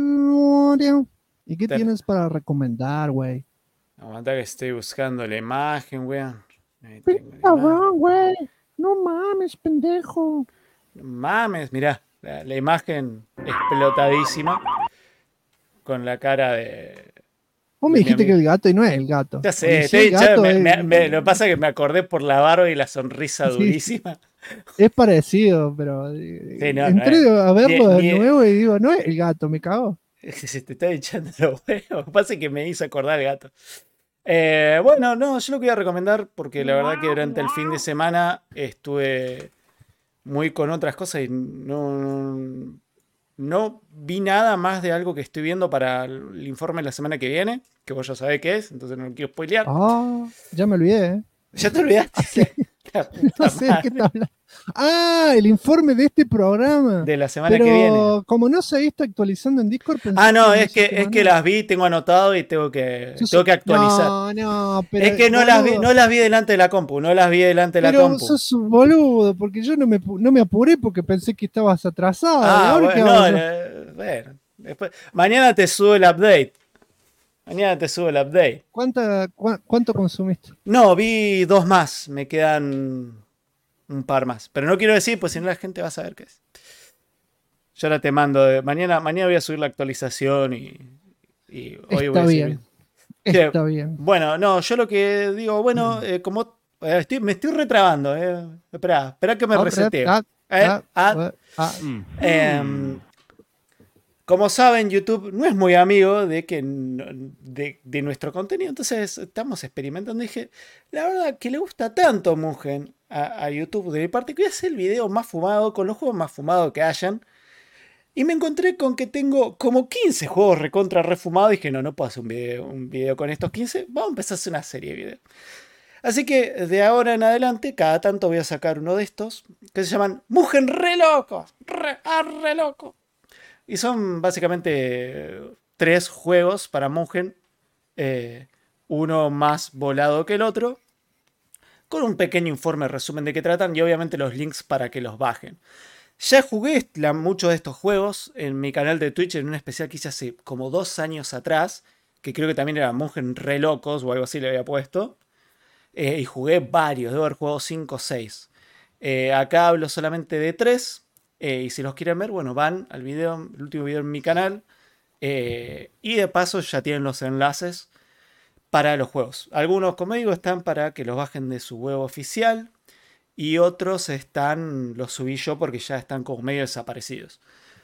¿Y qué tienes para recomendar, güey? Aguanta que estoy buscando la imagen, weón. Cabrón, güey. No mames, pendejo. Mames, mirá, la imagen explotadísima. Con la cara de... Vos me dijiste que el gato y no es el gato. Ya sé, lo que pasa es que me acordé por la barba y la sonrisa durísima. Es parecido, pero entré a verlo de nuevo y digo, no es el gato, me cago. Se te está echando los huevos. Lo que pasa es que me hizo acordar el gato. Bueno, no, yo lo quería recomendar porque la verdad que durante el fin de semana estuve muy con otras cosas y no vi nada más de algo que estoy viendo para el informe de la semana que viene, que vos ya sabés qué es, entonces no lo quiero spoilear. Ya me olvidé, ¿eh? ¿Ya te olvidaste? No sé de qué está hablando. El informe de este programa. De la semana que viene. Pero como no se está actualizando en Discord. No, es que las vi, tengo anotado y tengo que actualizar. No, pero. Es que no las vi delante de la compu, Pero sos un boludo, porque yo no me apuré porque pensé que estabas atrasado. Bueno, después, mañana te subo el update. ¿Cuánto consumiste? No, vi 2 más. Me quedan un par más. Pero no quiero decir, pues si no la gente va a saber qué es. Yo ahora te mando. Mañana voy a subir la actualización y hoy voy a subir. Está bien. Bueno, no, yo lo que digo, como me estoy retrabando. Espera que me reseteo. Como saben, YouTube no es muy amigo de nuestro contenido, entonces estamos experimentando. Dije, la verdad que le gusta tanto Mugen a YouTube de mi parte, que voy a hacer el video más fumado, con los juegos más fumados que hayan. Y me encontré con que tengo como 15 juegos recontra refumados. Dije, no puedo hacer un video con estos 15. Vamos a empezar a hacer una serie de videos. Así que de ahora en adelante, cada tanto voy a sacar uno de estos, que se llaman Mugen re locos. Re loco. Y son básicamente 3 juegos para Mugen, uno más volado que el otro, con un pequeño informe resumen de qué tratan y obviamente los links para que los bajen. Ya jugué muchos de estos juegos en mi canal de Twitch en un especial que hice hace como 2 años atrás, que creo que también era Mugen re locos o algo así le había puesto. Y jugué varios, debo haber jugado 5 o 6. Acá hablo solamente de 3. Y si los quieren ver, bueno, van al video, el último video en mi canal. Y de paso ya tienen los enlaces para los juegos. Algunos, como digo, están para que los bajen de su web oficial. Y otros los subí yo porque ya están como medio desaparecidos.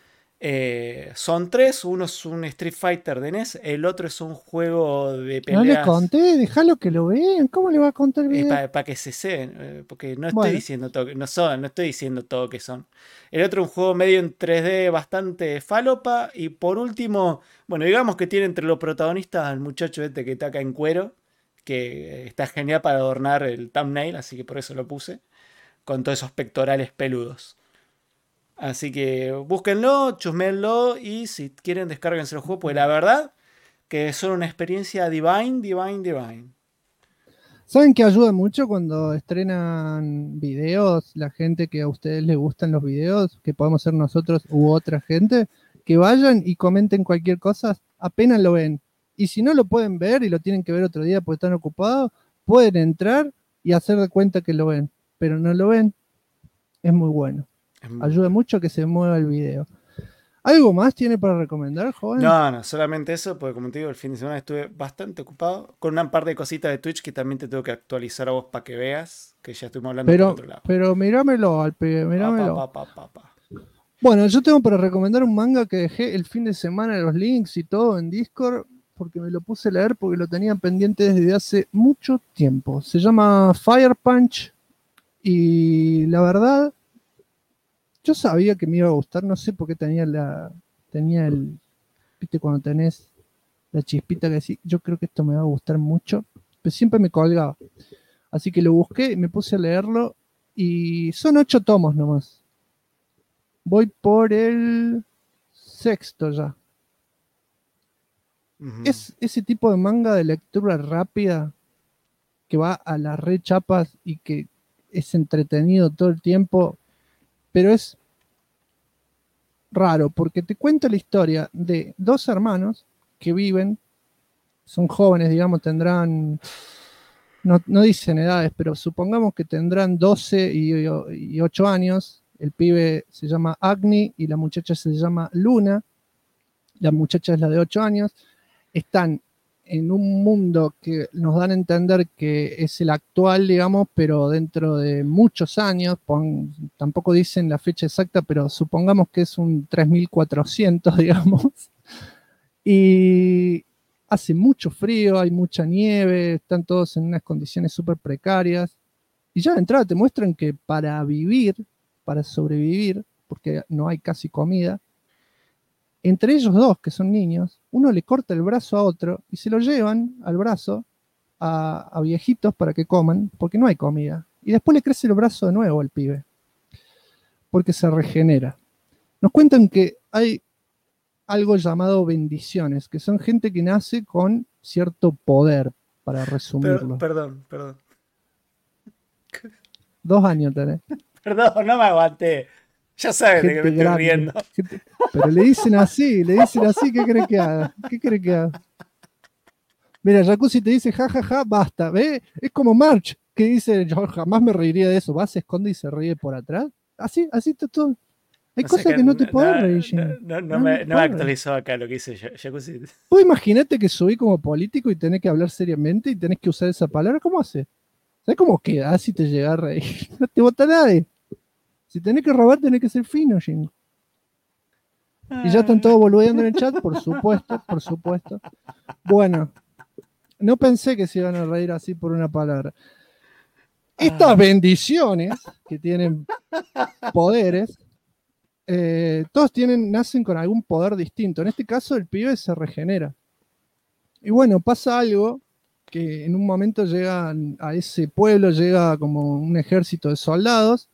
Son 3, uno es un Street Fighter de NES, el otro es un juego de peleas. No le conté, déjalo que lo vean. ¿Cómo le va a contar el video? Para que se sean, porque no estoy diciendo todo, no estoy diciendo todo que son. El otro es un juego medio en 3D bastante falopa. Y por último, bueno, digamos que tiene entre los protagonistas al muchacho este que está acá en cuero, que está genial para adornar el thumbnail, así que por eso lo puse, con todos esos pectorales peludos. Así que búsquenlo, chusmenlo y si quieren descárguense el juego, pues la verdad que son una experiencia divine. ¿Saben que ayuda mucho cuando estrenan videos? La gente que a ustedes les gustan los videos, que podemos ser nosotros u otra gente, que vayan y comenten cualquier cosa, apenas lo ven. Y si no lo pueden ver y lo tienen que ver otro día porque están ocupados, pueden entrar y hacer de cuenta que lo ven, pero no lo ven. Es muy bueno. Ayuda mucho que se mueva el video. ¿Algo más tiene para recomendar, joven? No, solamente eso, porque como te digo, el fin de semana estuve bastante ocupado con una par de cositas de Twitch que también te tengo que actualizar a vos para que veas, que ya estuvimos hablando por otro lado. Pero míramelo al pibe, míramelo. Bueno, yo tengo para recomendar un manga que dejé el fin de semana, los links y todo en Discord, porque me lo puse a leer porque lo tenía pendiente desde hace mucho tiempo. Se llama Fire Punch Y la verdad, yo sabía que me iba a gustar, no sé por qué tenía el, viste, cuando tenés la chispita que decís, yo creo que esto me va a gustar mucho, pero siempre me colgaba. Así que lo busqué y me puse a leerlo, y son 8 tomos nomás. Voy por el 6º ya. Es ese tipo de manga de lectura rápida que va a las rechapas y que es entretenido todo el tiempo, pero es raro porque te cuenta la historia de 2 hermanos que viven, son jóvenes, digamos, tendrán, no dicen edades, pero supongamos que tendrán 12 y 8 años. El pibe se llama Agni y la muchacha se llama Luna. La muchacha es la de 8 años. Están en un mundo que nos dan a entender que es el actual, digamos, pero dentro de muchos años, tampoco dicen la fecha exacta, pero supongamos que es un 3400, digamos, y hace mucho frío, hay mucha nieve, están todos en unas condiciones súper precarias, y ya de entrada te muestran que para vivir, para sobrevivir, porque no hay casi comida, entre ellos 2, que son niños, uno le corta el brazo a otro y se lo llevan al brazo a viejitos para que coman, porque no hay comida. Y después le crece el brazo de nuevo al pibe, porque se regenera. Nos cuentan que hay algo llamado bendiciones, que son gente que nace con cierto poder, para resumirlo. Perdón. 2 años tenés. Perdón, no me aguanté. Ya sabes de que me estoy riendo. Pero le dicen así, ¿qué crees que haga? Mira, Jacuzzi te dice, ja, basta, ¿ve? Es como March, que dice, yo jamás me reiría de eso, va, se esconde y se ríe por atrás. Así está todo. Hay cosas que no te podés reír, Jimmy. No me actualizó acá lo que dice Jacuzzi. Vos imaginate que subí como político y tenés que hablar seriamente y tenés que usar esa palabra, ¿cómo haces? ¿Sabés cómo quedás si te llegás a reír? No te vota nadie. Si tenés que robar, tenés que ser fino, Jimmy. Y ya están todos boludeando en el chat, por supuesto. Bueno, no pensé que se iban a reír así por una palabra. Estas bendiciones que tienen poderes, todos nacen con algún poder distinto. En este caso, el pibe se regenera. Y bueno, pasa algo que en un momento llegan a ese pueblo, llega como un ejército de soldados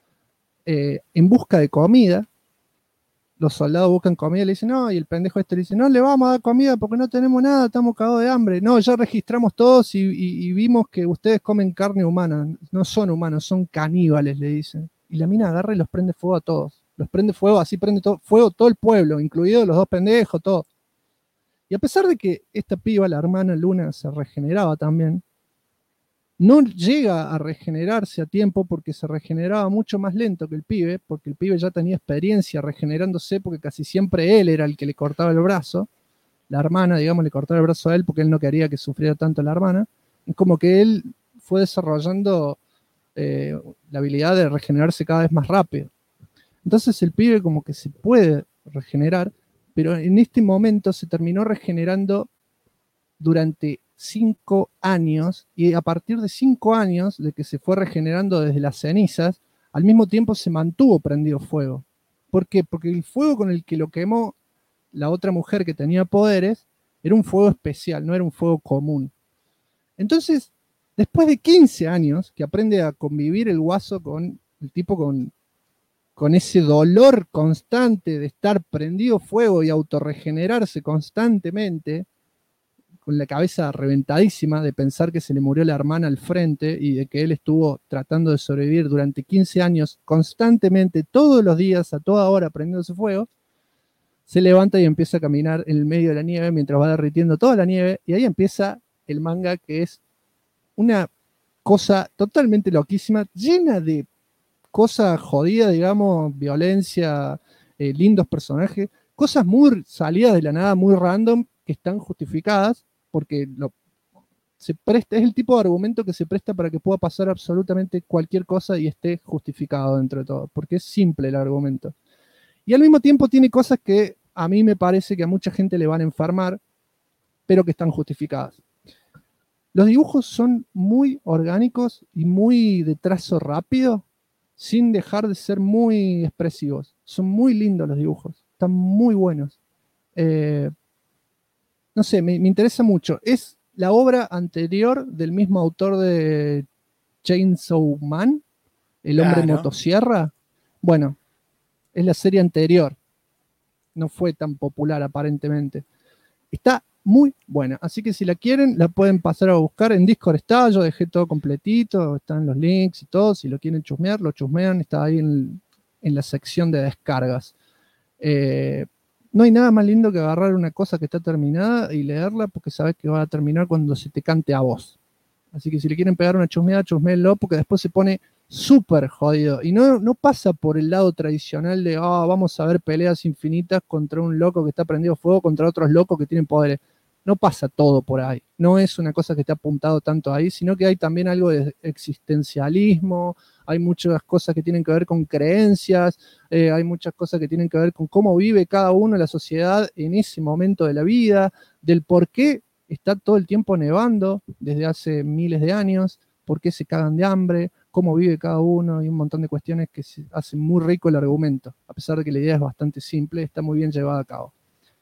en busca de comida. Los soldados buscan comida y le dicen, no, y el pendejo este le dice, no le vamos a dar comida porque no tenemos nada, estamos cagados de hambre. No, ya registramos todos y vimos que ustedes comen carne humana, no son humanos, son caníbales, le dicen. Y la mina agarra y los prende fuego a todos. Los prende fuego, así prende fuego todo el pueblo, incluidos los 2 pendejos, todo. Y a pesar de que esta piba, la hermana Luna, se regeneraba también, no llega a regenerarse a tiempo porque se regeneraba mucho más lento que el pibe, porque el pibe ya tenía experiencia regenerándose porque casi siempre él era el que le cortaba el brazo. La hermana, digamos, le cortaba el brazo a él porque él no quería que sufriera tanto la hermana. Es como que él fue desarrollando la habilidad de regenerarse cada vez más rápido. Entonces el pibe como que se puede regenerar, pero en este momento se terminó regenerando durante 5 años, y a partir de 5 años de que se fue regenerando desde las cenizas, al mismo tiempo se mantuvo prendido fuego. ¿Por qué? Porque el fuego con el que lo quemó la otra mujer que tenía poderes era un fuego especial, no era un fuego común. Entonces, después de 15 años que aprende a convivir el guaso con el tipo con ese dolor constante de estar prendido fuego y autorregenerarse constantemente, con la cabeza reventadísima de pensar que se le murió la hermana al frente y de que él estuvo tratando de sobrevivir durante 15 años constantemente, todos los días, a toda hora prendiéndose fuego, se levanta y empieza a caminar en el medio de la nieve mientras va derritiendo toda la nieve, y ahí empieza el manga, que es una cosa totalmente loquísima, llena de cosas jodidas, digamos, violencia, lindos personajes, cosas muy salidas de la nada, muy random, que están justificadas, porque es el tipo de argumento que se presta para que pueda pasar absolutamente cualquier cosa y esté justificado dentro de todo, porque es simple el argumento. Y al mismo tiempo tiene cosas que a mí me parece que a mucha gente le van a enfermar, pero que están justificadas. Los dibujos son muy orgánicos y muy de trazo rápido, sin dejar de ser muy expresivos. Son muy lindos los dibujos, están muy buenos. No sé, me interesa mucho. Es la obra anterior del mismo autor de Chainsaw Man, El hombre Claro. motosierra. Bueno, es la serie anterior. No fue tan popular aparentemente. Está muy buena, así que si la quieren, la pueden pasar a buscar. En Discord está, yo dejé todo completito, están los links y todo. Si lo quieren chusmear, lo chusmean, está ahí en la sección de descargas. No hay nada más lindo que agarrar una cosa que está terminada y leerla, porque sabes que va a terminar cuando se te cante a vos. Así que si le quieren pegar una chusmeada, chusméenlo, porque después se pone súper jodido. Y no pasa por el lado tradicional de, vamos a ver peleas infinitas contra un loco que está prendido fuego, contra otros locos que tienen poderes. No pasa todo por ahí. No es una cosa que esté apuntado tanto ahí, sino que hay también algo de existencialismo, hay muchas cosas que tienen que ver con creencias, hay muchas cosas que tienen que ver con cómo vive cada uno en la sociedad en ese momento de la vida, del por qué está todo el tiempo nevando desde hace miles de años, por qué se cagan de hambre, cómo vive cada uno y un montón de cuestiones que hacen muy rico el argumento. A pesar de que la idea es bastante simple, está muy bien llevada a cabo.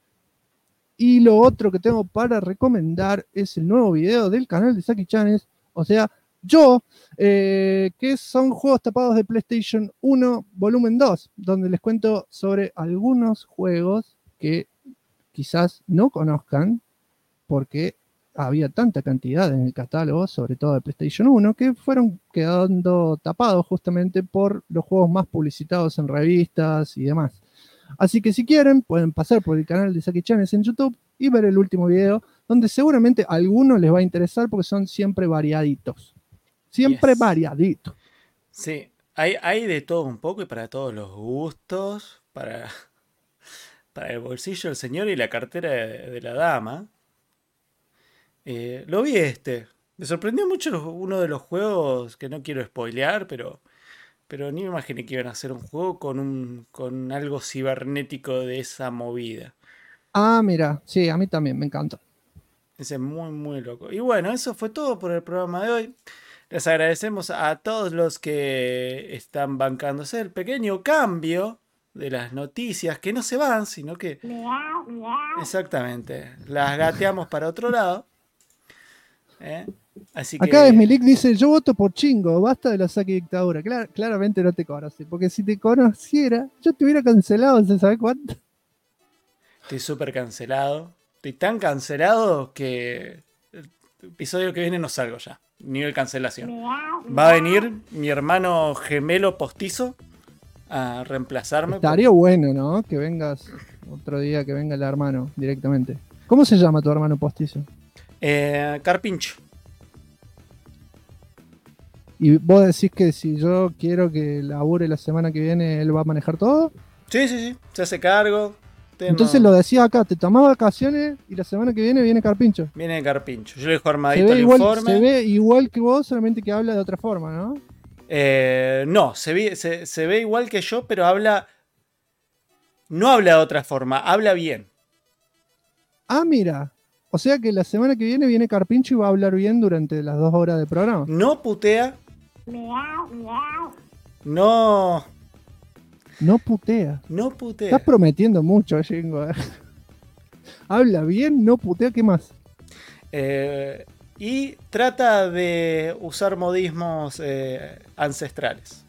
Y lo otro que tengo para recomendar es el nuevo video del canal de Saki Chanes, o sea, yo, que son juegos tapados de PlayStation 1 Volumen 2, donde les cuento sobre algunos juegos que quizás no conozcan, porque había tanta cantidad en el catálogo, sobre todo de PlayStation 1, que fueron quedando tapados justamente por los juegos más publicitados en revistas y demás. Así que si quieren, pueden pasar por el canal de Saki Chanes en YouTube y ver el último video, donde seguramente a algunos les va a interesar porque son siempre variaditos. Siempre variaditos. Sí, hay de todo un poco y para todos los gustos, para el bolsillo del señor y la cartera de la dama. Lo vi Me sorprendió mucho uno de los juegos que no quiero spoilear, pero ni me imaginé que iban a hacer un juego con algo cibernético de esa movida. Ah, mira, sí, a mí también, me encantó. Ese es muy, muy loco. Y bueno, eso fue todo por el programa de hoy. Les agradecemos a todos los que están bancándose el pequeño cambio de las noticias, que no se van, sino que... Exactamente, las gateamos para otro lado. Así Acá que... Esmilik dice, yo voto por Chingo, basta de la Saki dictadura. Claramente no te conoce, porque si te conociera, yo te hubiera cancelado, ¿se sabe cuánto? Estoy súper cancelado. Estoy tan cancelado que el episodio que viene no salgo ya. Nivel cancelación. Va a venir mi hermano gemelo postizo a reemplazarme. Estaría bueno, ¿no? Que vengas otro día, que venga el hermano directamente. ¿Cómo se llama tu hermano postizo? Carpincho. ¿Y vos decís que si yo quiero que labure la semana que viene, él va a manejar todo? Sí. Se hace cargo. Entonces lo decía acá, te tomás vacaciones y la semana que viene Carpincho. Viene Carpincho. Yo le dejo armadito el informe. Se ve igual que vos, solamente que habla de otra forma, ¿no? No, se ve igual que yo, pero habla... No habla de otra forma, habla bien. Ah, mira. O sea que la semana que viene Carpincho y va a hablar bien durante las 2 horas de programa. No putea. No... No putea. No putea. Estás prometiendo mucho, Jingo. Habla bien, no putea, ¿qué más? Y trata de usar modismos ancestrales.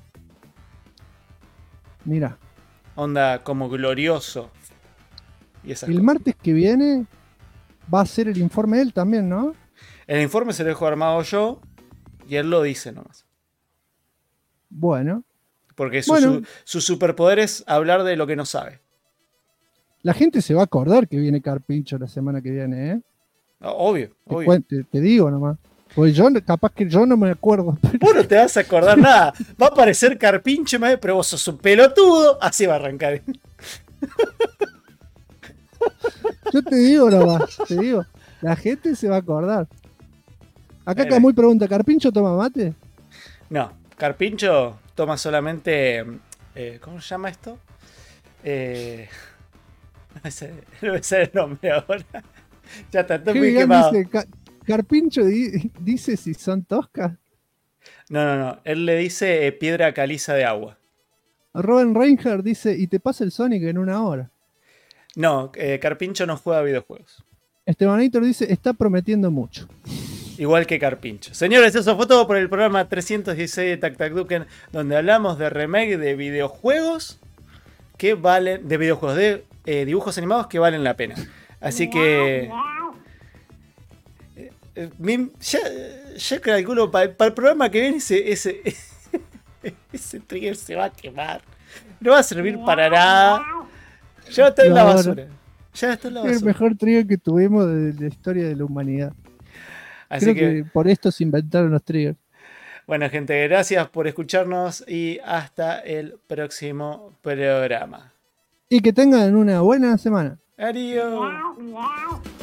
Mira. Onda como glorioso. Y esas el cosas. Martes que viene va a ser el informe de él también, ¿no? El informe se lo dejo armado yo y él lo dice nomás. Bueno. Porque su superpoder es hablar de lo que no sabe. La gente se va a acordar que viene Carpincho la semana que viene, ¿eh? Obvio. Te digo nomás. Pues capaz que yo no me acuerdo. Vos no te vas a acordar nada. Va a aparecer Carpincho, pero vos sos un pelotudo. Así va a arrancar. Yo te digo nomás, la gente se va a acordar. Acá Camuy pregunta, ¿Carpincho toma mate? No, Carpincho toma solamente... ¿cómo se llama esto? No me sale el nombre ahora. Ya está, estoy muy quemado. Carpincho dice si son toscas. No. Él le dice piedra caliza de agua. Robin Reinhardt dice, y te pasa el Sonic en 1 hora. No, Carpincho no juega videojuegos. Estebanito dice, está prometiendo mucho. Igual que Carpincho. Señores, eso fue todo por el programa 316 de Tac Tac Duken, donde hablamos de remake de videojuegos que valen, de videojuegos, de dibujos animados que valen la pena. Así que ya calculo para el programa que viene ese trigger se va a quemar. No va a servir para nada. Ya está en la basura. Ya está en la basura. Es el mejor trigger que tuvimos de la historia de la humanidad. Así Creo que por esto se inventaron los triggers. Bueno, gente, gracias por escucharnos y hasta el próximo programa. Y que tengan una buena semana. Adiós.